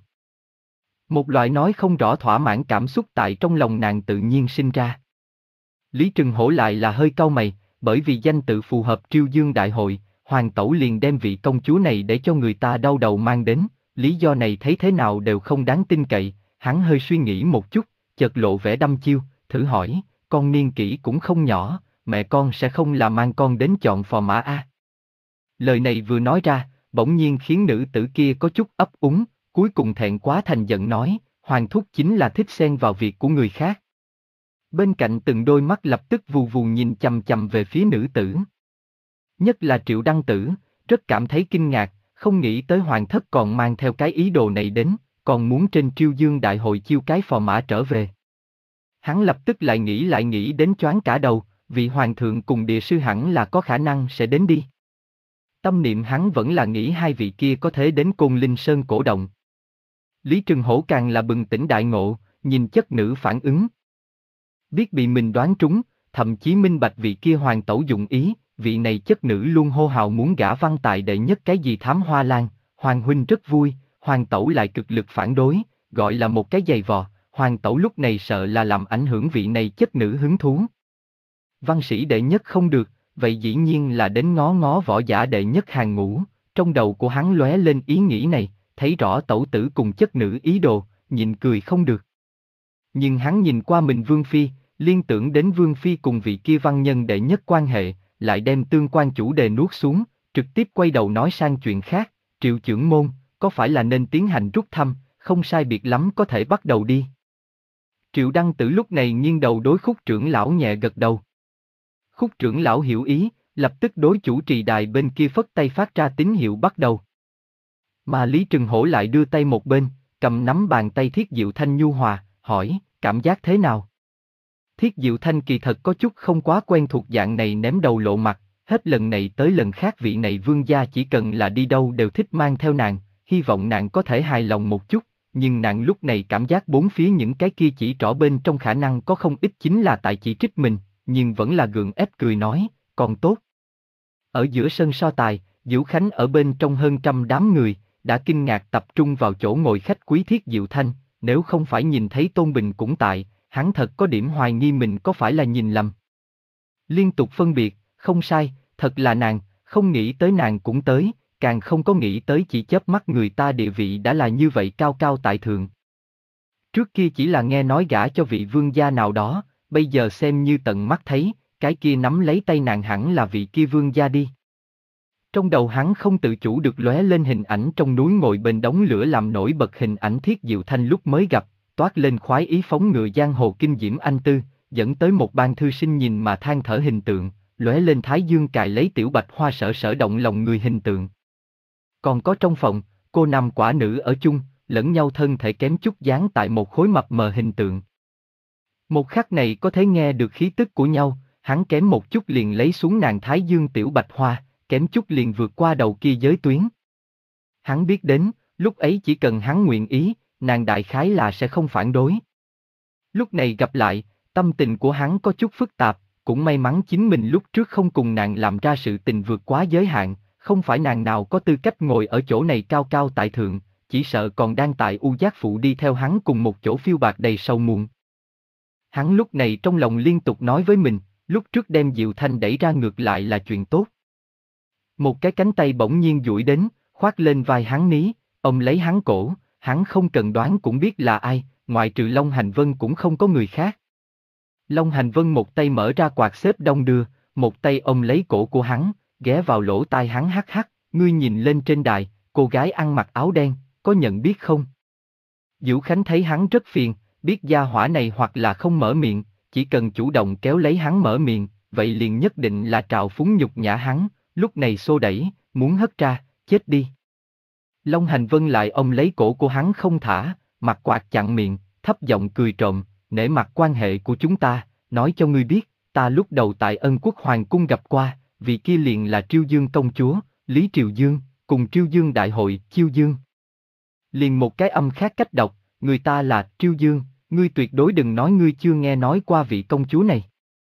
Một loại nói không rõ thỏa mãn cảm xúc tại trong lòng nàng tự nhiên sinh ra. Lý Trừng Hổ lại là hơi cau mày, bởi vì danh tự phù hợp Triêu Dương đại hội, hoàng tẩu liền đem vị công chúa này để cho người ta đau đầu mang đến, lý do này thấy thế nào đều không đáng tin cậy, hắn hơi suy nghĩ một chút, chợt lộ vẻ đăm chiêu, thử hỏi, con niên kỷ cũng không nhỏ, mẹ con sẽ không là mang con đến chọn phò mã a? Lời này vừa nói ra, bỗng nhiên khiến nữ tử kia có chút ấp úng, cuối cùng thẹn quá thành giận nói, Hoàng thúc chính là thích xen vào việc của người khác. Bên cạnh từng đôi mắt lập tức vù vù nhìn chằm chằm về phía nữ tử. Nhất là Triệu Đăng Tử, rất cảm thấy kinh ngạc, không nghĩ tới Hoàng thất còn mang theo cái ý đồ này đến, còn muốn trên Triêu Dương đại hội chiêu cái phò mã trở về. Hắn lập tức lại nghĩ lại nghĩ đến choáng cả đầu, vị hoàng thượng cùng địa sư hẳn là có khả năng sẽ đến đi. Tâm niệm hắn vẫn là nghĩ hai vị kia có thể đến Côn Linh Sơn cổ động. Lý Trừng Hổ càng là bừng tỉnh đại ngộ, nhìn chất nữ phản ứng. Biết bị mình đoán trúng, thậm chí minh bạch vị kia hoàng tẩu dụng ý, vị này chất nữ luôn hô hào muốn gả văn tài đệ nhất cái gì Thám Hoa Lan, Hoàng huynh rất vui, hoàng tẩu lại cực lực phản đối, gọi là một cái giày vò, hoàng tẩu lúc này sợ là làm ảnh hưởng vị này chất nữ hứng thú. Văn sĩ đệ nhất không được, vậy dĩ nhiên là đến ngó ngó võ giả đệ nhất hàng ngũ, trong đầu của hắn lóe lên ý nghĩ này, thấy rõ tẩu tử cùng chất nữ ý đồ, nhìn cười không được. Nhưng hắn nhìn qua mình Vương Phi, liên tưởng đến Vương Phi cùng vị kia văn nhân đệ nhất quan hệ, lại đem tương quan chủ đề nuốt xuống, trực tiếp quay đầu nói sang chuyện khác, Triệu trưởng môn, có phải là nên tiến hành rút thăm, không sai biệt lắm có thể bắt đầu đi. Triệu Đăng Tử lúc này nghiêng đầu đối Khúc trưởng lão nhẹ gật đầu. Khúc trưởng lão hiểu ý, lập tức đối chủ trì đài bên kia phất tay phát ra tín hiệu bắt đầu. Mà Lý Trừng Hổ lại đưa tay một bên, cầm nắm bàn tay Thiết Diệu Thanh nhu hòa, hỏi, cảm giác thế nào? Thiết Diệu Thanh kỳ thật có chút không quá quen thuộc dạng này ném đầu lộ mặt, hết lần này tới lần khác vị này vương gia chỉ cần là đi đâu đều thích mang theo nàng, hy vọng nàng có thể hài lòng một chút, nhưng nàng lúc này cảm giác bốn phía những cái kia chỉ trỏ bên trong khả năng có không ít chính là tại chỉ trích mình, nhưng vẫn là gượng ép cười nói, còn tốt. Ở giữa sân so tài, Diệu Khánh ở bên trong hơn trăm đám người, đã kinh ngạc tập trung vào chỗ ngồi khách quý Thiết Diệu Thanh, nếu không phải nhìn thấy Tôn Bình cũng tại, hắn thật có điểm hoài nghi mình có phải là nhìn lầm. Liên tục phân biệt, không sai, thật là nàng, không nghĩ tới nàng cũng tới, càng không có nghĩ tới chỉ chớp mắt người ta địa vị đã là như vậy cao cao tại thượng. Trước kia chỉ là nghe nói gả cho vị vương gia nào đó, bây giờ xem như tận mắt thấy, cái kia nắm lấy tay nàng hẳn là vị kia vương gia đi. Trong đầu hắn không tự chủ được lóe lên hình ảnh trong núi ngồi bên đống lửa làm nổi bật hình ảnh Thiết Diệu Thanh lúc mới gặp, toát lên khoái ý phóng ngựa giang hồ kinh diễm anh tư, dẫn tới một ban thư sinh nhìn mà than thở hình tượng, lóe lên thái dương cài lấy tiểu bạch hoa sở sở động lòng người hình tượng. Còn có trong phòng, cô nam quả nữ ở chung, lẫn nhau thân thể kém chút dán tại một khối mập mờ hình tượng. Một khắc này có thể nghe được khí tức của nhau, hắn kém một chút liền lấy xuống nàng thái dương tiểu bạch hoa, kém chút liền vượt qua đầu kia giới tuyến. Hắn biết đến, lúc ấy chỉ cần hắn nguyện ý, nàng đại khái là sẽ không phản đối. Lúc này gặp lại, tâm tình của hắn có chút phức tạp, cũng may mắn chính mình lúc trước không cùng nàng làm ra sự tình vượt quá giới hạn, không phải nàng nào có tư cách ngồi ở chỗ này cao cao tại thượng, chỉ sợ còn đang tại u giác phụ đi theo hắn cùng một chỗ phiêu bạc đầy sầu muộn. Hắn lúc này trong lòng liên tục nói với mình, lúc trước đem Diệu Thanh đẩy ra ngược lại là chuyện tốt. Một cái cánh tay bỗng nhiên duỗi đến, khoác lên vai hắn ní, ông lấy hắn cổ, hắn không cần đoán cũng biết là ai, ngoại trừ Long Hành Vân cũng không có người khác. Long Hành Vân một tay mở ra quạt xếp đông đưa, một tay ông lấy cổ của hắn, ghé vào lỗ tai hắn hắc hắc, ngươi nhìn lên trên đài, cô gái ăn mặc áo đen, có nhận biết không? Vũ Khánh thấy hắn rất phiền, biết gia hỏa này hoặc là không mở miệng, chỉ cần chủ động kéo lấy hắn mở miệng, vậy liền nhất định là trào phúng nhục nhã hắn, lúc này xô đẩy, muốn hất ra, chết đi. Long Hành Vân lại ôm lấy cổ của hắn không thả, mặt quạt chặn miệng, thấp giọng cười trộm, nể mặt quan hệ của chúng ta, nói cho ngươi biết, ta lúc đầu tại Ân Quốc Hoàng Cung gặp qua, vì kia liền là Triêu Dương công chúa, Lý Triều Dương, cùng Triêu Dương đại hội, Chiêu Dương. Liền một cái âm khác cách đọc, người ta là Triêu Dương, ngươi tuyệt đối đừng nói ngươi chưa nghe nói qua vị công chúa này.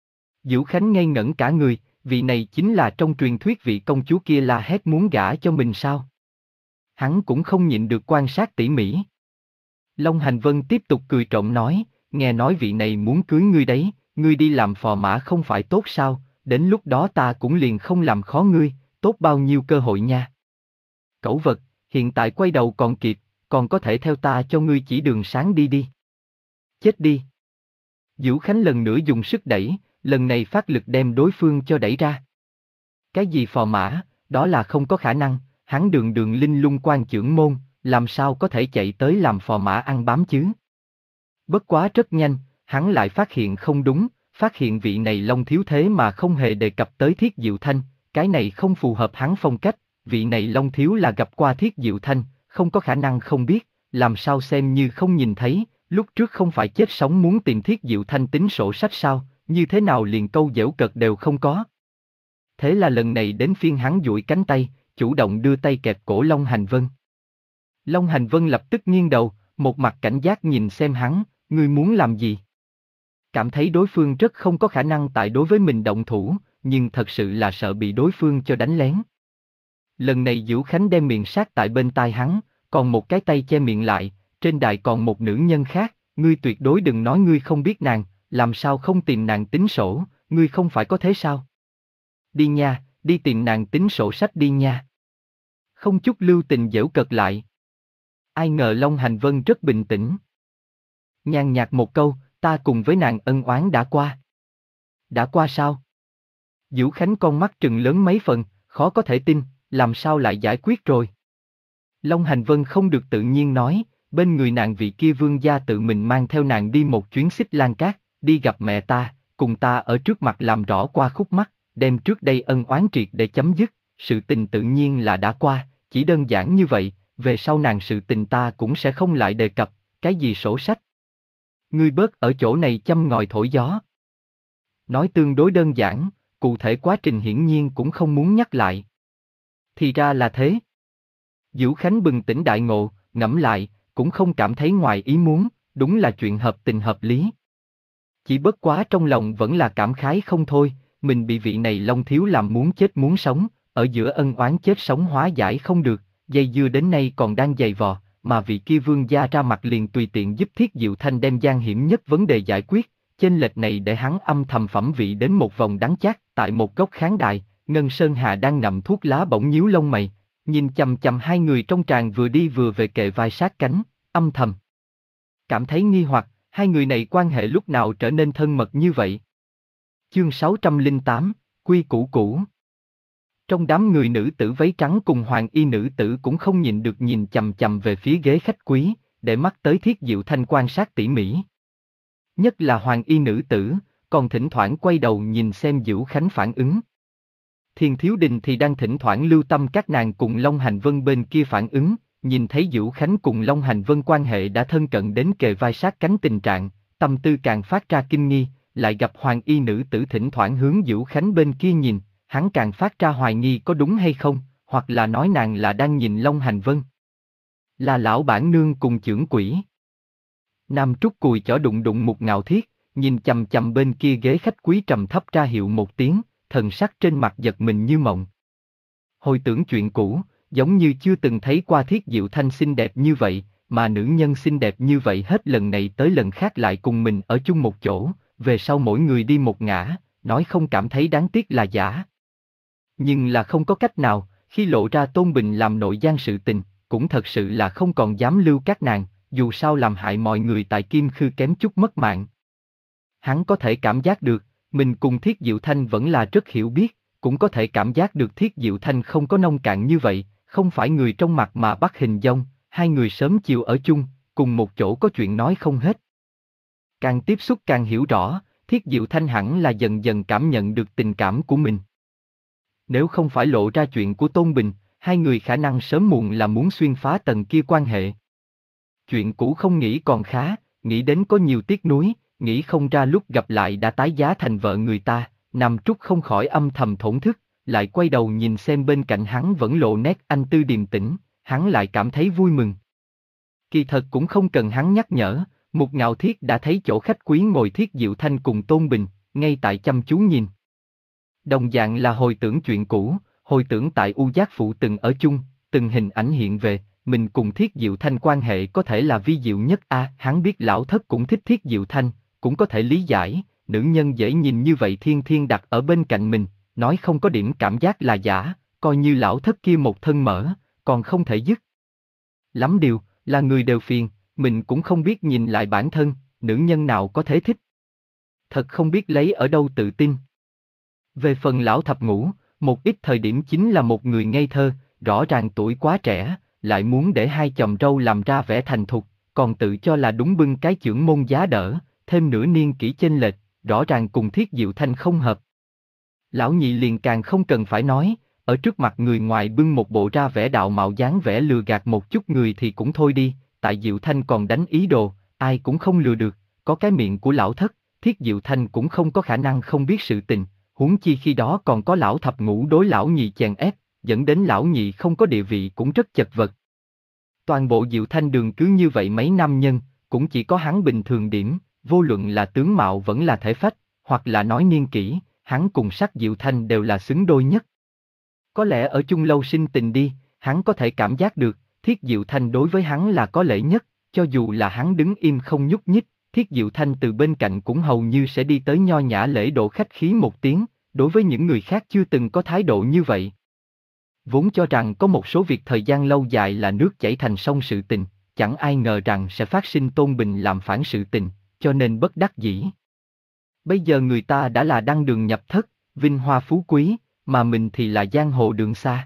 Vũ Khánh ngây ngẩn cả người, vị này chính là trong truyền thuyết vị công chúa kia la hét muốn gả cho mình sao? Hắn cũng không nhịn được quan sát tỉ mỉ. Long Hành Vân tiếp tục cười trộm nói, nghe nói vị này muốn cưới ngươi đấy, ngươi đi làm phò mã không phải tốt sao, đến lúc đó ta cũng liền không làm khó ngươi, tốt bao nhiêu cơ hội nha. Cẩu vật, hiện tại quay đầu còn kịp, còn có thể theo ta cho ngươi chỉ đường sáng đi đi. Chết đi. Vũ Khánh lần nữa dùng sức đẩy, lần này phát lực đem đối phương cho đẩy ra. Cái gì phò mã, đó là không có khả năng, hắn đường đường linh lung quan chưởng môn, làm sao có thể chạy tới làm phò mã ăn bám chứ? Bất quá rất nhanh, hắn lại phát hiện không đúng, phát hiện vị này Long thiếu thế mà không hề đề cập tới Thiết Diệu Thanh, cái này không phù hợp hắn phong cách, vị này Long thiếu là gặp qua Thiết Diệu Thanh, không có khả năng không biết, làm sao xem như không nhìn thấy, lúc trước không phải chết sống muốn tìm Thiết Diệu Thanh tính sổ sách sao, như thế nào liền câu giễu cợt đều không có. Thế là lần này đến phiên hắn duỗi cánh tay, chủ động đưa tay kẹp cổ Long Hành Vân. Long Hành Vân lập tức nghiêng đầu, một mặt cảnh giác nhìn xem hắn, ngươi muốn làm gì? Cảm thấy đối phương rất không có khả năng tại đối với mình động thủ, nhưng thật sự là sợ bị đối phương cho đánh lén. Lần này Vũ Khánh đem miệng sát tại bên tai hắn, còn một cái tay che miệng lại, trên đài còn một nữ nhân khác, ngươi tuyệt đối đừng nói ngươi không biết nàng, làm sao không tìm nàng tính sổ, ngươi không phải có thế sao? Đi nha, đi tìm nàng tính sổ sách đi nha. Không chút lưu tình giễu cợt lại. Ai ngờ Long Hành Vân rất bình tĩnh. Nhàn nhạt một câu, ta cùng với nàng ân oán đã qua. Đã qua sao? Vũ Khánh con mắt trừng lớn mấy phần, khó có thể tin, làm sao lại giải quyết rồi? Long Hành Vân không được tự nhiên nói, bên người nàng vị kia vương gia tự mình mang theo nàng đi một chuyến Xích Lan Cát, đi gặp mẹ ta, cùng ta ở trước mặt làm rõ qua khúc mắc, đem trước đây ân oán triệt để chấm dứt, sự tình tự nhiên là đã qua, chỉ đơn giản như vậy, về sau nàng sự tình ta cũng sẽ không lại đề cập, cái gì sổ sách. Ngươi bớt ở chỗ này châm ngòi thổi gió. Nói tương đối đơn giản, cụ thể quá trình hiển nhiên cũng không muốn nhắc lại. Thì ra là thế. Vũ Khánh bừng tỉnh đại ngộ, ngẫm lại, cũng không cảm thấy ngoài ý muốn, đúng là chuyện hợp tình hợp lý. Chỉ bất quá trong lòng vẫn là cảm khái không thôi, mình bị vị này Long thiếu làm muốn chết muốn sống, ở giữa ân oán chết sống hóa giải không được, dây dưa đến nay còn đang dày vò, mà vị kia vương gia ra mặt liền tùy tiện giúp Thiết Diệu Thanh đem gian hiểm nhất vấn đề giải quyết, chênh lệch này để hắn âm thầm phẩm vị đến một vòng đắng chát, tại một góc khán đài, Ngân Sơn Hà đang nằm thuốc lá bỗng nhíu lông mày, nhìn chằm chằm hai người trong tràng vừa đi vừa về kề vai sát cánh, âm thầm cảm thấy nghi hoặc, hai người này quan hệ lúc nào trở nên thân mật như vậy. Chương sáu trăm lẻ tám, Quy củ cũ. Trong đám người nữ tử váy trắng cùng hoàng y nữ tử cũng không nhìn được nhìn chằm chằm về phía ghế khách quý, để mắt tới Thiết Diệu Thanh quan sát tỉ mỉ. Nhất là hoàng y nữ tử, còn thỉnh thoảng quay đầu nhìn xem Diệu Khánh phản ứng. Thiên Thiếu Đình thì đang thỉnh thoảng lưu tâm các nàng cùng Long Hành Vân bên kia phản ứng, nhìn thấy Diệu Khánh cùng Long Hành Vân quan hệ đã thân cận đến kề vai sát cánh tình trạng, tâm tư càng phát ra kinh nghi, lại gặp hoàng y nữ tử thỉnh thoảng hướng Diệu Khánh bên kia nhìn, hắn càng phát ra hoài nghi có đúng hay không, hoặc là nói nàng là đang nhìn Long Hành Vân. Là lão bản nương cùng chưởng quỷ. Nam Trúc cùi chỏ đụng đụng một ngạo thiết, nhìn chằm chằm bên kia ghế khách quý trầm thấp ra hiệu một tiếng, thần sắc trên mặt giật mình như mộng. Hồi tưởng chuyện cũ, giống như chưa từng thấy qua Thiết Diệu Thanh xinh đẹp như vậy, mà nữ nhân xinh đẹp như vậy hết lần này tới lần khác lại cùng mình ở chung một chỗ, về sau mỗi người đi một ngả, nói không cảm thấy đáng tiếc là giả. Nhưng là không có cách nào, khi lộ ra Tôn Bình làm nội gian sự tình, cũng thật sự là không còn dám lưu các nàng, dù sao làm hại mọi người tại Kim Khư kém chút mất mạng. Hắn có thể cảm giác được, mình cùng Thiết Diệu Thanh vẫn là rất hiểu biết, cũng có thể cảm giác được Thiết Diệu Thanh không có nông cạn như vậy, không phải người trong mặt mà bắt hình dong, hai người sớm chiều ở chung, cùng một chỗ có chuyện nói không hết. Càng tiếp xúc càng hiểu rõ, Thiết Diệu Thanh hẳn là dần dần cảm nhận được tình cảm của mình. Nếu không phải lộ ra chuyện của Tôn Bình, hai người khả năng sớm muộn là muốn xuyên phá tầng kia quan hệ. Chuyện cũ không nghĩ còn khá, nghĩ đến có nhiều tiếc nuối, nghĩ không ra lúc gặp lại đã tái giá thành vợ người ta, Nam Trúc không khỏi âm thầm thổn thức, lại quay đầu nhìn xem bên cạnh hắn vẫn lộ nét anh tư điềm tĩnh, hắn lại cảm thấy vui mừng. Kỳ thật cũng không cần hắn nhắc nhở, Mục Ngạo Thiết đã thấy chỗ khách quý ngồi Thiết Diệu Thanh cùng Tôn Bình, ngay tại chăm chú nhìn. Đồng dạng là hồi tưởng chuyện cũ, hồi tưởng tại U Giác Phụ từng ở chung, từng hình ảnh hiện về, mình cùng Thiết Diệu Thanh quan hệ có thể là vi diệu nhất a, à, hắn biết lão thất cũng thích Thiết Diệu Thanh, cũng có thể lý giải, nữ nhân dễ nhìn như vậy thiên thiên đặt ở bên cạnh mình, nói không có điểm cảm giác là giả, coi như lão thất kia một thân mỡ, còn không thể dứt. Lắm điều, là người đều phiền, mình cũng không biết nhìn lại bản thân, nữ nhân nào có thể thích. Thật không biết lấy ở đâu tự tin. Về phần lão thập ngũ, một ít thời điểm chính là một người ngây thơ, rõ ràng tuổi quá trẻ, lại muốn để hai chòm râu làm ra vẻ thành thục, còn tự cho là đúng bưng cái chưởng môn giá đỡ, thêm nửa niên kỷ chênh lệch, rõ ràng cùng Thiết Diệu Thanh không hợp. Lão nhị liền càng không cần phải nói, ở trước mặt người ngoài bưng một bộ ra vẻ đạo mạo dáng vẻ lừa gạt một chút người thì cũng thôi đi, tại Diệu Thanh còn đánh ý đồ, ai cũng không lừa được, có cái miệng của lão thất, Thiết Diệu Thanh cũng không có khả năng không biết sự tình, huống chi khi đó còn có lão thập ngũ đối lão nhị chèn ép, dẫn đến lão nhị không có địa vị cũng rất chật vật. Toàn bộ Diệu Thanh đường cứ như vậy mấy nam nhân, cũng chỉ có hắn bình thường điểm, vô luận là tướng mạo vẫn là thể phách, hoặc là nói niên kỷ, hắn cùng sắc Diệu Thanh đều là xứng đôi nhất. Có lẽ ở chung lâu sinh tình đi, hắn có thể cảm giác được, Thiết Diệu Thanh đối với hắn là có lễ nhất, cho dù là hắn đứng im không nhúc nhích, Thiết Diệu Thanh từ bên cạnh cũng hầu như sẽ đi tới nho nhã lễ độ khách khí một tiếng, đối với những người khác chưa từng có thái độ như vậy. Vốn cho rằng có một số việc thời gian lâu dài là nước chảy thành sông sự tình, chẳng ai ngờ rằng sẽ phát sinh Tôn Bình làm phản sự tình, cho nên bất đắc dĩ. Bây giờ người ta đã là đăng đường nhập thất, vinh hoa phú quý, mà mình thì là giang hồ đường xa.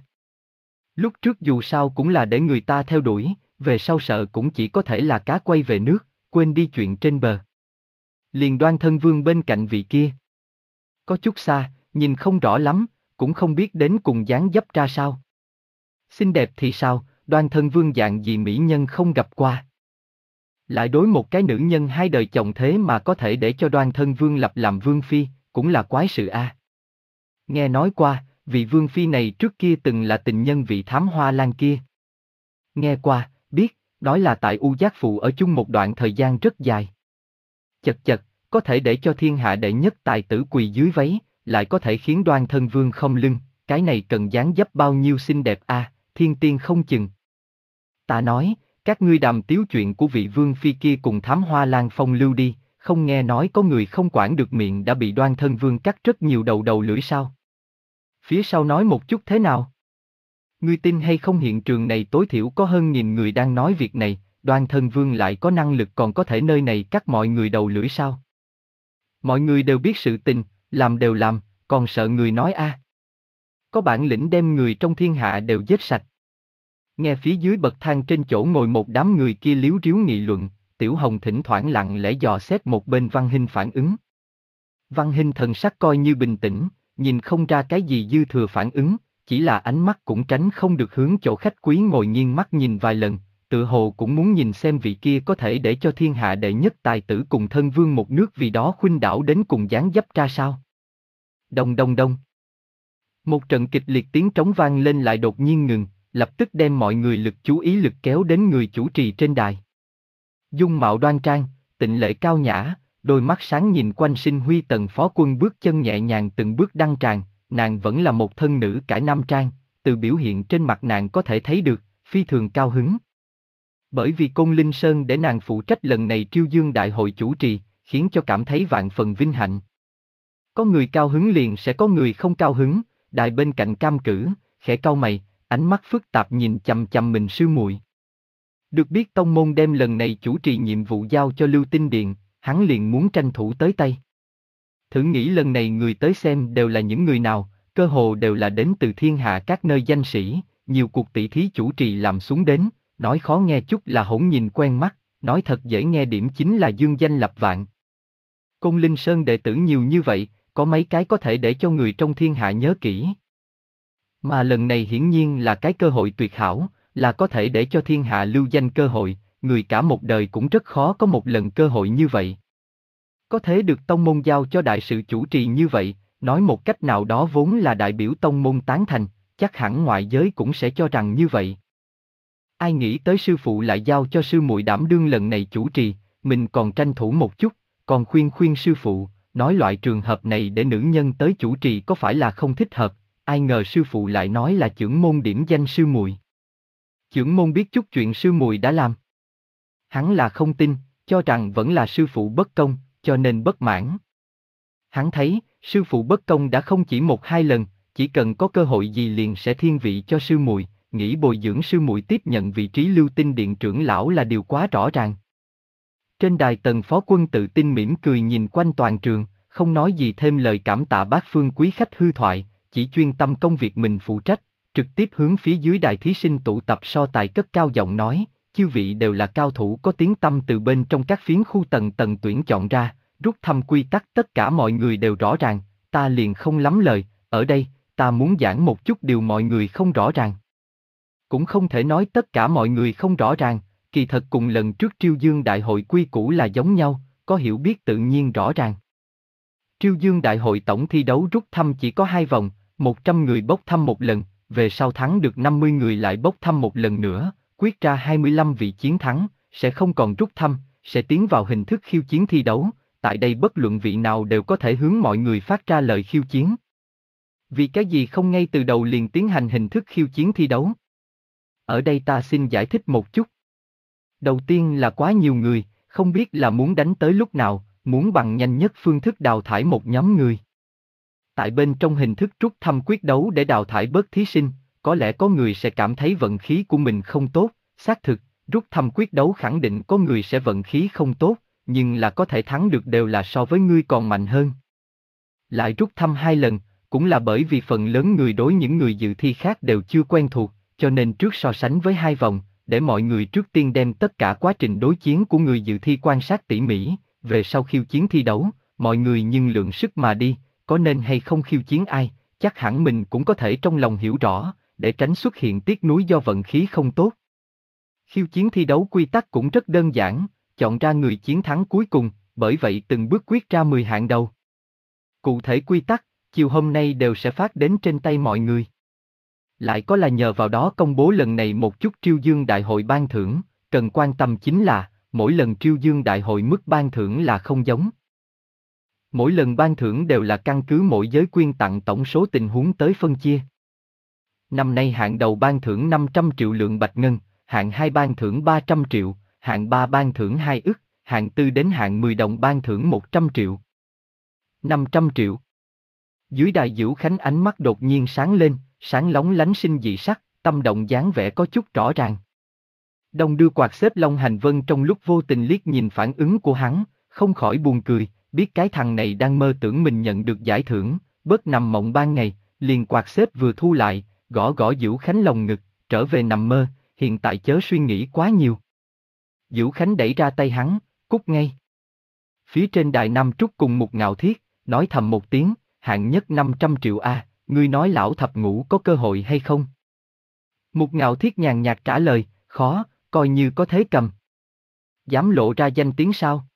Lúc trước dù sao cũng là để người ta theo đuổi, về sau sợ cũng chỉ có thể là cá quay về nước, quên đi chuyện trên bờ. Liền Đoan Thân Vương bên cạnh vị kia. Có chút xa, nhìn không rõ lắm, cũng không biết đến cùng dáng dấp ra sao. Xinh đẹp thì sao, Đoan Thân Vương dạng gì mỹ nhân không gặp qua. Lại đối một cái nữ nhân hai đời chồng thế mà có thể để cho Đoan Thân Vương lập làm vương phi, cũng là quái sự a. À. Nghe nói qua, vị vương phi này trước kia từng là tình nhân vị Thám Hoa Lan kia. Nghe qua, biết, nói là tại U Giác Phụ ở chung một đoạn thời gian rất dài. Chật chật, có thể để cho thiên hạ đệ nhất tài tử quỳ dưới váy, lại có thể khiến Đoan Thân Vương không lưng, cái này cần dáng dấp bao nhiêu xinh đẹp a, à, thiên tiên không chừng. Ta nói, các ngươi đàm tiếu chuyện của vị vương phi kia cùng Thám Hoa Lan phong lưu đi, không nghe nói có người không quản được miệng đã bị Đoan Thân Vương cắt rất nhiều đầu đầu lưỡi sao? Phía sau nói một chút thế nào? Ngươi tin hay không hiện trường này tối thiểu có hơn nghìn người đang nói việc này, Đoan Thân Vương lại có năng lực còn có thể nơi này cắt mọi người đầu lưỡi sao? Mọi người đều biết sự tình, làm đều làm, còn sợ người nói a? À. có bản lĩnh đem người trong thiên hạ đều giết sạch. Nghe phía dưới bậc thang trên chỗ ngồi một đám người kia líu ríu nghị luận, Tiểu Hồng thỉnh thoảng lặng lẽ dò xét một bên Văn Hinh phản ứng. Văn Hinh thần sắc coi như bình tĩnh, nhìn không ra cái gì dư thừa phản ứng, chỉ là ánh mắt cũng tránh không được hướng chỗ khách quý ngồi nghiêng mắt nhìn vài lần, tự hồ cũng muốn nhìn xem vị kia có thể để cho thiên hạ đệ nhất tài tử cùng thân vương một nước vì đó khuynh đảo đến cùng dáng dấp ra sao. Đông đông đông. Một trận kịch liệt tiếng trống vang lên lại đột nhiên ngừng, lập tức đem mọi người lực chú ý lực kéo đến người chủ trì trên đài. Dung mạo đoan trang, tịnh lệ cao nhã, đôi mắt sáng nhìn quanh Sinh Huy Tần phó quân bước chân nhẹ nhàng từng bước đăng tràng, nàng vẫn là một thân nữ cải nam trang, từ biểu hiện trên mặt nàng có thể thấy được, phi thường cao hứng. Bởi vì Côn Linh Sơn để nàng phụ trách lần này Triêu Dương Đại hội chủ trì, khiến cho cảm thấy vạn phần vinh hạnh. Có người cao hứng liền sẽ có người không cao hứng, đài bên cạnh cam cử, khẽ cau mày, ánh mắt phức tạp nhìn chằm chằm mình sư muội. Được biết tông môn đem lần này chủ trì nhiệm vụ giao cho Lưu Tinh Điện, hắn liền muốn tranh thủ tới tay. Thử nghĩ lần này người tới xem đều là những người nào, cơ hồ đều là đến từ thiên hạ các nơi danh sĩ, nhiều cuộc tỷ thí chủ trì làm xuống đến, nói khó nghe chút là hỗn nhìn quen mắt, nói thật dễ nghe điểm chính là dương danh lập vạn. Côn Linh Sơn đệ tử nhiều như vậy, có mấy cái có thể để cho người trong thiên hạ nhớ kỹ. Mà lần này hiển nhiên là cái cơ hội tuyệt hảo, là có thể để cho thiên hạ lưu danh cơ hội, người cả một đời cũng rất khó có một lần cơ hội như vậy. Có thể được tông môn giao cho đại sự chủ trì như vậy, nói một cách nào đó vốn là đại biểu tông môn tán thành, chắc hẳn ngoại giới cũng sẽ cho rằng như vậy. Ai nghĩ tới sư phụ lại giao cho sư muội đảm đương lần này chủ trì, mình còn tranh thủ một chút, còn khuyên khuyên sư phụ, nói loại trường hợp này để nữ nhân tới chủ trì có phải là không thích hợp, ai ngờ sư phụ lại nói là chưởng môn điểm danh sư muội. Chưởng môn biết chút chuyện sư muội đã làm. Hắn là không tin, cho rằng vẫn là sư phụ bất công, cho nên bất mãn. Hắn thấy, sư phụ bất công đã không chỉ một hai lần, chỉ cần có cơ hội gì liền sẽ thiên vị cho sư muội, nghĩ bồi dưỡng sư muội tiếp nhận vị trí Lưu Tinh Điện trưởng lão là điều quá rõ ràng. Trên đài Tần phó quân tự tin mỉm cười nhìn quanh toàn trường, không nói gì thêm lời cảm tạ bát phương quý khách hư thoại, chỉ chuyên tâm công việc mình phụ trách, trực tiếp hướng phía dưới đài thí sinh tụ tập so tài cất cao giọng nói, chư vị đều là cao thủ có tiếng tăm từ bên trong các phiến khu tầng tầng tuyển chọn ra, rút thăm quy tắc tất cả mọi người đều rõ ràng, ta liền không lắm lời, ở đây, ta muốn giảng một chút điều mọi người không rõ ràng. Cũng không thể nói tất cả mọi người không rõ ràng, kỳ thật cùng lần trước Triêu Dương Đại hội quy củ là giống nhau, có hiểu biết tự nhiên rõ ràng. Triêu Dương Đại hội tổng thi đấu rút thăm chỉ có hai vòng, một trăm người bốc thăm một lần, về sau thắng được năm mươi người lại bốc thăm một lần nữa, quyết ra hai mươi lăm vị chiến thắng, sẽ không còn rút thăm, sẽ tiến vào hình thức khiêu chiến thi đấu, tại đây bất luận vị nào đều có thể hướng mọi người phát ra lời khiêu chiến. Vì cái gì không ngay từ đầu liền tiến hành hình thức khiêu chiến thi đấu? Ở đây ta xin giải thích một chút. Đầu tiên là quá nhiều người, không biết là muốn đánh tới lúc nào, muốn bằng nhanh nhất phương thức đào thải một nhóm người. Tại bên trong hình thức rút thăm quyết đấu để đào thải bớt thí sinh, có lẽ có người sẽ cảm thấy vận khí của mình không tốt, xác thực, rút thăm quyết đấu khẳng định có người sẽ vận khí không tốt, nhưng là có thể thắng được đều là so với ngươi còn mạnh hơn. Lại rút thăm hai lần, cũng là bởi vì phần lớn người đối những người dự thi khác đều chưa quen thuộc, cho nên trước so sánh với hai vòng, để mọi người trước tiên đem tất cả quá trình đối chiến của người dự thi quan sát tỉ mỉ, về sau khiêu chiến thi đấu, mọi người nhưng lượng sức mà đi, có nên hay không khiêu chiến ai, chắc hẳn mình cũng có thể trong lòng hiểu rõ, để tránh xuất hiện tiếc nuối do vận khí không tốt. Khiêu chiến thi đấu quy tắc cũng rất đơn giản, chọn ra người chiến thắng cuối cùng, bởi vậy từng bước quyết ra mười hạng đầu. Cụ thể quy tắc, chiều hôm nay đều sẽ phát đến trên tay mọi người. Lại có là nhờ vào đó công bố lần này một chút Triêu Dương Đại hội ban thưởng, cần quan tâm chính là, mỗi lần Triêu Dương Đại hội mức ban thưởng là không giống. Mỗi lần ban thưởng đều là căn cứ mỗi giới quyên tặng tổng số tình huống tới phân chia. Năm nay hạng đầu ban thưởng năm trăm triệu lượng bạch ngân, hạng hai ban thưởng ba trăm triệu, hạng ba ban thưởng hai ức, hạng tư đến hạng mười đồng ban thưởng một trăm triệu. năm trăm triệu. Dưới đài Dữu Khánh ánh mắt đột nhiên sáng lên, sáng lóng lánh sinh dị sắc, tâm động dáng vẻ có chút rõ ràng. Đông đưa quạt xếp Long Hành Vân trong lúc vô tình liếc nhìn phản ứng của hắn, không khỏi buồn cười, biết cái thằng này đang mơ tưởng mình nhận được giải thưởng, bớt nằm mộng ban ngày, liền quạt xếp vừa thu lại, gõ gõ Diễu Khánh lồng ngực, trở về nằm mơ, hiện tại chớ suy nghĩ quá nhiều. Diễu Khánh đẩy ra tay hắn, cút ngay. Phía trên đài Nam Trúc cùng Mục Ngạo Thiết, nói thầm một tiếng, hạng nhất năm trăm triệu a, ngươi nói lão thập ngũ có cơ hội hay không? Mục Ngạo Thiết nhàn nhạt trả lời, khó, coi như có thế cầm. Dám lộ ra danh tiếng sao?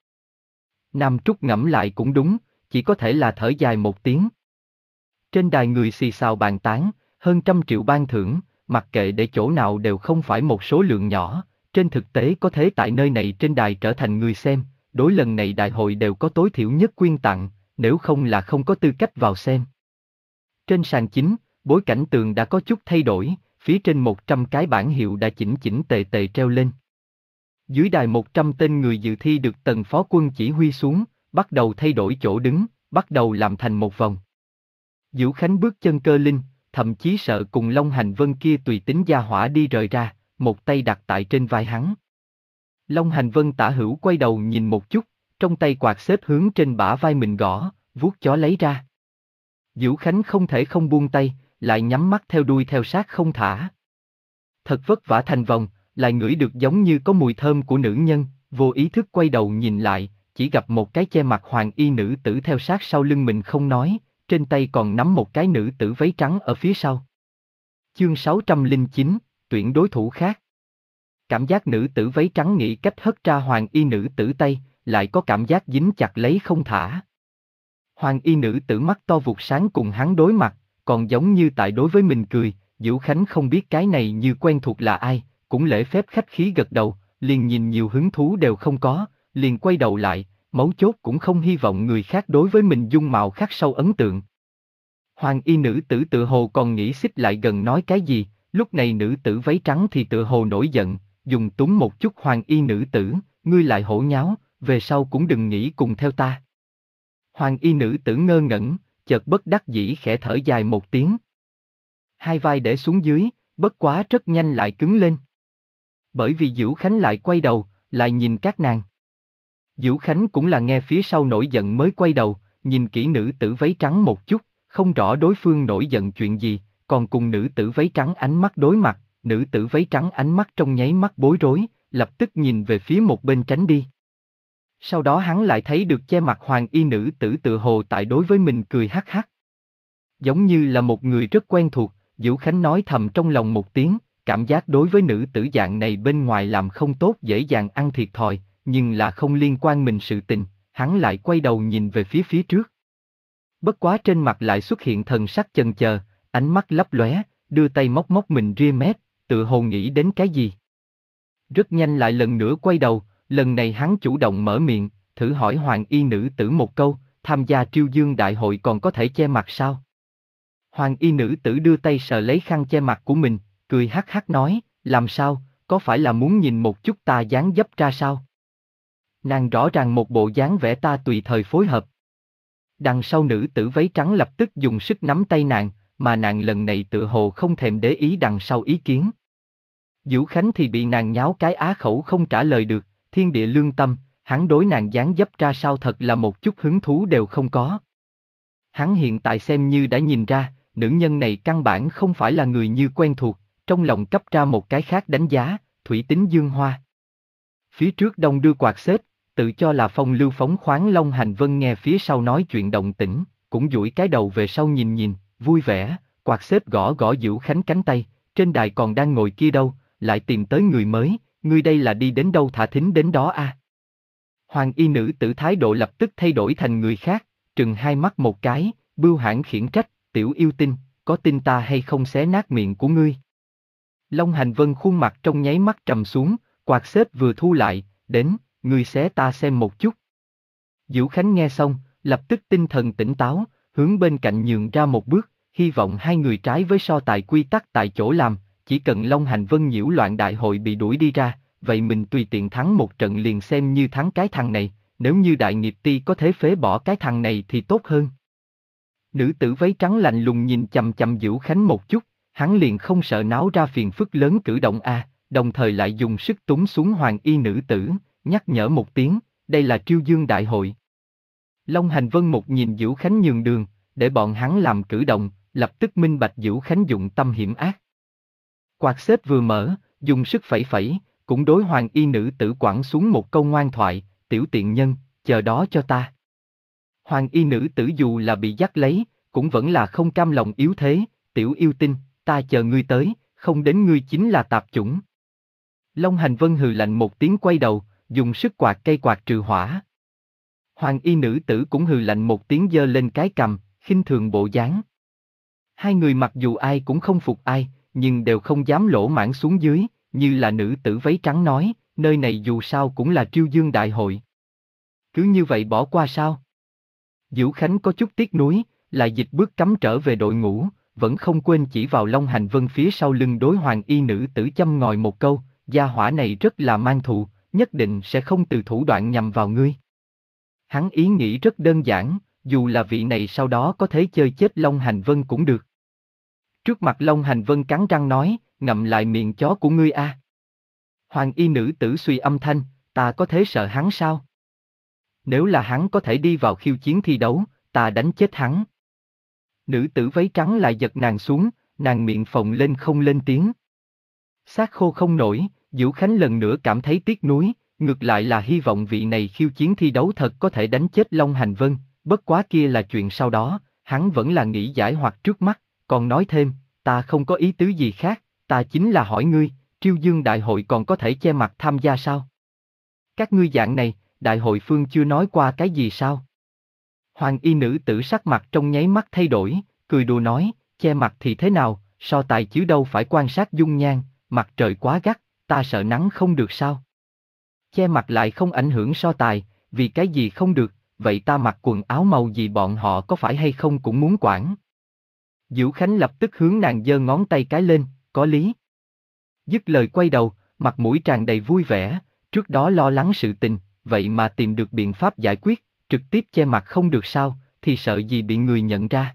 Nam Trúc ngẫm lại cũng đúng, chỉ có thể là thở dài một tiếng. Trên đài người xì xào bàn tán, hơn trăm triệu ban thưởng, mặc kệ để chỗ nào đều không phải một số lượng nhỏ, trên thực tế có thế tại nơi này trên đài trở thành người xem, đối lần này đại hội đều có tối thiểu nhất quyên tặng, nếu không là không có tư cách vào xem. Trên sàn chính, bối cảnh tường đã có chút thay đổi, phía trên một trăm cái bảng hiệu đã chỉnh chỉnh tề tề treo lên. Dưới đài một trăm tên người dự thi được Tần phó quân chỉ huy xuống, bắt đầu thay đổi chỗ đứng, bắt đầu làm thành một vòng. Diễu Khánh bước chân cơ linh, thậm chí sợ cùng Long Hành Vân kia tùy tính gia hỏa đi rời ra, một tay đặt tại trên vai hắn. Long Hành Vân tả hữu quay đầu nhìn một chút, trong tay quạt xếp hướng trên bả vai mình gõ, vuốt chó lấy ra. Diễu Khánh không thể không buông tay, lại nhắm mắt theo đuôi theo sát không thả. Thật vất vả thành vòng, lại ngửi được giống như có mùi thơm của nữ nhân, vô ý thức quay đầu nhìn lại, chỉ gặp một cái che mặt hoàng y nữ tử theo sát sau lưng mình không nói, trên tay còn nắm một cái nữ tử váy trắng ở phía sau. Chương sáu trăm lẻ chín, tuyển đối thủ khác. Cảm giác nữ tử váy trắng nghĩ cách hất ra hoàng y nữ tử tay, lại có cảm giác dính chặt lấy không thả. Hoàng y nữ tử mắt to vụt sáng cùng hắn đối mặt, còn giống như tại đối với mình cười, Diễu Khánh không biết cái này như quen thuộc là ai, cũng lễ phép khách khí gật đầu, liền nhìn nhiều hứng thú đều không có, liền quay đầu lại, mấu chốt cũng không hy vọng người khác đối với mình dung mạo khắc sâu ấn tượng. Hoàng y nữ tử tự hồ còn nghĩ xích lại gần nói cái gì, lúc này nữ tử váy trắng thì tự hồ nổi giận, dùng túng một chút hoàng y nữ tử, ngươi lại hổ nháo, về sau cũng đừng nghĩ cùng theo ta. Hoàng y nữ tử ngơ ngẩn, chợt bất đắc dĩ khẽ thở dài một tiếng. Hai vai để xuống dưới, bất quá rất nhanh lại cứng lên. Bởi vì Diễu Khánh lại quay đầu, lại nhìn các nàng. Diễu Khánh cũng là nghe phía sau nổi giận mới quay đầu, nhìn kỹ nữ tử váy trắng một chút, không rõ đối phương nổi giận chuyện gì, còn cùng nữ tử váy trắng ánh mắt đối mặt, nữ tử váy trắng ánh mắt trong nháy mắt bối rối, lập tức nhìn về phía một bên tránh đi. Sau đó hắn lại thấy được che mặt hoàng y nữ tử tự hồ tại đối với mình cười hắc hắc. Giống như là một người rất quen thuộc, Diễu Khánh nói thầm trong lòng một tiếng, cảm giác đối với nữ tử dạng này bên ngoài làm không tốt dễ dàng ăn thiệt thòi, nhưng là không liên quan mình sự tình, hắn lại quay đầu nhìn về phía phía trước. Bất quá trên mặt lại xuất hiện thần sắc chần chờ, ánh mắt lấp lóe, đưa tay móc móc mình ria mép, tự hồ nghĩ đến cái gì. Rất nhanh lại lần nữa quay đầu, lần này hắn chủ động mở miệng, thử hỏi hoàng y nữ tử một câu, tham gia Triêu Dương đại hội còn có thể che mặt sao? Hoàng y nữ tử đưa tay sờ lấy khăn che mặt của mình, cười hắc hắc nói, làm sao, có phải là muốn nhìn một chút ta dáng dấp ra sao? Nàng rõ ràng một bộ dáng vẻ ta tùy thời phối hợp. Đằng sau nữ tử váy trắng lập tức dùng sức nắm tay nàng, mà nàng lần này tự hồ không thèm để ý đằng sau ý kiến. Diễu Khánh thì bị nàng nháo cái á khẩu không trả lời được, thiên địa lương tâm, hắn đối nàng dáng dấp ra sao thật là một chút hứng thú đều không có. Hắn hiện tại xem như đã nhìn ra, nữ nhân này căn bản không phải là người như quen thuộc, trong lòng cấp ra một cái khác đánh giá, thủy tính dương hoa. Phía trước đông đưa quạt xếp, tự cho là phong lưu phóng khoáng Long Hành Vân nghe phía sau nói chuyện động tĩnh, cũng duỗi cái đầu về sau nhìn nhìn, vui vẻ, quạt xếp gõ gõ Diễu Khánh cánh tay, trên đài còn đang ngồi kia đâu, lại tìm tới người mới, ngươi đây là đi đến đâu thả thính đến đó a? À? Hoàng y nữ tử thái độ lập tức thay đổi thành người khác, trừng hai mắt một cái, bưu hãn khiển trách, tiểu yêu tinh, có tin ta hay không xé nát miệng của ngươi? Long Hành Vân khuôn mặt trong nháy mắt trầm xuống, quạt xếp vừa thu lại, đến, ngươi xé ta xem một chút. Diễu Khánh nghe xong, lập tức tinh thần tỉnh táo, hướng bên cạnh nhường ra một bước, hy vọng hai người trái với so tài quy tắc tại chỗ làm, chỉ cần Long Hành Vân nhiễu loạn đại hội bị đuổi đi ra, vậy mình tùy tiện thắng một trận liền xem như thắng cái thằng này, nếu như đại nghiệp ti có thể phế bỏ cái thằng này thì tốt hơn. Nữ tử váy trắng lạnh lùng nhìn chằm chằm Diễu Khánh một chút, hắn liền không sợ náo ra phiền phức lớn cử động a, đồng thời lại dùng sức túng xuống hoàng y nữ tử, nhắc nhở một tiếng, đây là Triêu Dương đại hội. Long Hành Vân một nhìn Diễu Khánh nhường đường, để bọn hắn làm cử động, lập tức minh bạch Diễu Khánh dụng tâm hiểm ác. Quạt xếp vừa mở, dùng sức phẩy phẩy, cũng đối hoàng y nữ tử quẳng xuống một câu ngoan thoại, tiểu tiện nhân, chờ đó cho ta. Hoàng y nữ tử dù là bị dắt lấy, cũng vẫn là không cam lòng yếu thế, tiểu yêu tinh, ta chờ ngươi tới, không đến ngươi chính là tạp chủng. Long Hành Vân hừ lạnh một tiếng quay đầu, dùng sức quạt cây quạt trừ hỏa. Hoàng y nữ tử cũng hừ lạnh một tiếng giơ lên cái cằm, khinh thường bộ dáng. Hai người mặc dù ai cũng không phục ai, nhưng đều không dám lỗ mãng xuống dưới, như là nữ tử váy trắng nói, nơi này dù sao cũng là Triêu Dương đại hội. Cứ như vậy bỏ qua sao? Diễu Khánh có chút tiếc nuối, lại dịch bước cắm trở về đội ngũ, vẫn không quên chỉ vào Long Hành Vân phía sau lưng đối hoàng y nữ tử châm ngòi một câu, gia hỏa này rất là mang thù, nhất định sẽ không từ thủ đoạn nhằm vào ngươi. Hắn ý nghĩ rất đơn giản, dù là vị này sau đó có thể chơi chết Long Hành Vân cũng được. Trước mặt Long Hành Vân cắn răng nói, ngậm lại miệng chó của ngươi a. Hoàng y nữ tử suy âm thanh, ta có thế sợ hắn sao? Nếu là hắn có thể đi vào khiêu chiến thi đấu, ta đánh chết hắn. Nữ tử váy trắng lại giật nàng xuống, nàng miệng phồng lên không lên tiếng. Xác khô không nổi, Diễu Khánh lần nữa cảm thấy tiếc nuối, ngược lại là hy vọng vị này khiêu chiến thi đấu thật có thể đánh chết Long Hành Vân, bất quá kia là chuyện sau đó, hắn vẫn là nghĩ giải hoặc trước mắt, còn nói thêm, ta không có ý tứ gì khác, ta chính là hỏi ngươi, Triêu Dương đại hội còn có thể che mặt tham gia sao? Các ngươi dạng này, đại hội phương chưa nói qua cái gì sao? Hoàng y nữ tử sắc mặt trong nháy mắt thay đổi, cười đùa nói, che mặt thì thế nào, so tài chứ đâu phải quan sát dung nhan, mặt trời quá gắt, ta sợ nắng không được sao? Che mặt lại không ảnh hưởng so tài, vì cái gì không được, vậy ta mặc quần áo màu gì bọn họ có phải hay không cũng muốn quản. Diễu Khánh lập tức hướng nàng giơ ngón tay cái lên, có lý. Dứt lời quay đầu, mặt mũi tràn đầy vui vẻ, trước đó lo lắng sự tình, vậy mà tìm được biện pháp giải quyết, trực tiếp che mặt không được sao, thì sợ gì bị người nhận ra.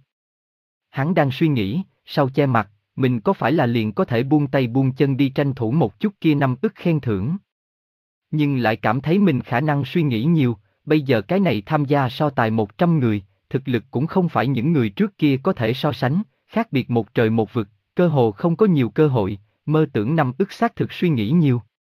Hắn đang suy nghĩ, sau che mặt, mình có phải là liền có thể buông tay buông chân đi tranh thủ một chút kia năm ức khen thưởng. Nhưng lại cảm thấy mình khả năng suy nghĩ nhiều, bây giờ cái này tham gia so tài một trăm người, thực lực cũng không phải những người trước kia có thể so sánh, khác biệt một trời một vực, cơ hồ không có nhiều cơ hội, mơ tưởng năm ức xác thực suy nghĩ nhiều.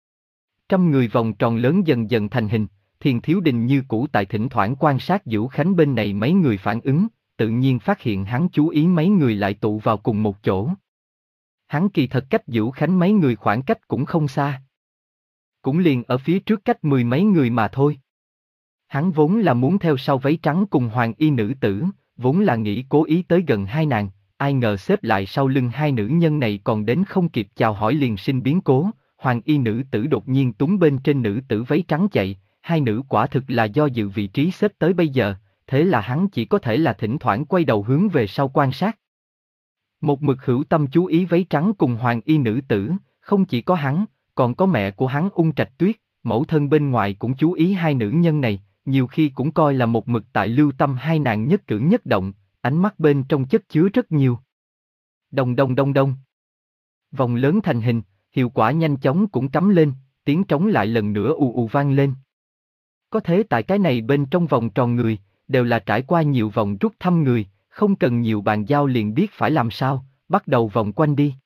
Trăm người vòng tròn lớn dần dần thành hình, Thiền Thiếu Đình như cũ tại thỉnh thoảng quan sát Diễu Khánh bên này mấy người phản ứng, tự nhiên phát hiện hắn chú ý mấy người lại tụ vào cùng một chỗ. Hắn kỳ thật cách Diễu Khánh mấy người khoảng cách cũng không xa. Cũng liền ở phía trước cách mười mấy người mà thôi. Hắn vốn là muốn theo sau váy trắng cùng hoàng y nữ tử, vốn là nghĩ cố ý tới gần hai nàng, ai ngờ xếp lại sau lưng hai nữ nhân này còn đến không kịp chào hỏi liền sinh biến cố, hoàng y nữ tử đột nhiên túng bên trên nữ tử váy trắng chạy, hai nữ quả thực là do dự vị trí xếp tới bây giờ, thế là hắn chỉ có thể là thỉnh thoảng quay đầu hướng về sau quan sát. Một mực hữu tâm chú ý váy trắng cùng hoàng y nữ tử, không chỉ có hắn, còn có mẹ của hắn Ung Trạch Tuyết, mẫu thân bên ngoài cũng chú ý hai nữ nhân này, nhiều khi cũng coi là một mực tại lưu tâm hai nàng nhất cử nhất động, ánh mắt bên trong chất chứa rất nhiều. Đông đông đông đông. Vòng lớn thành hình, hiệu quả nhanh chóng cũng cắm lên, tiếng trống lại lần nữa ù ù vang lên. Có thế tại cái này bên trong vòng tròn người, đều là trải qua nhiều vòng rút thăm người, không cần nhiều bàn giao liền biết phải làm sao, bắt đầu vòng quanh đi.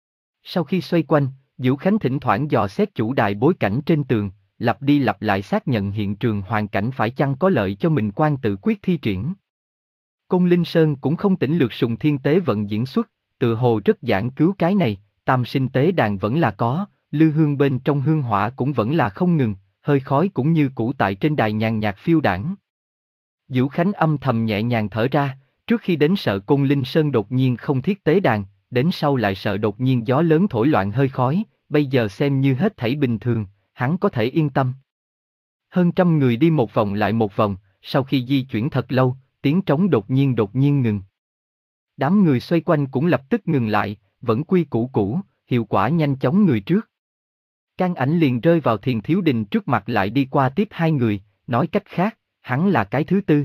Sau khi xoay quanh, Diễu Khánh thỉnh thoảng dò xét chủ đài bối cảnh trên tường, lặp đi lặp lại xác nhận hiện trường hoàn cảnh phải chăng có lợi cho mình quan tự quyết thi triển. Côn Linh Sơn cũng không tỉnh lược sùng thiên tế vận diễn xuất, tự hồ rất giảng cứu cái này, tam sinh tế đàn vẫn là có, lư hương bên trong hương hỏa cũng vẫn là không ngừng, hơi khói cũng như cũ tại trên đài nhàn nhạt phiêu đãng. Diễu Khánh âm thầm nhẹ nhàng thở ra, trước khi đến sợ Côn Linh Sơn đột nhiên không thiết tế đàn, đến sau lại sợ đột nhiên gió lớn thổi loạn hơi khói, bây giờ xem như hết thảy bình thường, hắn có thể yên tâm. Hơn trăm người đi một vòng lại một vòng, sau khi di chuyển thật lâu, tiếng trống đột nhiên đột nhiên ngừng. Đám người xoay quanh cũng lập tức ngừng lại, vẫn quy củ cũ, hiệu quả nhanh chóng người trước. Can Ảnh liền rơi vào Thiền Thiếu Đình trước mặt lại đi qua tiếp hai người, nói cách khác, hắn là cái thứ tư.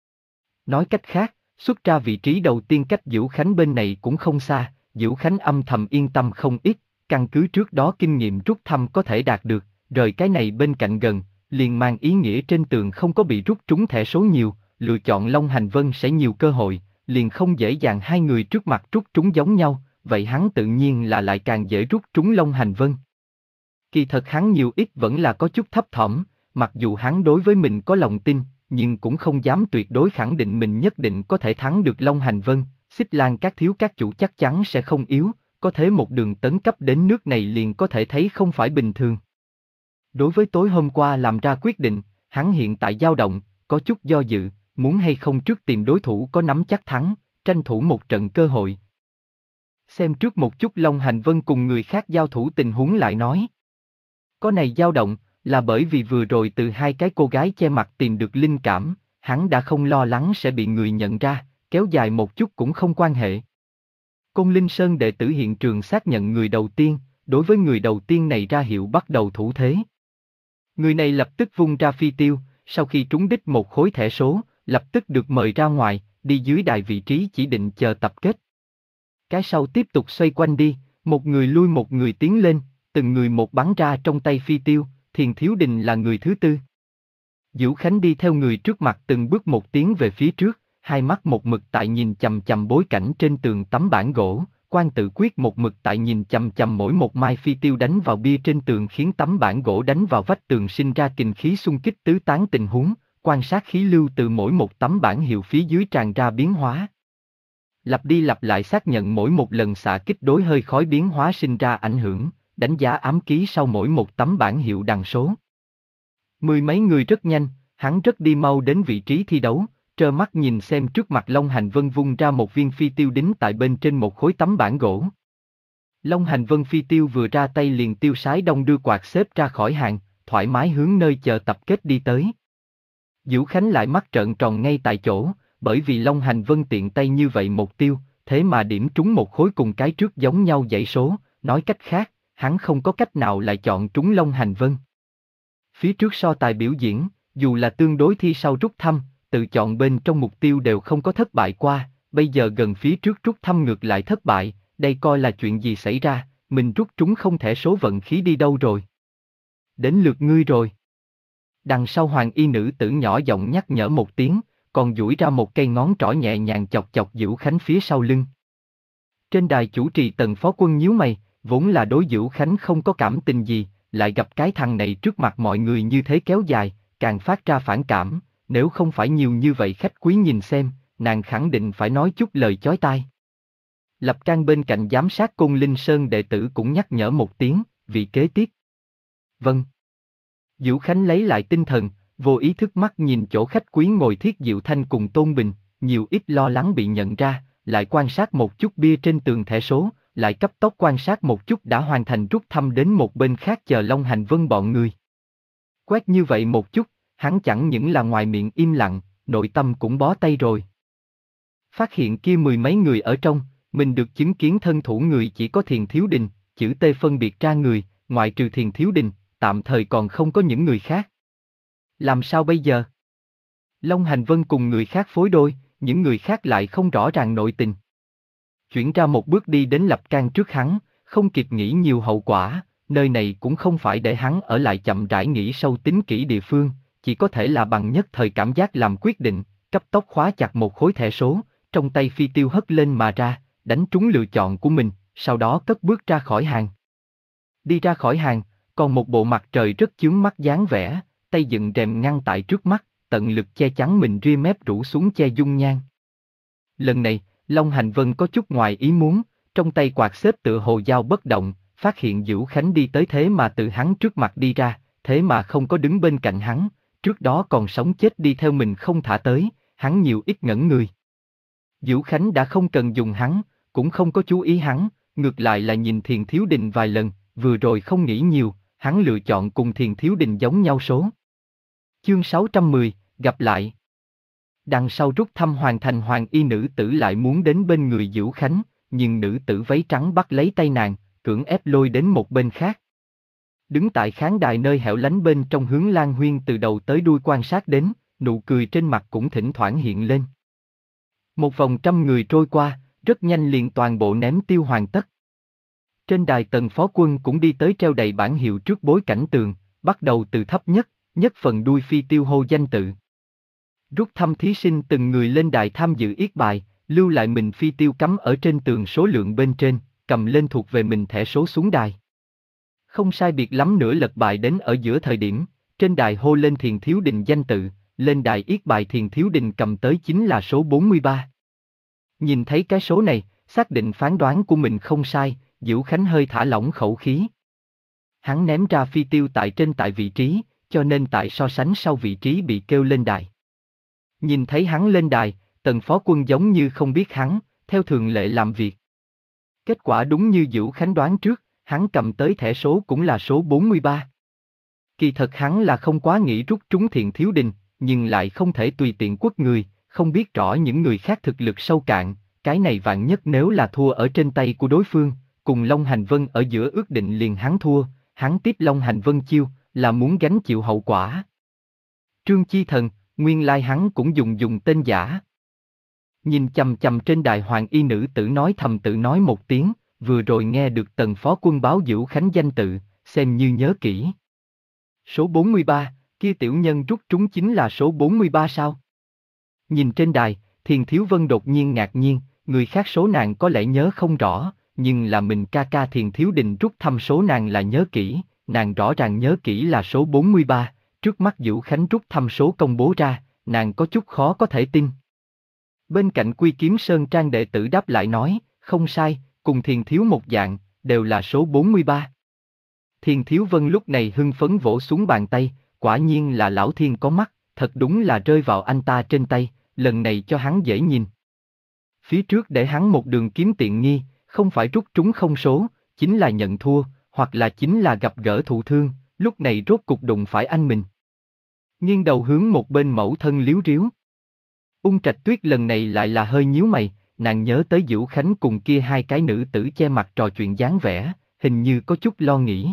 Nói cách khác, xuất ra vị trí đầu tiên cách Diễu Khánh bên này cũng không xa, Diễu Khánh âm thầm yên tâm không ít, căn cứ trước đó kinh nghiệm rút thăm có thể đạt được, rời cái này bên cạnh gần, liền mang ý nghĩa trên tường không có bị rút trúng thẻ số nhiều, lựa chọn Long Hành Vân sẽ nhiều cơ hội, liền không dễ dàng hai người trước mặt rút trúng giống nhau, vậy hắn tự nhiên là lại càng dễ rút trúng Long Hành Vân. Kỳ thật hắn nhiều ít vẫn là có chút thấp thỏm, mặc dù hắn đối với mình có lòng tin, nhưng cũng không dám tuyệt đối khẳng định mình nhất định có thể thắng được Long Hành Vân. Xích Lan các thiếu các chủ chắc chắn sẽ không yếu, có thế một đường tấn cấp đến nước này liền có thể thấy không phải bình thường. Đối với tối hôm qua làm ra quyết định, hắn hiện tại dao động, có chút do dự, muốn hay không trước tìm đối thủ có nắm chắc thắng, tranh thủ một trận cơ hội. Xem trước một chút Long Hành Vân cùng người khác giao thủ tình huống lại nói. Có này dao động, là bởi vì vừa rồi từ hai cái cô gái che mặt tìm được linh cảm, hắn đã không lo lắng sẽ bị người nhận ra, kéo dài một chút cũng không quan hệ. Côn Linh Sơn đệ tử hiện trường xác nhận người đầu tiên, đối với người đầu tiên này ra hiệu bắt đầu thủ thế. Người này lập tức vung ra phi tiêu, sau khi trúng đích một khối thẻ số, lập tức được mời ra ngoài, đi dưới đài vị trí chỉ định chờ tập kết. Cái sau tiếp tục xoay quanh đi, một người lui một người tiến lên, từng người một bắn ra trong tay phi tiêu, Thiền Thiếu Đình là người thứ tư. Dữu Khánh đi theo người trước mặt từng bước một tiến về phía trước, hai mắt một mực tại nhìn chằm chằm bối cảnh trên tường tấm bản gỗ, Quan Tự Quyết một mực tại nhìn chằm chằm mỗi một mai phi tiêu đánh vào bia trên tường khiến tấm bản gỗ đánh vào vách tường sinh ra kình khí xung kích tứ tán tình huống, quan sát khí lưu từ mỗi một tấm bản hiệu phía dưới tràn ra biến hóa. Lặp đi lặp lại xác nhận mỗi một lần xạ kích đối hơi khói biến hóa sinh ra ảnh hưởng, đánh giá ám ký sau mỗi một tấm bản hiệu đằng số. Mười mấy người rất nhanh, hắn rất đi mau đến vị trí thi đấu, trơ mắt nhìn xem trước mặt Long Hành Vân vung ra một viên phi tiêu đính tại bên trên một khối tấm bản gỗ. Long Hành Vân phi tiêu vừa ra tay liền tiêu sái đông đưa quạt xếp ra khỏi hàng, thoải mái hướng nơi chờ tập kết đi tới. Dữu Khánh lại mắt trợn tròn ngay tại chỗ, bởi vì Long Hành Vân tiện tay như vậy một tiêu, thế mà điểm trúng một khối cùng cái trước giống nhau dãy số, nói cách khác, hắn không có cách nào lại chọn trúng Long Hành Vân. Phía trước so tài biểu diễn, dù là tương đối thi sau rút thăm, tự chọn bên trong mục tiêu đều không có thất bại qua, bây giờ gần phía trước rút thăm ngược lại thất bại, đây coi là chuyện gì xảy ra, mình rút trúng không thể số vận khí đi đâu rồi. Đến lượt ngươi rồi. Đằng sau Hoàng y nữ tử nhỏ giọng nhắc nhở một tiếng, còn duỗi ra một cây ngón trỏ nhẹ nhàng chọc chọc Dữu Khánh phía sau lưng. Trên đài chủ trì Tần Phó Quân nhíu mày, vốn là đối Dữu Khánh không có cảm tình gì, lại gặp cái thằng này trước mặt mọi người như thế kéo dài, càng phát ra phản cảm, nếu không phải nhiều như vậy khách quý nhìn xem, nàng khẳng định phải nói chút lời chói tai. Lập Can bên cạnh giám sát Côn Linh Sơn đệ tử cũng nhắc nhở một tiếng, vị kế tiếp. Vâng. Dữu Khánh lấy lại tinh thần, vô ý thức mắt nhìn chỗ khách quý ngồi Thiết Diệu Thanh cùng Tôn Bình, nhiều ít lo lắng bị nhận ra, lại quan sát một chút bia trên tường thẻ số, lại cấp tốc quan sát một chút đã hoàn thành rút thăm đến một bên khác chờ Long Hành Vân bọn người. Quét như vậy một chút, hắn chẳng những là ngoài miệng im lặng, nội tâm cũng bó tay rồi. Phát hiện kia mười mấy người ở trong, mình được chứng kiến thân thủ người chỉ có Thiền Thiếu Đình, chữ T phân biệt ra người, ngoại trừ Thiền Thiếu Đình, tạm thời còn không có những người khác. Làm sao bây giờ? Long Hành Vân cùng người khác phối đôi, những người khác lại không rõ ràng nội tình. Chuyển ra một bước đi đến Lập Can trước hắn, không kịp nghĩ nhiều hậu quả, nơi này cũng không phải để hắn ở lại chậm rãi nghĩ sâu tính kỹ địa phương, chỉ có thể là bằng nhất thời cảm giác làm quyết định, cấp tốc khóa chặt một khối thẻ số, trong tay phi tiêu hất lên mà ra, đánh trúng lựa chọn của mình, sau đó cất bước ra khỏi hàng. Đi ra khỏi hàng, còn một bộ mặt trời rất chướng mắt dáng vẻ, tay dựng rèm ngăn tại trước mắt, tận lực che chắn mình ria mép rũ xuống che dung nhan. Lần này, Long Hành Vân có chút ngoài ý muốn, trong tay quạt xếp tựa hồ dao bất động, phát hiện Dữu Khánh đi tới thế mà từ hắn trước mặt đi ra, thế mà không có đứng bên cạnh hắn, trước đó còn sống chết đi theo mình không thả tới, hắn nhiều ít ngẩn người. Dữu Khánh đã không cần dùng hắn, cũng không có chú ý hắn, ngược lại là nhìn Thiền Thiếu Đình vài lần, vừa rồi không nghĩ nhiều, hắn lựa chọn cùng Thiền Thiếu Đình giống nhau số. Chương sáu trăm mười, gặp lại. Đằng sau rút thăm hoàn thành Hoàng y nữ tử lại muốn đến bên người Dữu Khánh, nhưng nữ tử váy trắng bắt lấy tay nàng, cưỡng ép lôi đến một bên khác. Đứng tại khán đài nơi hẻo lánh bên trong hướng Lan Huyên từ đầu tới đuôi quan sát đến, nụ cười trên mặt cũng thỉnh thoảng hiện lên. Một vòng trăm người trôi qua, rất nhanh liền toàn bộ ném tiêu hoàn tất. Trên đài Tần Phó Quân cũng đi tới treo đầy bản hiệu trước bối cảnh tường, bắt đầu từ thấp nhất, nhất phần đuôi phi tiêu hô danh tự. Rút thăm thí sinh từng người lên đài tham dự yết bài, lưu lại mình phi tiêu cắm ở trên tường số lượng bên trên, cầm lên thuộc về mình thẻ số xuống đài. Không sai biệt lắm nữa lật bài đến ở giữa thời điểm, trên đài hô lên Thiền Thiếu Đình danh tự, lên đài yết bài Thiền Thiếu Đình cầm tới chính là số bốn mươi ba. Nhìn thấy cái số này, xác định phán đoán của mình không sai, Diệu Khánh hơi thả lỏng khẩu khí. Hắn ném ra phi tiêu tại trên tại vị trí, cho nên tại so sánh sau vị trí bị kêu lên đài. Nhìn thấy hắn lên đài, Tần Phó Quân giống như không biết hắn, theo thường lệ làm việc. Kết quả đúng như Diệu Khánh đoán trước, hắn cầm tới thẻ số cũng là số bốn mươi ba. Kỳ thật hắn là không quá nghĩ rút trúng Thiền Thiếu Đình, nhưng lại không thể tùy tiện quất người, không biết rõ những người khác thực lực sâu cạn, cái này vạn nhất nếu là thua ở trên tay của đối phương, cùng Long Hành Vân ở giữa ước định liền hắn thua, hắn tiếp Long Hành Vân chiêu, là muốn gánh chịu hậu quả. Trương Chi Thần, nguyên lai hắn cũng dùng dùng tên giả. Nhìn chằm chằm trên đài hoàng y nữ tử nói thầm tự nói một tiếng, vừa rồi nghe được Tần Phó Quân báo Diệu Khánh danh tự, xem như nhớ kỹ. Số bốn mươi ba, kia tiểu nhân rút trúng chính là số bốn mươi ba sao? Nhìn trên đài, Thiền Thiếu Vân đột nhiên ngạc nhiên, người khác số nàng có lẽ nhớ không rõ, nhưng là mình ca ca Thiền Thiếu Đình rút thăm số nàng là nhớ kỹ, nàng rõ ràng nhớ kỹ là số bốn mươi ba, trước mắt Diệu Khánh rút thăm số công bố ra, nàng có chút khó có thể tin. Bên cạnh Quy Kiếm Sơn Trang đệ tử đáp lại nói, không sai, cùng Thiền Thiếu một dạng, đều là số bốn mươi ba. Thiền Thiếu Vân lúc này hưng phấn vỗ xuống bàn tay, quả nhiên là lão thiên có mắt, thật đúng là rơi vào anh ta trên tay, lần này cho hắn dễ nhìn. Phía trước để hắn một đường kiếm tiện nghi, không phải rút trúng không số, chính là nhận thua, hoặc là chính là gặp gỡ thụ thương, lúc này rốt cục đụng phải anh mình. Nghiêng đầu hướng một bên mẫu thân liếu riếu. Ung Trạch Tuyết lần này lại là hơi nhíu mày, nàng nhớ tới Diệu Khánh cùng kia hai cái nữ tử che mặt trò chuyện dáng vẻ, hình như có chút lo nghĩ.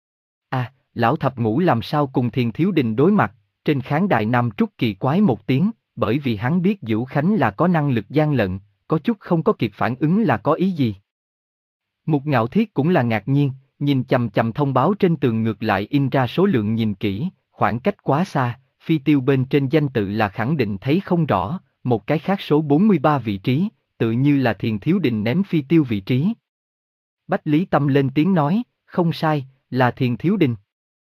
À, lão thập ngũ làm sao cùng Thiền Thiếu Đình đối mặt, trên khán đài Nam Trúc kỳ quái một tiếng, bởi vì hắn biết Diệu Khánh là có năng lực gian lận, có chút không có kịp phản ứng là có ý gì. Mục Ngạo Thiết cũng là ngạc nhiên, nhìn chằm chằm thông báo trên tường ngược lại in ra số lượng nhìn kỹ, khoảng cách quá xa, phi tiêu bên trên danh tự là khẳng định thấy không rõ, một cái khác số bốn mươi ba vị trí, tự như là Thiền Thiếu Đình ném phi tiêu vị trí. Bách Lý Tâm lên tiếng nói, không sai, là Thiền Thiếu Đình.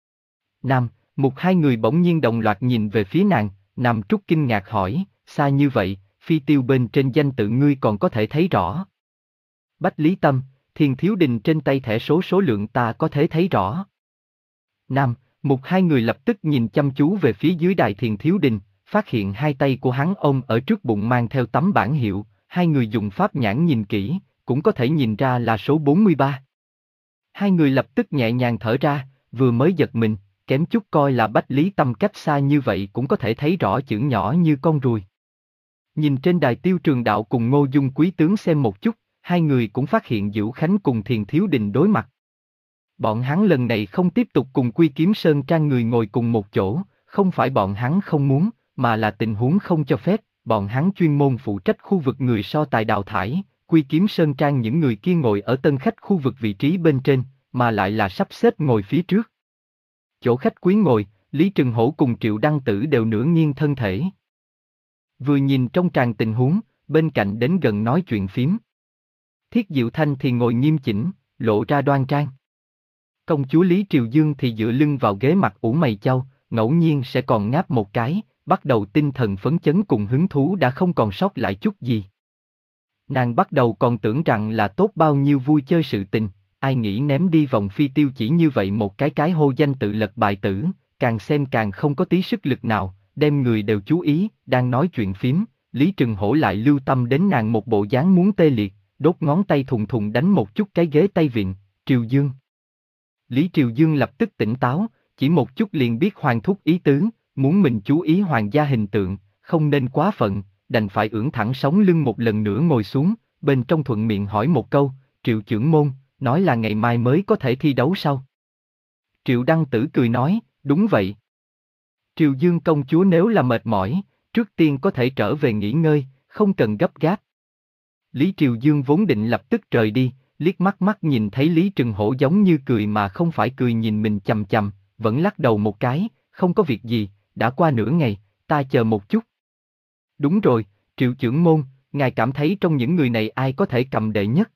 Nam, Mục hai người bỗng nhiên đồng loạt nhìn về phía nàng, Nam Trúc kinh ngạc hỏi, xa như vậy, phi tiêu bên trên danh tự ngươi còn có thể thấy rõ. Bách Lý Tâm, Thiền Thiếu Đình trên tay thẻ số số lượng ta có thể thấy rõ. Nam, Mục hai người lập tức nhìn chăm chú về phía dưới đài Thiền Thiếu Đình, phát hiện hai tay của hắn ôm ở trước bụng mang theo tấm bản hiệu, hai người dùng pháp nhãn nhìn kỹ, cũng có thể nhìn ra là số bốn mươi ba. Hai người lập tức nhẹ nhàng thở ra, vừa mới giật mình, kém chút coi là Bách Lý Tâm cách xa như vậy cũng có thể thấy rõ chữ nhỏ như con ruồi. Nhìn trên đài Tiêu Trường Đạo cùng Ngô Dung Quý tướng xem một chút, hai người cũng phát hiện Diệu Khánh cùng Thiền Thiếu Đình đối mặt. Bọn hắn lần này không tiếp tục cùng Quy Kiếm Sơn Trang người ngồi cùng một chỗ, không phải bọn hắn không muốn, mà là tình huống không cho phép, bọn hắn chuyên môn phụ trách khu vực người so tài đào thải, Quy Kiếm Sơn Trang những người kia ngồi ở tân khách khu vực vị trí bên trên, mà lại là sắp xếp ngồi phía trước. Chỗ khách quý ngồi, Lý Trừng Hổ cùng Triệu Đăng Tử đều nửa nghiêng thân thể. Vừa nhìn trong tràng tình huống, bên cạnh đến gần nói chuyện phím. Thiết Diệu Thanh thì ngồi nghiêm chỉnh, lộ ra đoan trang. Công chúa Lý Triều Dương thì dựa lưng vào ghế mặt ủ mày chau, ngẫu nhiên sẽ còn ngáp một cái, bắt đầu tinh thần phấn chấn cùng hứng thú đã không còn sót lại chút gì. Nàng bắt đầu còn tưởng rằng là tốt bao nhiêu vui chơi sự tình, ai nghĩ ném đi vòng phi tiêu chỉ như vậy một cái cái hô danh tự lật bài tử, càng xem càng không có tí sức lực nào, đem người đều chú ý, đang nói chuyện phím, Lý Trừng Hổ lại lưu tâm đến nàng một bộ dáng muốn tê liệt, đốt ngón tay thùng thùng đánh một chút cái ghế tay vịn, Triều Dương. Lý Triều Dương lập tức tỉnh táo, chỉ một chút liền biết Hoàng thúc ý tứ, muốn mình chú ý hoàng gia hình tượng, không nên quá phận, đành phải ưỡn thẳng sống lưng một lần nữa ngồi xuống, bên trong thuận miệng hỏi một câu, Triệu trưởng môn, nói là ngày mai mới có thể thi đấu sao? Triệu Đăng Tử cười nói, đúng vậy. Triều Dương công chúa nếu là mệt mỏi, trước tiên có thể trở về nghỉ ngơi, không cần gấp gáp. Lý Triều Dương vốn định lập tức rời đi, liếc mắt mắt nhìn thấy Lý Trừng Hổ giống như cười mà không phải cười nhìn mình chằm chằm, vẫn lắc đầu một cái, không có việc gì, đã qua nửa ngày, ta chờ một chút. Đúng rồi, Triệu trưởng môn, ngài cảm thấy trong những người này ai có thể cầm đệ nhất?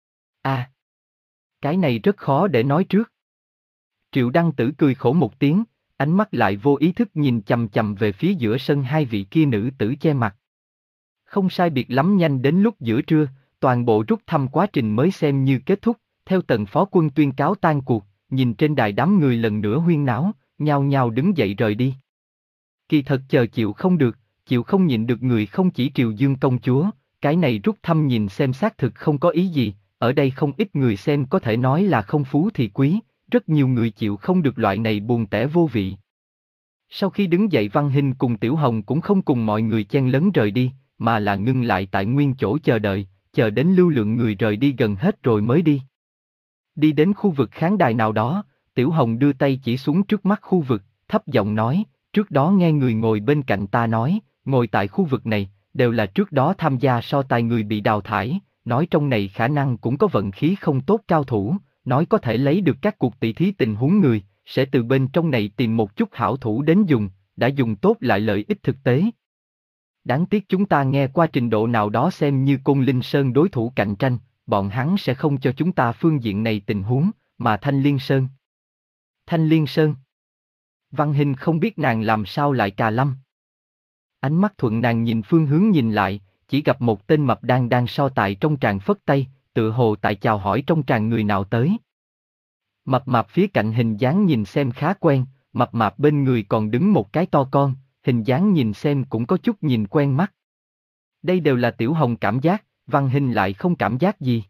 À, cái này rất khó để nói trước. Triệu Đăng Tử cười khổ một tiếng, ánh mắt lại vô ý thức nhìn chằm chằm về phía giữa sân hai vị kia nữ tử che mặt. Không sai biệt lắm nhanh đến lúc giữa trưa, toàn bộ rút thăm quá trình mới xem như kết thúc, theo Tần phó quân tuyên cáo tan cuộc, nhìn trên đài đám người lần nữa huyên náo, nhao nhao đứng dậy rời đi. Kỳ thật chờ chịu không được, chịu không nhịn được người không chỉ Triều Dương công chúa, cái này rút thăm nhìn xem xác thực không có ý gì, ở đây không ít người xem có thể nói là không phú thì quý, rất nhiều người chịu không được loại này buồn tẻ vô vị. Sau khi đứng dậy Văn Hinh cùng Tiểu Hồng cũng không cùng mọi người chen lấn rời đi, mà là ngưng lại tại nguyên chỗ chờ đợi, chờ đến lưu lượng người rời đi gần hết rồi mới đi. Đi đến khu vực khán đài nào đó, Tiểu Hồng đưa tay chỉ xuống trước mắt khu vực, thấp giọng nói, trước đó nghe người ngồi bên cạnh ta nói, ngồi tại khu vực này, đều là trước đó tham gia so tài người bị đào thải, nói trong này khả năng cũng có vận khí không tốt cao thủ, nói có thể lấy được các cuộc tỷ thí tình huống người, sẽ từ bên trong này tìm một chút hảo thủ đến dùng, đã dùng tốt lại lợi ích thực tế. Đáng tiếc chúng ta nghe qua trình độ nào đó xem như Côn Linh Sơn đối thủ cạnh tranh, bọn hắn sẽ không cho chúng ta phương diện này tình huống, mà Thanh Liên Sơn. Thanh Liên Sơn. Văn Hinh không biết nàng làm sao lại cà lâm. Ánh mắt thuận nàng nhìn phương hướng nhìn lại, chỉ gặp một tên mập đang đang so tài trong tràng phất tay, tự hồ tại chào hỏi trong tràng người nào tới. Mập mạp phía cạnh hình dáng nhìn xem khá quen, mập mạp bên người còn đứng một cái to con, hình dáng nhìn xem cũng có chút nhìn quen mắt. Đây đều là Tiểu Hồng cảm giác, Văn Hinh lại không cảm giác gì.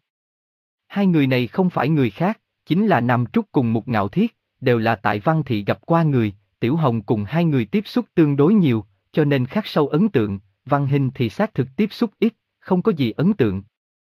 Hai người này không phải người khác, chính là Nam Trúc cùng Mục Ngạo Thiết, đều là tại Văn Thị gặp qua người, Tiểu Hồng cùng hai người tiếp xúc tương đối nhiều, cho nên khắc sâu ấn tượng, Văn Hinh thì xác thực tiếp xúc ít, không có gì ấn tượng.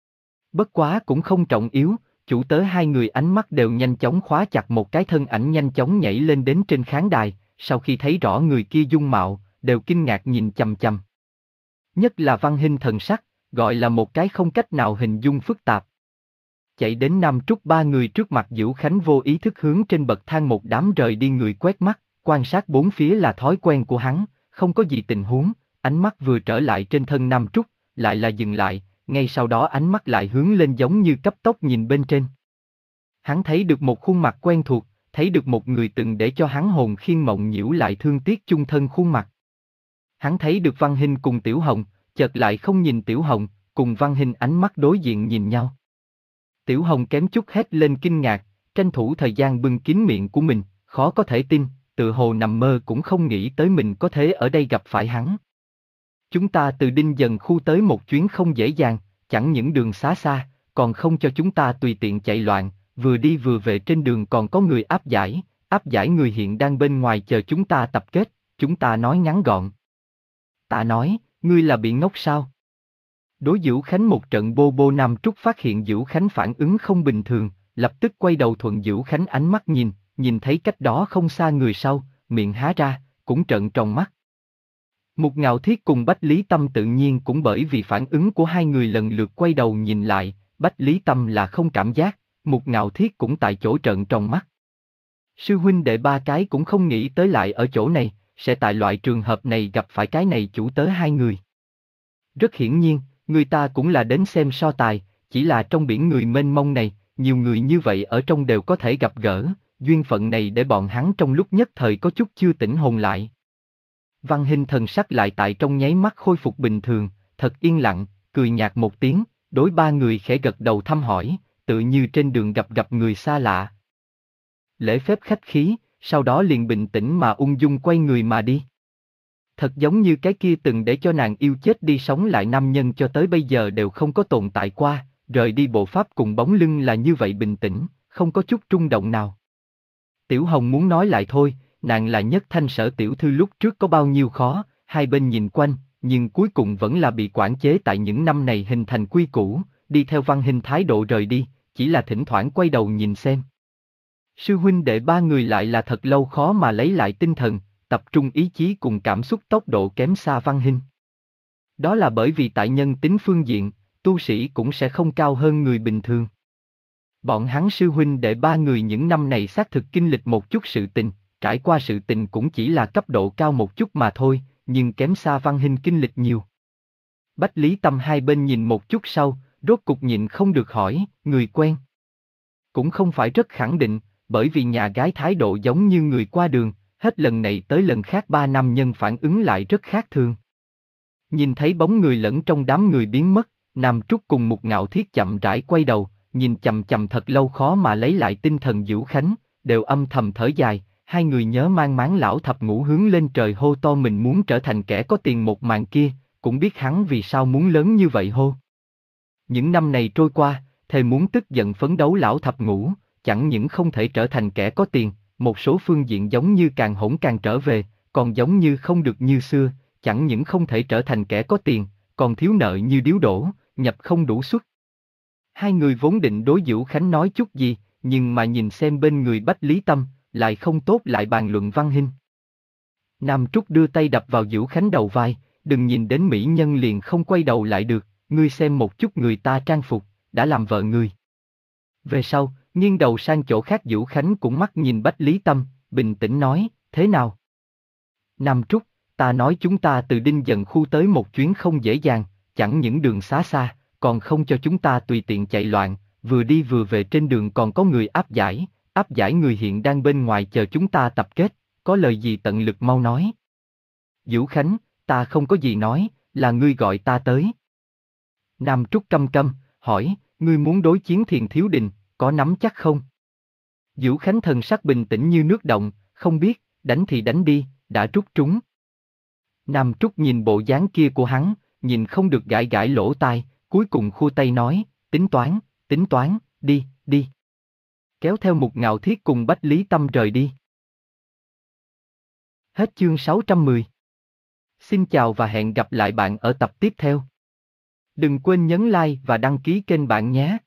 Bất quá cũng không trọng yếu, chủ tớ hai người ánh mắt đều nhanh chóng khóa chặt một cái thân ảnh nhanh chóng nhảy lên đến trên khán đài, sau khi thấy rõ người kia dung mạo, đều kinh ngạc nhìn chằm chằm. Nhất là Văn Hinh thần sắc, gọi là một cái không cách nào hình dung phức tạp. Chạy đến Nam Trúc ba người trước mặt Dữu Khánh vô ý thức hướng trên bậc thang một đám rời đi người quét mắt, quan sát bốn phía là thói quen của hắn, không có gì tình huống, ánh mắt vừa trở lại trên thân Nam Trúc, lại là dừng lại, ngay sau đó ánh mắt lại hướng lên giống như cấp tốc nhìn bên trên. Hắn thấy được một khuôn mặt quen thuộc, thấy được một người từng để cho hắn hồn khiên mộng nhiễu lại thương tiếc chung thân khuôn mặt. Hắn thấy được Văn Hinh cùng Tiểu Hồng, chợt lại không nhìn Tiểu Hồng, cùng Văn Hinh ánh mắt đối diện nhìn nhau. Tiểu Hồng kém chút hét lên kinh ngạc, tranh thủ thời gian bưng kín miệng của mình, khó có thể tin, tự hồ nằm mơ cũng không nghĩ tới mình có thể ở đây gặp phải hắn. Chúng ta từ Đinh Dần khu tới một chuyến không dễ dàng, chẳng những đường xá xa, còn không cho chúng ta tùy tiện chạy loạn, vừa đi vừa về trên đường còn có người áp giải, áp giải người hiện đang bên ngoài chờ chúng ta tập kết, chúng ta nói ngắn gọn. Ta nói, ngươi là bị ngốc sao? Đối Dữu Khánh một trận bô bô Nam Trúc phát hiện Dữu Khánh phản ứng không bình thường, lập tức quay đầu thuận Dữu Khánh ánh mắt nhìn, nhìn thấy cách đó không xa người sau, miệng há ra, cũng trợn tròn mắt. Mục Ngạo Thiết cùng Bách Lý Tâm tự nhiên cũng bởi vì phản ứng của hai người lần lượt quay đầu nhìn lại, Bách Lý Tâm là không cảm giác, Mục Ngạo Thiết cũng tại chỗ trợn tròn mắt. Sư huynh đệ ba cái cũng không nghĩ tới lại ở chỗ này, sẽ tại loại trường hợp này gặp phải cái này chủ tớ hai người. Rất hiển nhiên, người ta cũng là đến xem so tài, chỉ là trong biển người mênh mông này, nhiều người như vậy ở trong đều có thể gặp gỡ, duyên phận này để bọn hắn trong lúc nhất thời có chút chưa tỉnh hồn lại. Văn Hinh thần sắc lại tại trong nháy mắt khôi phục bình thường, thật yên lặng, cười nhạt một tiếng, đối ba người khẽ gật đầu thăm hỏi, tự như trên đường gặp gặp người xa lạ. Lễ phép khách khí, sau đó liền bình tĩnh mà ung dung quay người mà đi. Thật giống như cái kia từng để cho nàng yêu chết đi sống lại nam nhân cho tới bây giờ đều không có tồn tại qua, rời đi bộ pháp cùng bóng lưng là như vậy bình tĩnh, không có chút rung động nào. Tiểu Hồng muốn nói lại thôi, nàng là Nhất Thanh Sở tiểu thư lúc trước có bao nhiêu khó, hai bên nhìn quanh, nhưng cuối cùng vẫn là bị quản chế tại những năm này hình thành quy củ, đi theo Văn Hinh thái độ rời đi, chỉ là thỉnh thoảng quay đầu nhìn xem. Sư huynh đệ ba người lại là thật lâu khó mà lấy lại tinh thần, tập trung ý chí cùng cảm xúc tốc độ kém xa Văn Hinh. Đó là bởi vì tại nhân tính phương diện, tu sĩ cũng sẽ không cao hơn người bình thường. Bọn hắn sư huynh đệ ba người những năm này xác thực kinh lịch một chút sự tình, trải qua sự tình cũng chỉ là cấp độ cao một chút mà thôi, nhưng kém xa Văn Hinh kinh lịch nhiều. Bách Lý Tâm hai bên nhìn một chút sau, rốt cục nhịn không được hỏi, người quen. Cũng không phải rất khẳng định, bởi vì nhà gái thái độ giống như người qua đường, hết lần này tới lần khác ba nam nhân phản ứng lại rất khác thường. Nhìn thấy bóng người lẫn trong đám người biến mất, Nam Trúc cùng một Ngạo Thiết chậm rãi quay đầu, nhìn chầm chầm thật lâu khó mà lấy lại tinh thần Vũ Khánh, đều âm thầm thở dài, hai người nhớ mang máng lão thập ngũ hướng lên trời hô to mình muốn trở thành kẻ có tiền một màn kia, cũng biết hắn vì sao muốn lớn như vậy hô. Những năm này trôi qua, thề muốn tức giận phấn đấu lão thập ngũ, chẳng những không thể trở thành kẻ có tiền, một số phương diện giống như càng hỗn càng trở về, còn giống như không được như xưa, chẳng những không thể trở thành kẻ có tiền, còn thiếu nợ như điếu đổ, nhập không đủ suất. Hai người vốn định đối Vũ Khánh nói chút gì, nhưng mà nhìn xem bên người Bách Lý Tâm, lại không tốt lại bàn luận văn hình. Nam Trúc đưa tay đập vào Vũ Khánh đầu vai, đừng nhìn đến mỹ nhân liền không quay đầu lại được, ngươi xem một chút người ta trang phục, đã làm vợ ngươi. Về sau, nghiêng đầu sang chỗ khác Vũ Khánh cũng mắt nhìn Bách Lý Tâm, bình tĩnh nói, thế nào? Nam Trúc, ta nói chúng ta từ Đinh Dần khu tới một chuyến không dễ dàng, chẳng những đường xá xa, còn không cho chúng ta tùy tiện chạy loạn, vừa đi vừa về trên đường còn có người áp giải, áp giải người hiện đang bên ngoài chờ chúng ta tập kết, có lời gì tận lực mau nói. Vũ Khánh, ta không có gì nói, là ngươi gọi ta tới. Nam Trúc căm căm, hỏi, ngươi muốn đối chiến Thiền Thiếu Đình, có nắm chắc không? Vũ Khánh thần sắc bình tĩnh như nước động, không biết, đánh thì đánh đi, đã rút trúng. Nam Trúc nhìn bộ dáng kia của hắn, nhìn không được gãi gãi lỗ tai, cuối cùng khua tay nói, tính toán, tính toán, đi, đi. Kéo theo một Ngạo Thiết cùng Bách Lý Tâm rời đi. Hết chương sáu trăm mười. Xin chào và hẹn gặp lại bạn ở tập tiếp theo. Đừng quên nhấn like và đăng ký kênh bạn nhé.